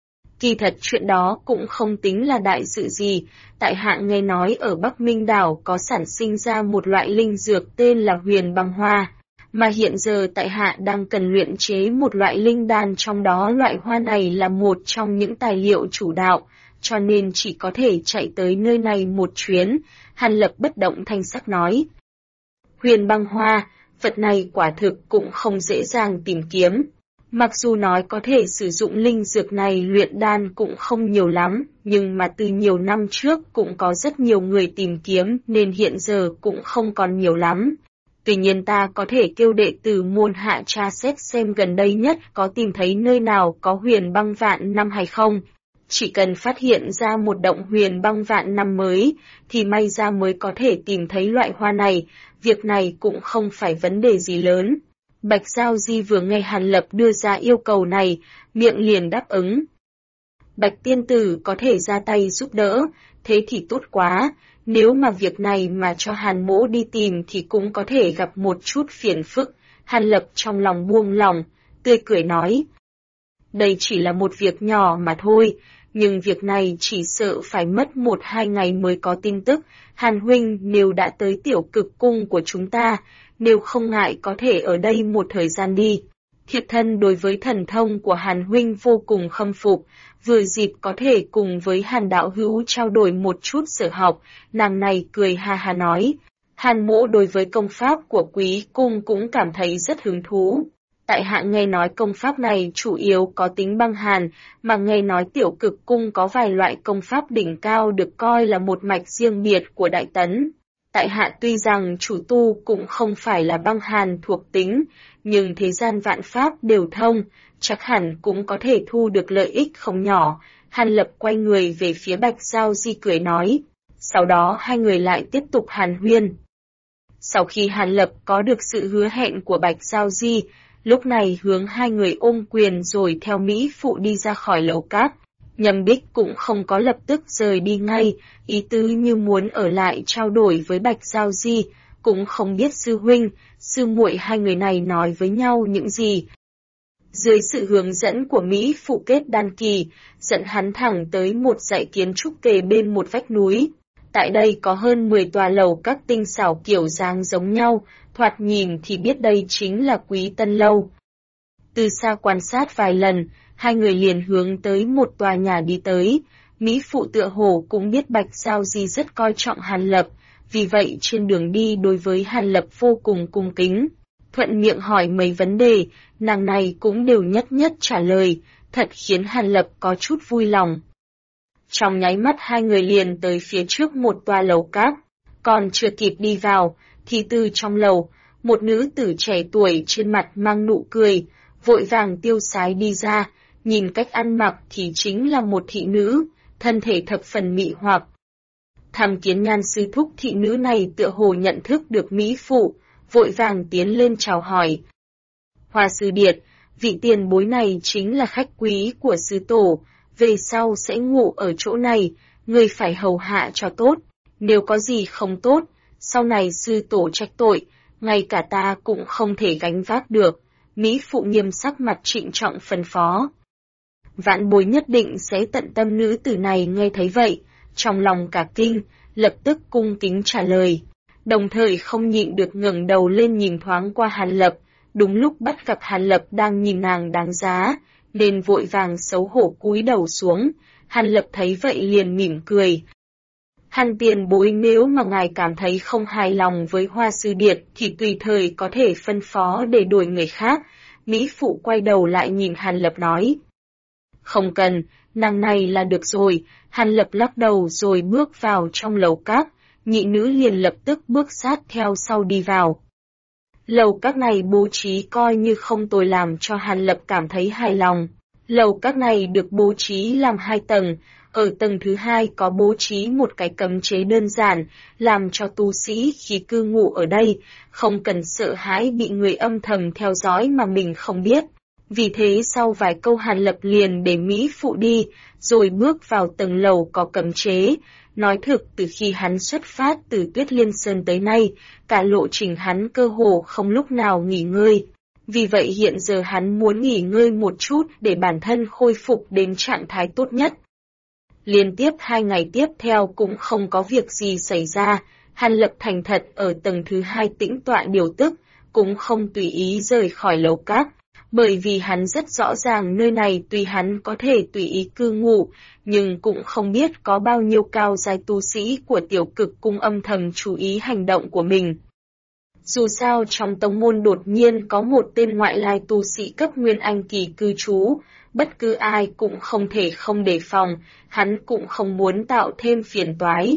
Kỳ thật chuyện đó cũng không tính là đại sự gì, tại hạ nghe nói ở Bắc Minh Đảo có sản sinh ra một loại linh dược tên là huyền băng hoa. Mà hiện giờ tại hạ đang cần luyện chế một loại linh đan, trong đó loại hoa này là một trong những tài liệu chủ đạo, cho nên chỉ có thể chạy tới nơi này một chuyến. Hàn Lập bất động thanh sắc nói. Huyền băng hoa, vật này quả thực cũng không dễ dàng tìm kiếm. Mặc dù nói có thể sử dụng linh dược này luyện đan cũng không nhiều lắm, nhưng mà từ nhiều năm trước cũng có rất nhiều người tìm kiếm nên hiện giờ cũng không còn nhiều lắm. Tuy nhiên ta có thể kêu đệ tử môn hạ tra xét xem gần đây nhất có tìm thấy nơi nào có huyền băng vạn năm hay không. Chỉ cần phát hiện ra một động huyền băng vạn năm mới, thì may ra mới có thể tìm thấy loại hoa này, việc này cũng không phải vấn đề gì lớn. Bạch Giao Di vừa nghe Hàn Lập đưa ra yêu cầu này, miệng liền đáp ứng. Bạch tiên tử có thể ra tay giúp đỡ, thế thì tốt quá. Nếu mà việc này mà cho Hàn mỗ đi tìm thì cũng có thể gặp một chút phiền phức. Hàn Lập trong lòng buông lòng, tươi cười nói. Đây chỉ là một việc nhỏ mà thôi, nhưng việc này chỉ sợ phải mất 1-2 ngày mới có tin tức. Hàn huynh nếu đã tới Tiểu Cực cung của chúng ta, nếu không ngại có thể ở đây một thời gian đi. Thiếp thân đối với thần thông của Hàn huynh vô cùng khâm phục, vừa dịp có thể cùng với Hàn đạo hữu trao đổi một chút sở học. Nàng này cười ha ha nói. Hàn mỗ đối với công pháp của Quý cung cũng cảm thấy rất hứng thú. Tại hạ nghe nói công pháp này chủ yếu có tính băng hàn, mà nghe nói Tiểu Cực cung có vài loại công pháp đỉnh cao được coi là một mạch riêng biệt của Đại Tấn. Tại hạ tuy rằng chủ tu cũng không phải là băng hàn thuộc tính, nhưng thế gian vạn pháp đều thông, chắc hẳn cũng có thể thu được lợi ích không nhỏ. Hàn Lập quay người về phía Bạch Giao Di cười nói. Sau đó hai người lại tiếp tục hàn huyên. Sau khi Hàn Lập có được sự hứa hẹn của Bạch Giao Di, lúc này hướng hai người ôm quyền rồi theo Mỹ Phụ đi ra khỏi lầu cát. Nhâm Bích cũng không có lập tức rời đi ngay, ý tứ như muốn ở lại trao đổi với Bạch Giao Di, cũng không biết sư huynh, sư muội hai người này nói với nhau những gì. Dưới sự hướng dẫn của Mỹ Phụ kết đan kỳ, dẫn hắn thẳng tới một dãy kiến trúc kề bên một vách núi. Tại đây có hơn 10 tòa lầu các tinh xảo kiểu dáng giống nhau, thoạt nhìn thì biết đây chính là Quý Tân Lâu. Từ xa quan sát vài lần, hai người liền hướng tới một tòa nhà đi tới. Mỹ Phụ tựa hồ cũng biết Bạch Giao Di rất coi trọng Hàn Lập, vì vậy trên đường đi đối với Hàn Lập vô cùng cung kính. Thuận miệng hỏi mấy vấn đề, nàng này cũng đều nhất nhất trả lời, thật khiến Hàn Lập có chút vui lòng. Trong nháy mắt hai người liền tới phía trước một tòa lầu các, còn chưa kịp đi vào, thì từ trong lầu, một nữ tử trẻ tuổi trên mặt mang nụ cười, vội vàng tiêu sái đi ra, nhìn cách ăn mặc thì chính là một thị nữ, thân thể thập phần mị hoặc. Tham Kiến Nhan sư thúc, thị nữ này tựa hồ nhận thức được Mỹ Phụ, vội vàng tiến lên chào hỏi. Hoa sư điệt, vị tiền bối này chính là khách quý của sư tổ, về sau sẽ ngủ ở chỗ này, người phải hầu hạ cho tốt, nếu có gì không tốt, sau này sư tổ trách tội, ngay cả ta cũng không thể gánh vác được. Mỹ Phụ nghiêm sắc mặt trịnh trọng phân phó. Vạn bối nhất định sẽ tận tâm. Nữ tử này nghe thấy vậy, trong lòng cả kinh, lập tức cung kính trả lời, đồng thời không nhịn được ngẩng đầu lên nhìn thoáng qua Hàn Lập, đúng lúc bắt gặp Hàn Lập đang nhìn nàng đáng giá, nên vội vàng xấu hổ cúi đầu xuống. Hàn Lập thấy vậy liền mỉm cười. Hàn tiền bối, nếu mà ngài cảm thấy không hài lòng với Hoa sư điệt thì tùy thời có thể phân phó để đổi người khác. Mỹ Phụ quay đầu lại nhìn Hàn Lập nói. Không cần, nàng này là được rồi. Hàn Lập lắc đầu rồi bước vào trong lầu các, nhị nữ liền lập tức bước sát theo sau đi vào. Lầu các này bố trí coi như không tồi, làm cho Hàn Lập cảm thấy hài lòng. Lầu các này được bố trí làm 2 tầng, ở tầng thứ 2 có bố trí một cái cấm chế đơn giản, làm cho tu sĩ khi cư ngụ ở đây, không cần sợ hãi bị người âm thầm theo dõi mà mình không biết. Vì thế sau vài câu Hàn Lập liền để Mỹ Phụ đi, rồi bước vào tầng lầu có cấm chế. Nói thực, từ khi hắn xuất phát từ Tuyết Liên Sơn tới nay, cả lộ trình hắn cơ hồ không lúc nào nghỉ ngơi. Vì vậy hiện giờ hắn muốn nghỉ ngơi một chút để bản thân khôi phục đến trạng thái tốt nhất. Liên tiếp 2 ngày tiếp theo cũng không có việc gì xảy ra, Hàn Lập thành thật ở tầng thứ 2 tĩnh tọa điều tức, cũng không tùy ý rời khỏi lầu các. Bởi vì hắn rất rõ ràng nơi này tuy hắn có thể tùy ý cư ngụ, nhưng cũng không biết có bao nhiêu cao giai tu sĩ của Tiểu Cực Cung âm thầm chú ý hành động của mình. Dù sao trong tông môn đột nhiên có một tên ngoại lai tu sĩ cấp Nguyên Anh kỳ cư trú, bất cứ ai cũng không thể không đề phòng, hắn cũng không muốn tạo thêm phiền toái.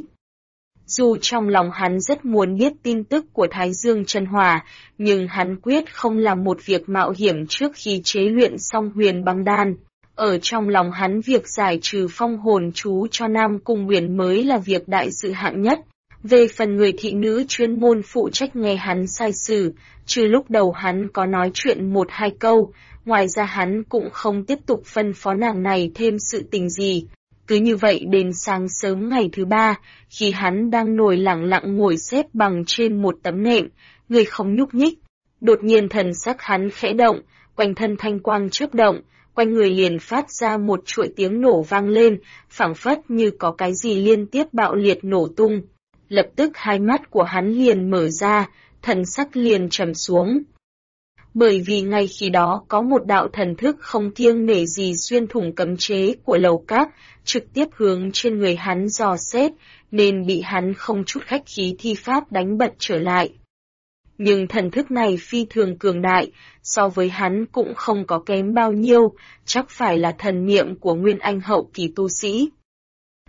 Dù trong lòng hắn rất muốn biết tin tức của Thái Dương Chân Hỏa, nhưng hắn quyết không làm một việc mạo hiểm trước khi chế luyện xong Huyền Băng Đan. Ở trong lòng hắn việc giải trừ phong hồn chú cho Nam Cung Huyền mới là việc đại sự hạng nhất. Về phần người thị nữ chuyên môn phụ trách nghe hắn sai sử, trừ lúc đầu hắn có nói chuyện 1-2 câu, ngoài ra hắn cũng không tiếp tục phân phó nàng này thêm sự tình gì. Cứ như vậy đến sáng sớm ngày thứ 3, khi hắn đang ngồi lặng lặng ngồi xếp bằng trên một tấm nệm, người không nhúc nhích. Đột nhiên thần sắc hắn khẽ động, quanh thân thanh quang chớp động, quanh người liền phát ra một chuỗi tiếng nổ vang lên, phảng phất như có cái gì liên tiếp bạo liệt nổ tung. Lập tức hai mắt của hắn liền mở ra, thần sắc liền trầm xuống. Bởi vì ngay khi đó có một đạo thần thức không kiêng nể gì xuyên thủng cấm chế của lầu các, trực tiếp hướng trên người hắn dò xét, nên bị hắn không chút khách khí thi pháp đánh bật trở lại. Nhưng thần thức này phi thường cường đại, so với hắn cũng không có kém bao nhiêu, chắc phải là thần niệm của Nguyên Anh hậu kỳ tu sĩ.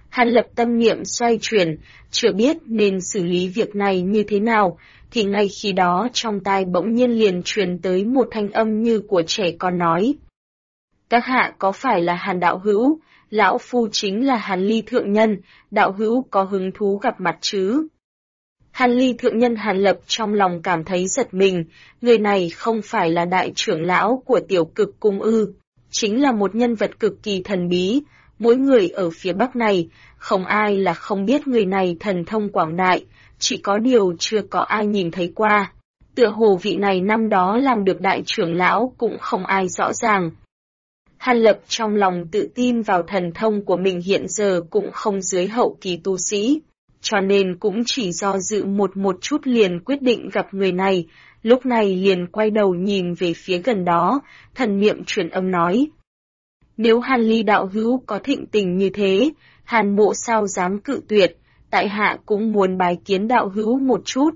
Hàn Lập tâm niệm xoay chuyển, chưa biết nên xử lý việc này như thế nào, thì ngay khi đó trong tai bỗng nhiên liền truyền tới một thanh âm như của trẻ con nói. Các hạ có phải là Hàn đạo hữu? Lão phu chính là Hàn Ly thượng nhân, đạo hữu có hứng thú gặp mặt chứ? Hàn Ly thượng nhân Hàn Lập trong lòng cảm thấy giật mình, người này không phải là đại trưởng lão của tiểu cực cung ư, chính là một nhân vật cực kỳ thần bí, mỗi người ở phía Bắc này, không ai là không biết người này thần thông quảng đại, chỉ có điều chưa có ai nhìn thấy qua. Tựa hồ vị này năm đó làm được đại trưởng lão cũng không ai rõ ràng. Hàn Lập trong lòng tự tin vào thần thông của mình hiện giờ cũng không dưới hậu kỳ tu sĩ, cho nên cũng chỉ do dự một chút liền quyết định gặp người này, lúc này liền quay đầu nhìn về phía gần đó, thần niệm truyền âm nói. Nếu Hàn Ly đạo hữu có thịnh tình như thế, Hàn mộ sao dám cự tuyệt, tại hạ cũng muốn bái kiến đạo hữu một chút.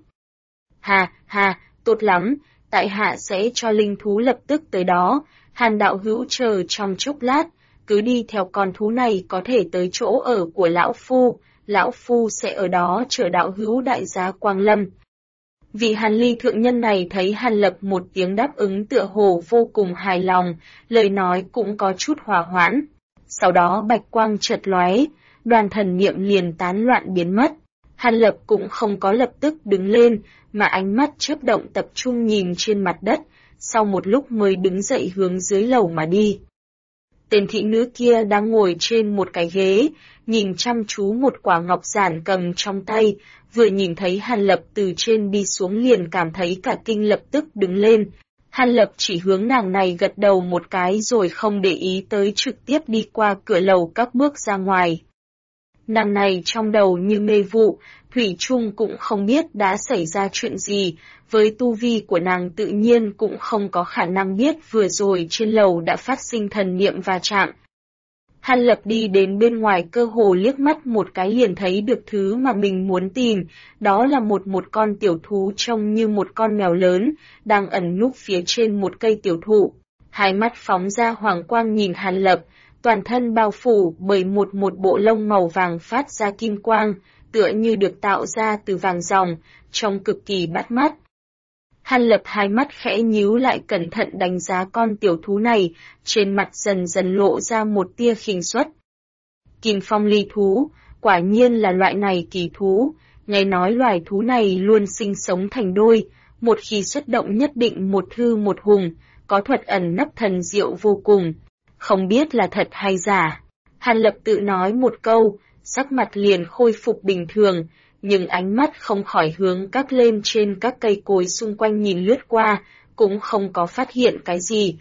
Hà, tốt lắm, tại hạ sẽ cho linh thú lập tức tới đó, Hàn đạo hữu chờ trong chốc lát, cứ đi theo con thú này có thể tới chỗ ở của lão phu sẽ ở đó chờ đạo hữu đại giá quang lâm. Vị Hàn Ly thượng nhân này thấy Hàn Lập một tiếng đáp ứng tựa hồ vô cùng hài lòng, lời nói cũng có chút hòa hoãn. Sau đó bạch quang chợt lóe, đoàn thần niệm liền tán loạn biến mất. Hàn Lập cũng không có lập tức đứng lên, mà ánh mắt chớp động tập trung nhìn trên mặt đất, sau một lúc mới đứng dậy hướng dưới lầu mà đi. Tên thị nữ kia đang ngồi trên một cái ghế, nhìn chăm chú một quả ngọc giản cầm trong tay, vừa nhìn thấy Hàn Lập từ trên đi xuống liền cảm thấy cả kinh lập tức đứng lên. Hàn Lập chỉ hướng nàng này gật đầu một cái rồi không để ý tới trực tiếp đi qua cửa lầu các bước ra ngoài. Nàng này trong đầu như mê vụ, thủy chung cũng không biết đã xảy ra chuyện gì, với tu vi của nàng tự nhiên cũng không có khả năng biết vừa rồi trên lầu đã phát sinh thần niệm va chạm. Hàn Lập đi đến bên ngoài cơ hồ liếc mắt một cái liền thấy được thứ mà mình muốn tìm, đó là một con tiểu thú trông như một con mèo lớn, đang ẩn núp phía trên một cây tiểu thụ. Hai mắt phóng ra hoàng quang nhìn Hàn Lập, toàn thân bao phủ bởi một bộ lông màu vàng phát ra kim quang, tựa như được tạo ra từ vàng ròng, trông cực kỳ bắt mắt. Hàn Lập hai mắt khẽ nhíu lại cẩn thận đánh giá con tiểu thú này, trên mặt dần dần lộ ra một tia khinh suất. Kim phong ly thú, quả nhiên là loại này kỳ thú, nghe nói loài thú này luôn sinh sống thành đôi, một khi xuất động nhất định một hư một hùng, có thuật ẩn nấp thần diệu vô cùng, không biết là thật hay giả. Hàn Lập tự nói một câu, sắc mặt liền khôi phục bình thường, nhưng ánh mắt không khỏi hướng các lên trên các cây cối xung quanh nhìn lướt qua, cũng không có phát hiện cái gì.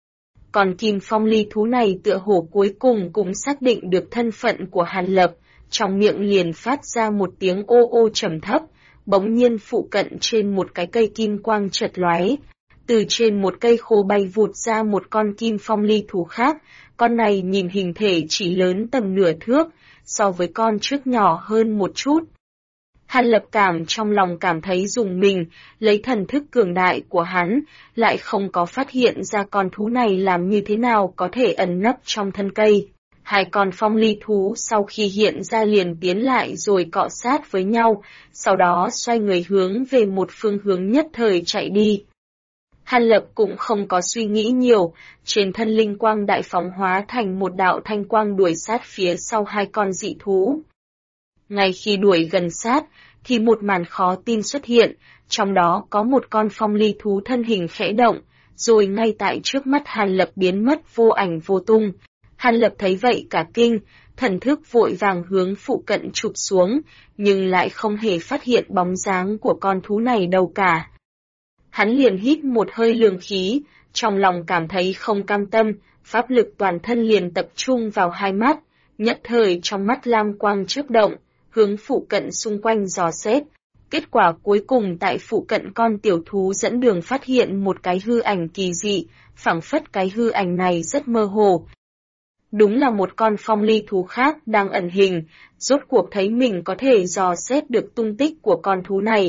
Còn kim phong ly thú này tựa hồ cuối cùng cũng xác định được thân phận của Hàn Lập, trong miệng liền phát ra một tiếng ô ô trầm thấp, bỗng nhiên phụ cận trên một cái cây kim quang chợt lóe. Từ trên một cây khô bay vụt ra một con kim phong ly thú khác, con này nhìn hình thể chỉ lớn tầm nửa thước, so với con trước nhỏ hơn một chút. Hàn Lập trong lòng cảm thấy rùng mình, lấy thần thức cường đại của hắn, lại không có phát hiện ra con thú này làm như thế nào có thể ẩn nấp trong thân cây. Hai con phong ly thú sau khi hiện ra liền tiến lại rồi cọ sát với nhau, sau đó xoay người hướng về một phương hướng nhất thời chạy đi. Hàn Lập cũng không có suy nghĩ nhiều, trên thân linh quang đại phóng hóa thành một đạo thanh quang đuổi sát phía sau hai con dị thú. Ngay khi đuổi gần sát, thì một màn khó tin xuất hiện, trong đó có một con phong ly thú thân hình khẽ động, rồi ngay tại trước mắt Hàn Lập biến mất vô ảnh vô tung. Hàn Lập thấy vậy cả kinh, thần thức vội vàng hướng phụ cận chụp xuống, nhưng lại không hề phát hiện bóng dáng của con thú này đâu cả. Hắn liền hít một hơi lương khí, trong lòng cảm thấy không cam tâm, pháp lực toàn thân liền tập trung vào hai mắt, nhất thời trong mắt lam quang chớp động, hướng phụ cận xung quanh dò xét. Kết quả cuối cùng tại phụ cận con tiểu thú dẫn đường phát hiện một cái hư ảnh kỳ dị, phảng phất cái hư ảnh này rất mơ hồ. Đúng là một con phong ly thú khác đang ẩn hình, rốt cuộc thấy mình có thể dò xét được tung tích của con thú này.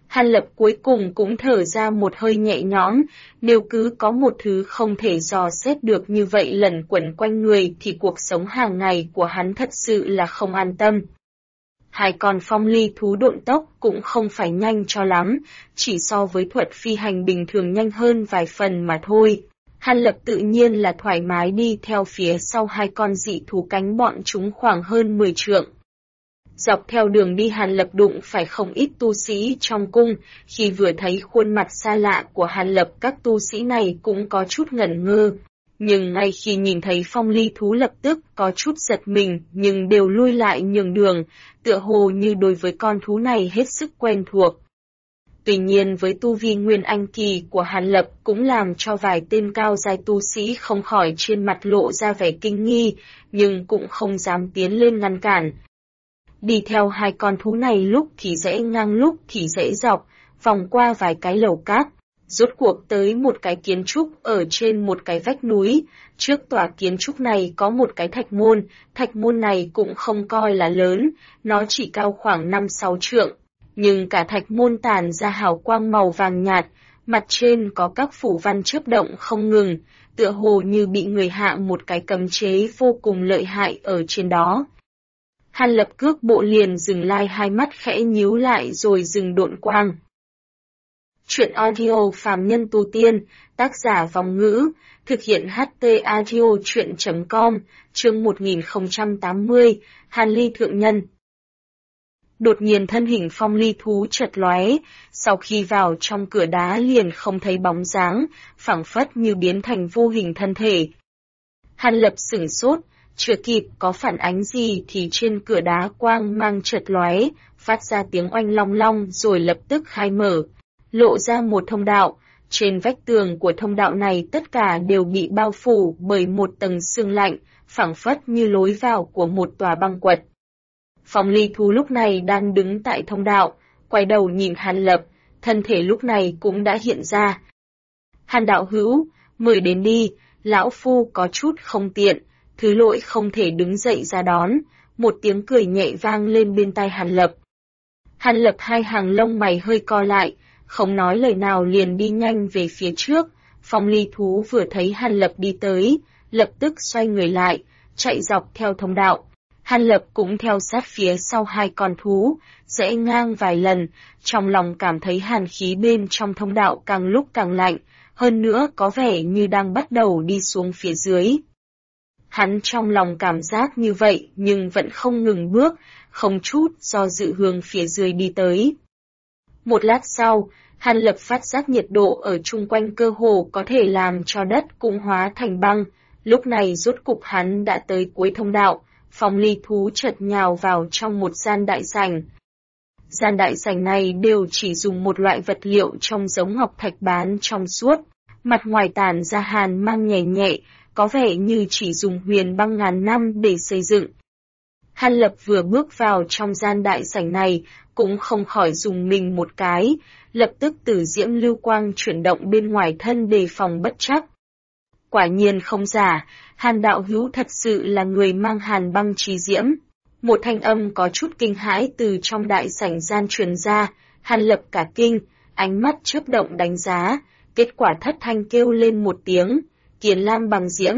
Hàn Lập cuối cùng cũng thở ra một hơi nhẹ nhõm, nếu cứ có một thứ không thể dò xét được như vậy lẩn quẩn quanh người thì cuộc sống hàng ngày của hắn thật sự là không an tâm. Hai con phong ly thú độn tốc cũng không phải nhanh cho lắm, chỉ so với thuật phi hành bình thường nhanh hơn vài phần mà thôi. Hàn Lập tự nhiên là thoải mái đi theo phía sau hai con dị thú cánh bọn chúng khoảng hơn 10 trượng. Dọc theo đường đi Hàn Lập đụng phải không ít tu sĩ trong cung, khi vừa thấy khuôn mặt xa lạ của Hàn Lập các tu sĩ này cũng có chút ngẩn ngơ. Nhưng ngay khi nhìn thấy phong ly thú lập tức có chút giật mình nhưng đều lui lại nhường đường, tựa hồ như đối với con thú này hết sức quen thuộc. Tuy nhiên với tu vi nguyên anh kỳ của Hàn Lập cũng làm cho vài tên cao giai tu sĩ không khỏi trên mặt lộ ra vẻ kinh nghi, nhưng cũng không dám tiến lên ngăn cản. Đi theo hai con thú này lúc thì rẽ ngang lúc thì rẽ dọc, vòng qua vài cái lầu cát, rốt cuộc tới một cái kiến trúc ở trên một cái vách núi. Trước tòa kiến trúc này có một cái thạch môn này cũng không coi là lớn, nó chỉ cao khoảng 5-6 trượng. Nhưng cả thạch môn tản ra hào quang màu vàng nhạt, mặt trên có các phủ văn chớp động không ngừng, tựa hồ như bị người hạ một cái cấm chế vô cùng lợi hại ở trên đó. Hàn Lập cước bộ liền dừng lại, hai mắt khẽ nhíu lại rồi dừng độn quang. Chuyện audio phàm nhân tu tiên, tác giả Vong Ngữ, thực hiện HT audio chuyện.com, chương 1080, Hàn Ly Thượng Nhân. Đột nhiên thân hình phong ly thú chợt lóe, sau khi vào trong cửa đá liền không thấy bóng dáng, phảng phất như biến thành vô hình thân thể. Hàn Lập sửng sốt, chưa kịp có phản ánh gì thì trên cửa đá quang mang chợt lóe, phát ra tiếng oanh long long rồi lập tức khai mở, lộ ra một thông đạo. Trên vách tường của thông đạo này tất cả đều bị bao phủ bởi một tầng sương lạnh, phảng phất như lối vào của một tòa băng quật. Phong ly thú lúc này đang đứng tại thông đạo, quay đầu nhìn Hàn Lập, thân thể lúc này cũng đã hiện ra. Hàn đạo hữu, mời đến đi, lão phu có chút không tiện, thứ lỗi không thể đứng dậy ra đón, một tiếng cười nhẹ vang lên bên tai Hàn Lập. Hàn Lập hai hàng lông mày hơi co lại, không nói lời nào liền đi nhanh về phía trước. Phong ly thú vừa thấy Hàn Lập đi tới, lập tức xoay người lại, chạy dọc theo thông đạo. Hàn Lập cũng theo sát phía sau hai con thú, rẽ ngang vài lần, trong lòng cảm thấy hàn khí bên trong thông đạo càng lúc càng lạnh, hơn nữa có vẻ như đang bắt đầu đi xuống phía dưới. Hắn trong lòng cảm giác như vậy nhưng vẫn không ngừng bước, không chút do dự hướng phía dưới đi tới. Một lát sau, Hàn Lập phát giác nhiệt độ ở chung quanh cơ hồ có thể làm cho đất cũng hóa thành băng, lúc này rốt cục hắn đã tới cuối thông đạo. Phong ly thú chợt nhào vào trong một gian đại sảnh. Gian đại sảnh này đều chỉ dùng một loại vật liệu trông giống ngọc thạch bán trong suốt, mặt ngoài tản ra hàn mang nhẹ nhẹ, có vẻ như chỉ dùng huyền băng ngàn năm để xây dựng. Hàn Lập vừa bước vào trong gian đại sảnh này, cũng không khỏi dùng mình một cái, lập tức tử diễm lưu quang chuyển động bên ngoài thân đề phòng bất trắc. Quả nhiên không giả, Hàn đạo hữu thật sự là người mang hàn băng chi diễm. Một thanh âm có chút kinh hãi từ trong đại sảnh gian truyền ra, Hàn Lập cả kinh, ánh mắt chớp động đánh giá, kết quả thất thanh kêu lên một tiếng, Kiền Lam bằng diễm.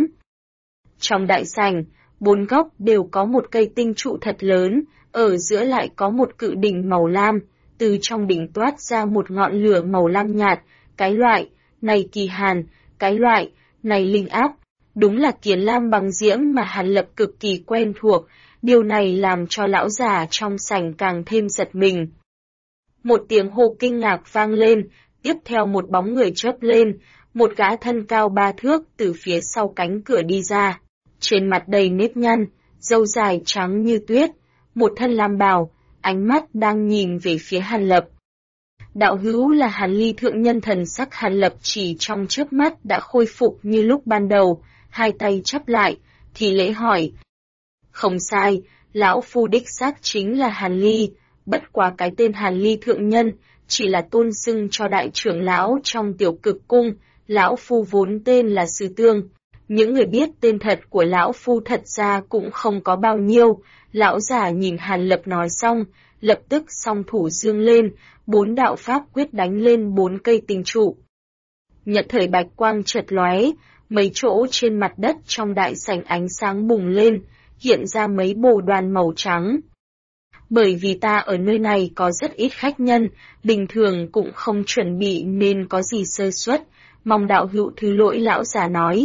Trong đại sảnh, bốn góc đều có một cây tinh trụ thật lớn, ở giữa lại có một cự đỉnh màu lam, từ trong đỉnh toát ra một ngọn lửa màu lam nhạt, cái loại này kỳ hàn, cái loại này linh áp. Đúng là Kiền Lam bằng diễm mà Hàn Lập cực kỳ quen thuộc, điều này làm cho lão già trong sảnh càng thêm giật mình. Một tiếng hô kinh ngạc vang lên, tiếp theo một bóng người chớp lên, một gã thân cao 3 thước từ phía sau cánh cửa đi ra, trên mặt đầy nếp nhăn, râu dài trắng như tuyết, một thân lam bào, ánh mắt đang nhìn về phía Hàn Lập. Đạo hữu là Hàn Ly Thượng Nhân. Thần sắc Hàn Lập chỉ trong chớp mắt đã khôi phục như lúc ban đầu, hai tay chắp lại, thì lễ hỏi. Không sai, lão phu đích xác chính là Hàn Ly, bất quá cái tên Hàn Ly Thượng Nhân, chỉ là tôn xưng cho đại trưởng lão trong tiểu cực cung, lão phu vốn tên là Sư Tương. Những người biết tên thật của lão phu thật ra cũng không có bao nhiêu. Lão già nhìn Hàn Lập nói xong, lập tức song thủ dương lên, 4 đạo pháp quyết đánh lên 4 cây tinh trụ. Nhất thời bạch quang chợt lóe, mấy chỗ trên mặt đất trong đại sảnh ánh sáng bùng lên, hiện ra mấy bồ đoàn màu trắng. Bởi vì ta ở nơi này có rất ít khách nhân, bình thường cũng không chuẩn bị nên có gì sơ suất, mong đạo hữu thứ lỗi, lão già nói.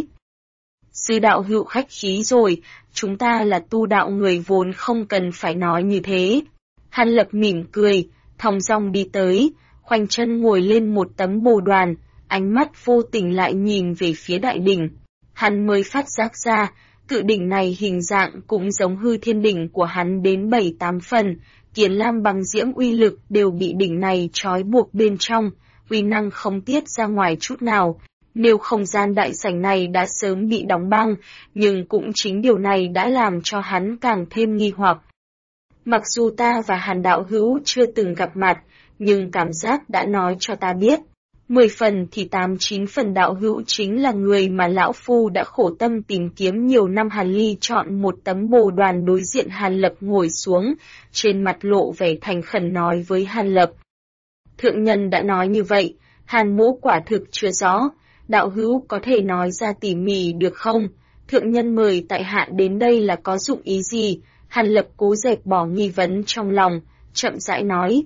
Sư đạo hữu khách khí rồi, chúng ta là tu đạo người vốn không cần phải nói như thế. Hàn Lập mỉm cười, thong dong đi tới, khoanh chân ngồi lên một tấm bồ đoàn, ánh mắt vô tình lại nhìn về phía đại đỉnh. Hắn mới phát giác ra, cự đỉnh này hình dạng cũng giống hư thiên đỉnh của hắn đến 7-8 phần, Kiến Lam Băng Diễm uy lực đều bị đỉnh này trói buộc bên trong, uy năng không tiết ra ngoài chút nào. Nếu không gian đại sảnh này đã sớm bị đóng băng, nhưng cũng chính điều này đã làm cho hắn càng thêm nghi hoặc. Mặc dù ta và Hàn đạo hữu chưa từng gặp mặt, nhưng cảm giác đã nói cho ta biết. 10 phần thì 8-9 phần đạo hữu chính là người mà lão phu đã khổ tâm tìm kiếm nhiều năm. Hàn Ly chọn một tấm bồ đoàn đối diện Hàn Lập ngồi xuống, trên mặt lộ vẻ thành khẩn nói với Hàn Lập. Thượng nhân đã nói như vậy, Hàn mỗ quả thực chưa rõ, đạo hữu có thể nói ra tỉ mỉ được không? Thượng nhân mời tại hạ đến đây là có dụng ý gì? Hàn Lập cố dẹp bỏ nghi vấn trong lòng, chậm rãi nói.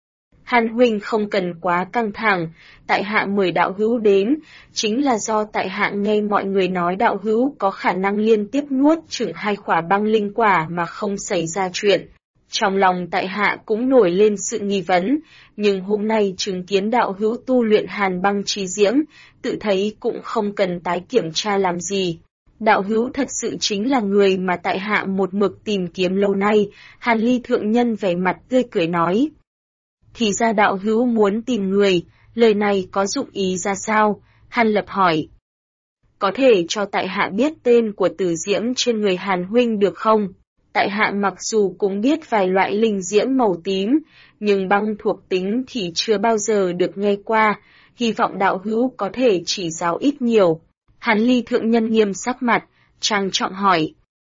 Hàn huynh không cần quá căng thẳng, tại hạ mời đạo hữu đến, chính là do tại hạ nghe mọi người nói đạo hữu có khả năng liên tiếp nuốt chửng 2 quả băng linh quả mà không xảy ra chuyện. Trong lòng tại hạ cũng nổi lên sự nghi vấn, nhưng hôm nay chứng kiến đạo hữu tu luyện Hàn Băng Chi Diễm, tự thấy cũng không cần tái kiểm tra làm gì. Đạo hữu thật sự chính là người mà tại hạ một mực tìm kiếm lâu nay. Hàn Ly thượng nhân vẻ mặt tươi cười nói. Thì ra đạo hữu muốn tìm người, lời này có dụng ý ra sao? Hàn Lập hỏi. Có thể cho tại hạ biết tên của tử diễm trên người Hàn huynh được không? Tại hạ mặc dù cũng biết vài loại linh diễm màu tím, nhưng băng thuộc tính thì chưa bao giờ được nghe qua, hy vọng đạo hữu có thể chỉ giáo ít nhiều. Hàn Ly thượng nhân nghiêm sắc mặt, trang trọng hỏi.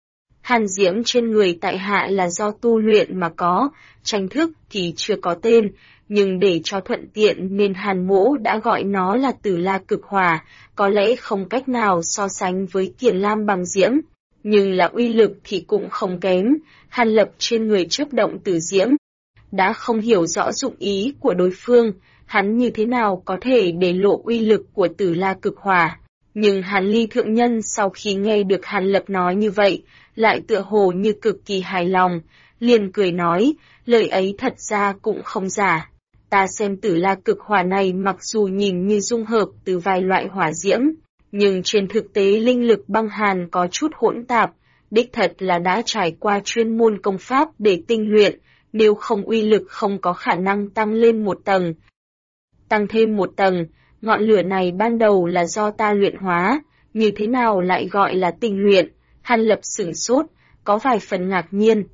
Hàn diễm trên người tại hạ là do tu luyện mà có, tranh thức thì chưa có tên, nhưng để cho thuận tiện nên Hàn mỗ đã gọi nó là Tử La Cực Hỏa, có lẽ không cách nào so sánh với Kiền Lam Băng Diễm, nhưng là uy lực thì cũng không kém. Hàn Lập trên người chớp động tử diễm, đã không hiểu rõ dụng ý của đối phương, hắn như thế nào có thể để lộ uy lực của Tử La Cực Hỏa. Nhưng Hàn Ly thượng nhân sau khi nghe được Hàn Lập nói như vậy, lại tựa hồ như cực kỳ hài lòng, liền cười nói, lời ấy thật ra cũng không giả. Ta xem Tử La Cực Hỏa này mặc dù nhìn như dung hợp từ vài loại hỏa diễm, nhưng trên thực tế linh lực băng hàn có chút hỗn tạp, đích thật là đã trải qua chuyên môn công pháp để tinh luyện, nếu không uy lực không có khả năng tăng lên một tầng. Tăng thêm một tầng, ngọn lửa này ban đầu là do ta luyện hóa, như thế nào lại gọi là tinh luyện? Hàn Lập sửng sốt, có vài phần ngạc nhiên.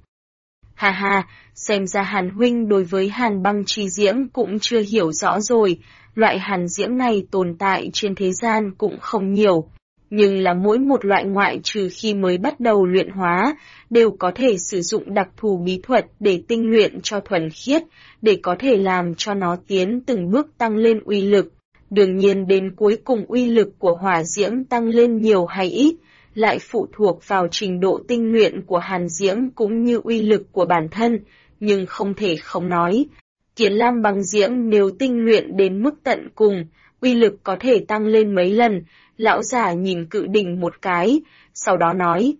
Ha ha, xem ra Hàn huynh đối với Hàn Băng Chi Diễm cũng chưa hiểu rõ rồi, loại hàn diễm này tồn tại trên thế gian cũng không nhiều, nhưng là mỗi một loại ngoại trừ khi mới bắt đầu luyện hóa, đều có thể sử dụng đặc thù bí thuật để tinh luyện cho thuần khiết, để có thể làm cho nó tiến từng bước tăng lên uy lực. Đương nhiên đến cuối cùng uy lực của hỏa diễm tăng lên nhiều hay ít, lại phụ thuộc vào trình độ tinh luyện của hàn diễm cũng như uy lực của bản thân, nhưng không thể không nói. Kiến Lam Băng Diễm nếu tinh luyện đến mức tận cùng, uy lực có thể tăng lên mấy lần. Lão già nhìn cự đỉnh một cái, sau đó nói.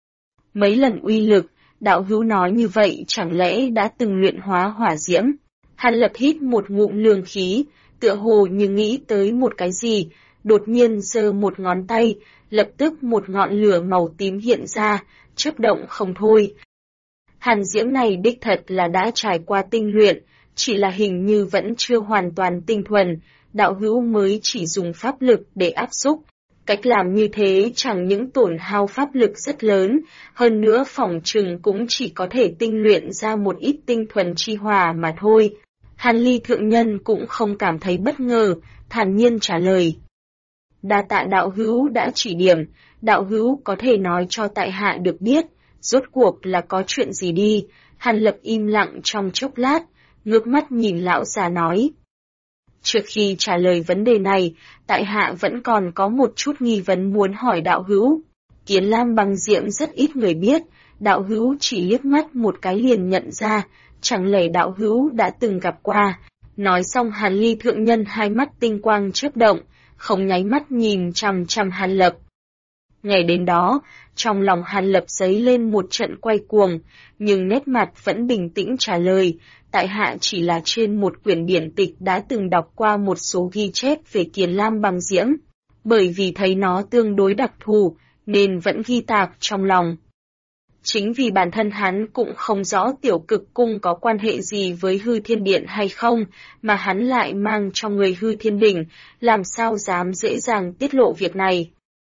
Mấy lần uy lực, đạo hữu nói như vậy chẳng lẽ đã từng luyện hóa hỏa diễm? Hàn Lập hít một ngụm lương khí, tựa hồ như nghĩ tới một cái gì, đột nhiên giơ một ngón tay, lập tức một ngọn lửa màu tím hiện ra, chớp động không thôi. Hàn diễm này đích thật là đã trải qua tinh luyện, chỉ là hình như vẫn chưa hoàn toàn tinh thuần, đạo hữu mới chỉ dùng pháp lực để áp xúc. Cách làm như thế chẳng những tổn hao pháp lực rất lớn, hơn nữa phỏng chừng cũng chỉ có thể tinh luyện ra một ít tinh thuần chi hỏa mà thôi. Hàn Ly thượng nhân cũng không cảm thấy bất ngờ, thản nhiên trả lời. Đa tạ đạo hữu đã chỉ điểm, đạo hữu có thể nói cho tại hạ được biết, Rốt cuộc là có chuyện gì đi? Hàn Lập im lặng trong chốc lát, ngước mắt nhìn lão già nói. Trước khi trả lời vấn đề này, tại hạ vẫn còn có một chút nghi vấn muốn hỏi đạo hữu. Kiến Lam Băng Diễm rất ít người biết, đạo hữu chỉ liếc mắt một cái liền nhận ra, chẳng lẽ đạo hữu đã từng gặp qua. Nói xong Hàn Ly thượng nhân hai mắt tinh quang chớp động, không nháy mắt nhìn chằm chằm Hàn Lập. Ngày đến đó, trong lòng Hàn Lập dấy lên một trận quay cuồng, nhưng nét mặt vẫn bình tĩnh trả lời, tại hạ chỉ là trên một quyển điển tịch đã từng đọc qua một số ghi chép về Kiến Lam Băng Diễm, bởi vì thấy nó tương đối đặc thù, nên vẫn ghi tạc trong lòng. Chính vì bản thân hắn cũng không rõ Tiểu Cực Cung có quan hệ gì với Hư Thiên Điện hay không, mà hắn lại mang trong người Hư Thiên Đỉnh, làm sao dám dễ dàng tiết lộ việc này.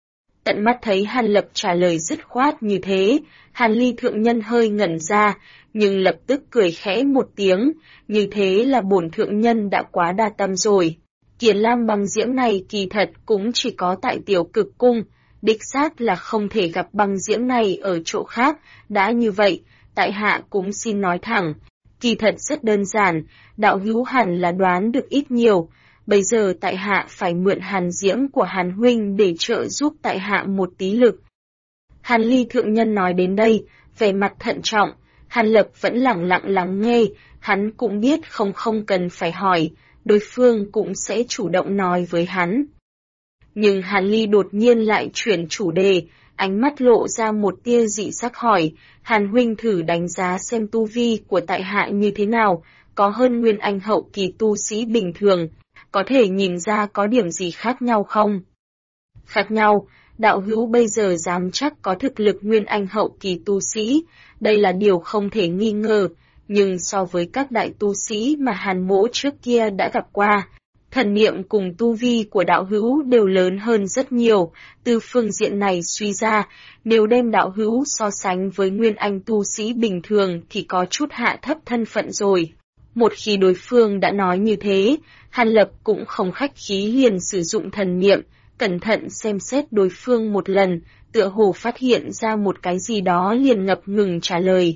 Tận mắt thấy Hàn Lập trả lời dứt khoát như thế, Hàn Ly thượng nhân hơi ngẩn ra, nhưng lập tức cười khẽ một tiếng, như thế là bổn thượng nhân đã quá đa tâm rồi. Kiến Lam Băng Diễm này kỳ thật cũng chỉ có tại Tiểu Cực Cung, đích xác là không thể gặp băng diễm này ở chỗ khác, đã như vậy, tại hạ cũng xin nói thẳng, kỳ thật rất đơn giản, đạo hữu hẳn là đoán được ít nhiều, bây giờ tại hạ phải mượn hàn diễm của Hàn huynh để trợ giúp tại hạ một tí lực. Hàn Ly thượng nhân nói đến đây, vẻ mặt thận trọng, Hàn Lập vẫn lặng lặng lắng nghe, hắn cũng biết không cần phải hỏi, đối phương cũng sẽ chủ động nói với hắn. Nhưng Hàn Ly đột nhiên lại chuyển chủ đề, ánh mắt lộ ra một tia dị sắc hỏi, Hàn huynh thử đánh giá xem tu vi của tại hạ như thế nào, có hơn Nguyên Anh hậu kỳ tu sĩ bình thường, có thể nhìn ra có điểm gì khác nhau không? Khác nhau, đạo hữu bây giờ dám chắc có thực lực Nguyên Anh hậu kỳ tu sĩ, đây là điều không thể nghi ngờ, nhưng so với các đại tu sĩ mà Hàn mỗ trước kia đã gặp qua, thần niệm cùng tu vi của đạo hữu đều lớn hơn rất nhiều, từ phương diện này suy ra, nếu đem đạo hữu so sánh với Nguyên Anh tu sĩ bình thường thì có chút hạ thấp thân phận rồi. Một khi đối phương đã nói như thế, Hàn Lập cũng không khách khí liền sử dụng thần niệm, cẩn thận xem xét đối phương một lần, tựa hồ phát hiện ra một cái gì đó liền ngập ngừng trả lời.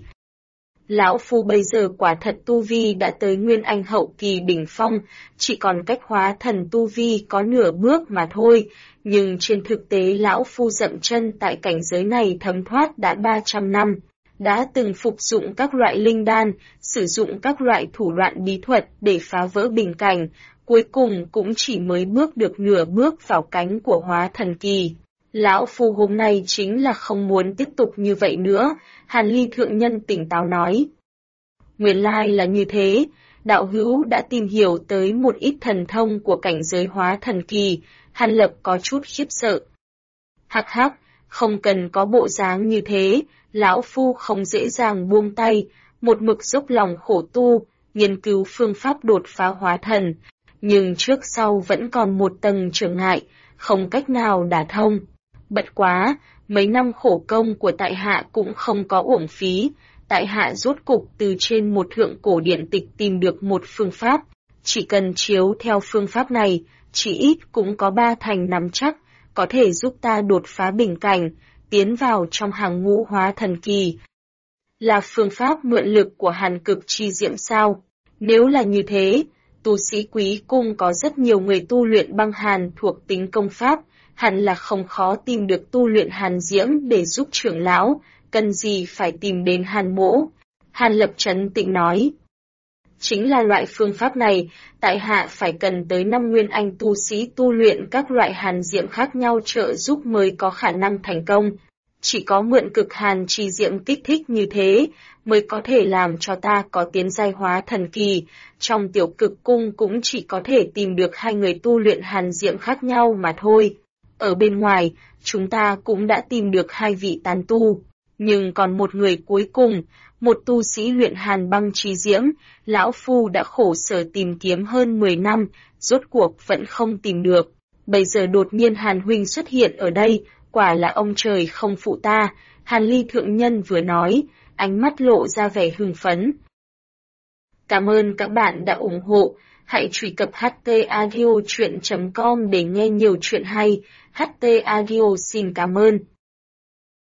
Lão Phu bây giờ quả thật tu vi đã tới Nguyên Anh hậu kỳ đỉnh phong, chỉ còn cách hóa thần tu vi có nửa bước mà thôi, nhưng trên thực tế Lão Phu dậm chân tại cảnh giới này thấm thoát đã 300 năm, đã từng phục dụng các loại linh đan, sử dụng các loại thủ đoạn bí thuật để phá vỡ bình cảnh, cuối cùng cũng chỉ mới bước được nửa bước vào cánh của hóa thần kỳ. Lão Phu hôm nay chính là không muốn tiếp tục như vậy nữa, Hàn Ly thượng nhân tỉnh táo nói. Nguyên lai là như thế, đạo hữu đã tìm hiểu tới một ít thần thông của cảnh giới hóa thần kỳ, Hàn Lập có chút khiếp sợ. Hắc hắc, không cần có bộ dáng như thế, lão Phu không dễ dàng buông tay, một mực dốc lòng khổ tu, nghiên cứu phương pháp đột phá hóa thần, nhưng trước sau vẫn còn một tầng trở ngại, không cách nào đả thông. Bất quá, mấy năm khổ công của tại hạ cũng không có uổng phí, tại hạ rốt cục từ trên một thượng cổ điển tịch tìm được một phương pháp, chỉ cần chiếu theo phương pháp này, chỉ ít cũng có 3 thành nắm chắc, có thể giúp ta đột phá bình cảnh, tiến vào trong hàng ngũ hóa thần kỳ. Là phương pháp mượn lực của Hàn Cực Chi Diễm sao? Nếu là như thế, tu sĩ Quý Cung có rất nhiều người tu luyện băng hàn thuộc tính công pháp, hẳn là không khó tìm được tu luyện hàn diễm để giúp trưởng lão, cần gì phải tìm đến Hàn mỗ. Hàn Lập trấn tĩnh nói. Chính là loại phương pháp này, tại hạ phải cần tới 5 Nguyên Anh tu sĩ tu luyện các loại hàn diễm khác nhau trợ giúp mới có khả năng thành công. Chỉ có mượn cực hàn chi diễm kích thích như thế, mới có thể làm cho ta có tiến giai hóa thần kỳ. Trong Tiểu Cực Cung cũng chỉ có thể tìm được 2 người tu luyện hàn diễm khác nhau mà thôi. Ở bên ngoài, chúng ta cũng đã tìm được 2 vị tán tu, nhưng còn một người cuối cùng, một tu sĩ luyện hàn băng chi diễm, lão Phu đã khổ sở tìm kiếm hơn 10 năm, rốt cuộc vẫn không tìm được. Bây giờ đột nhiên Hàn huynh xuất hiện ở đây, quả là ông trời không phụ ta, Hàn Ly thượng nhân vừa nói, ánh mắt lộ ra vẻ hưng phấn. Cảm ơn các bạn đã ủng hộ, hãy truy cập htaudio.com để nghe nhiều chuyện hay, HT Audio xin cảm ơn.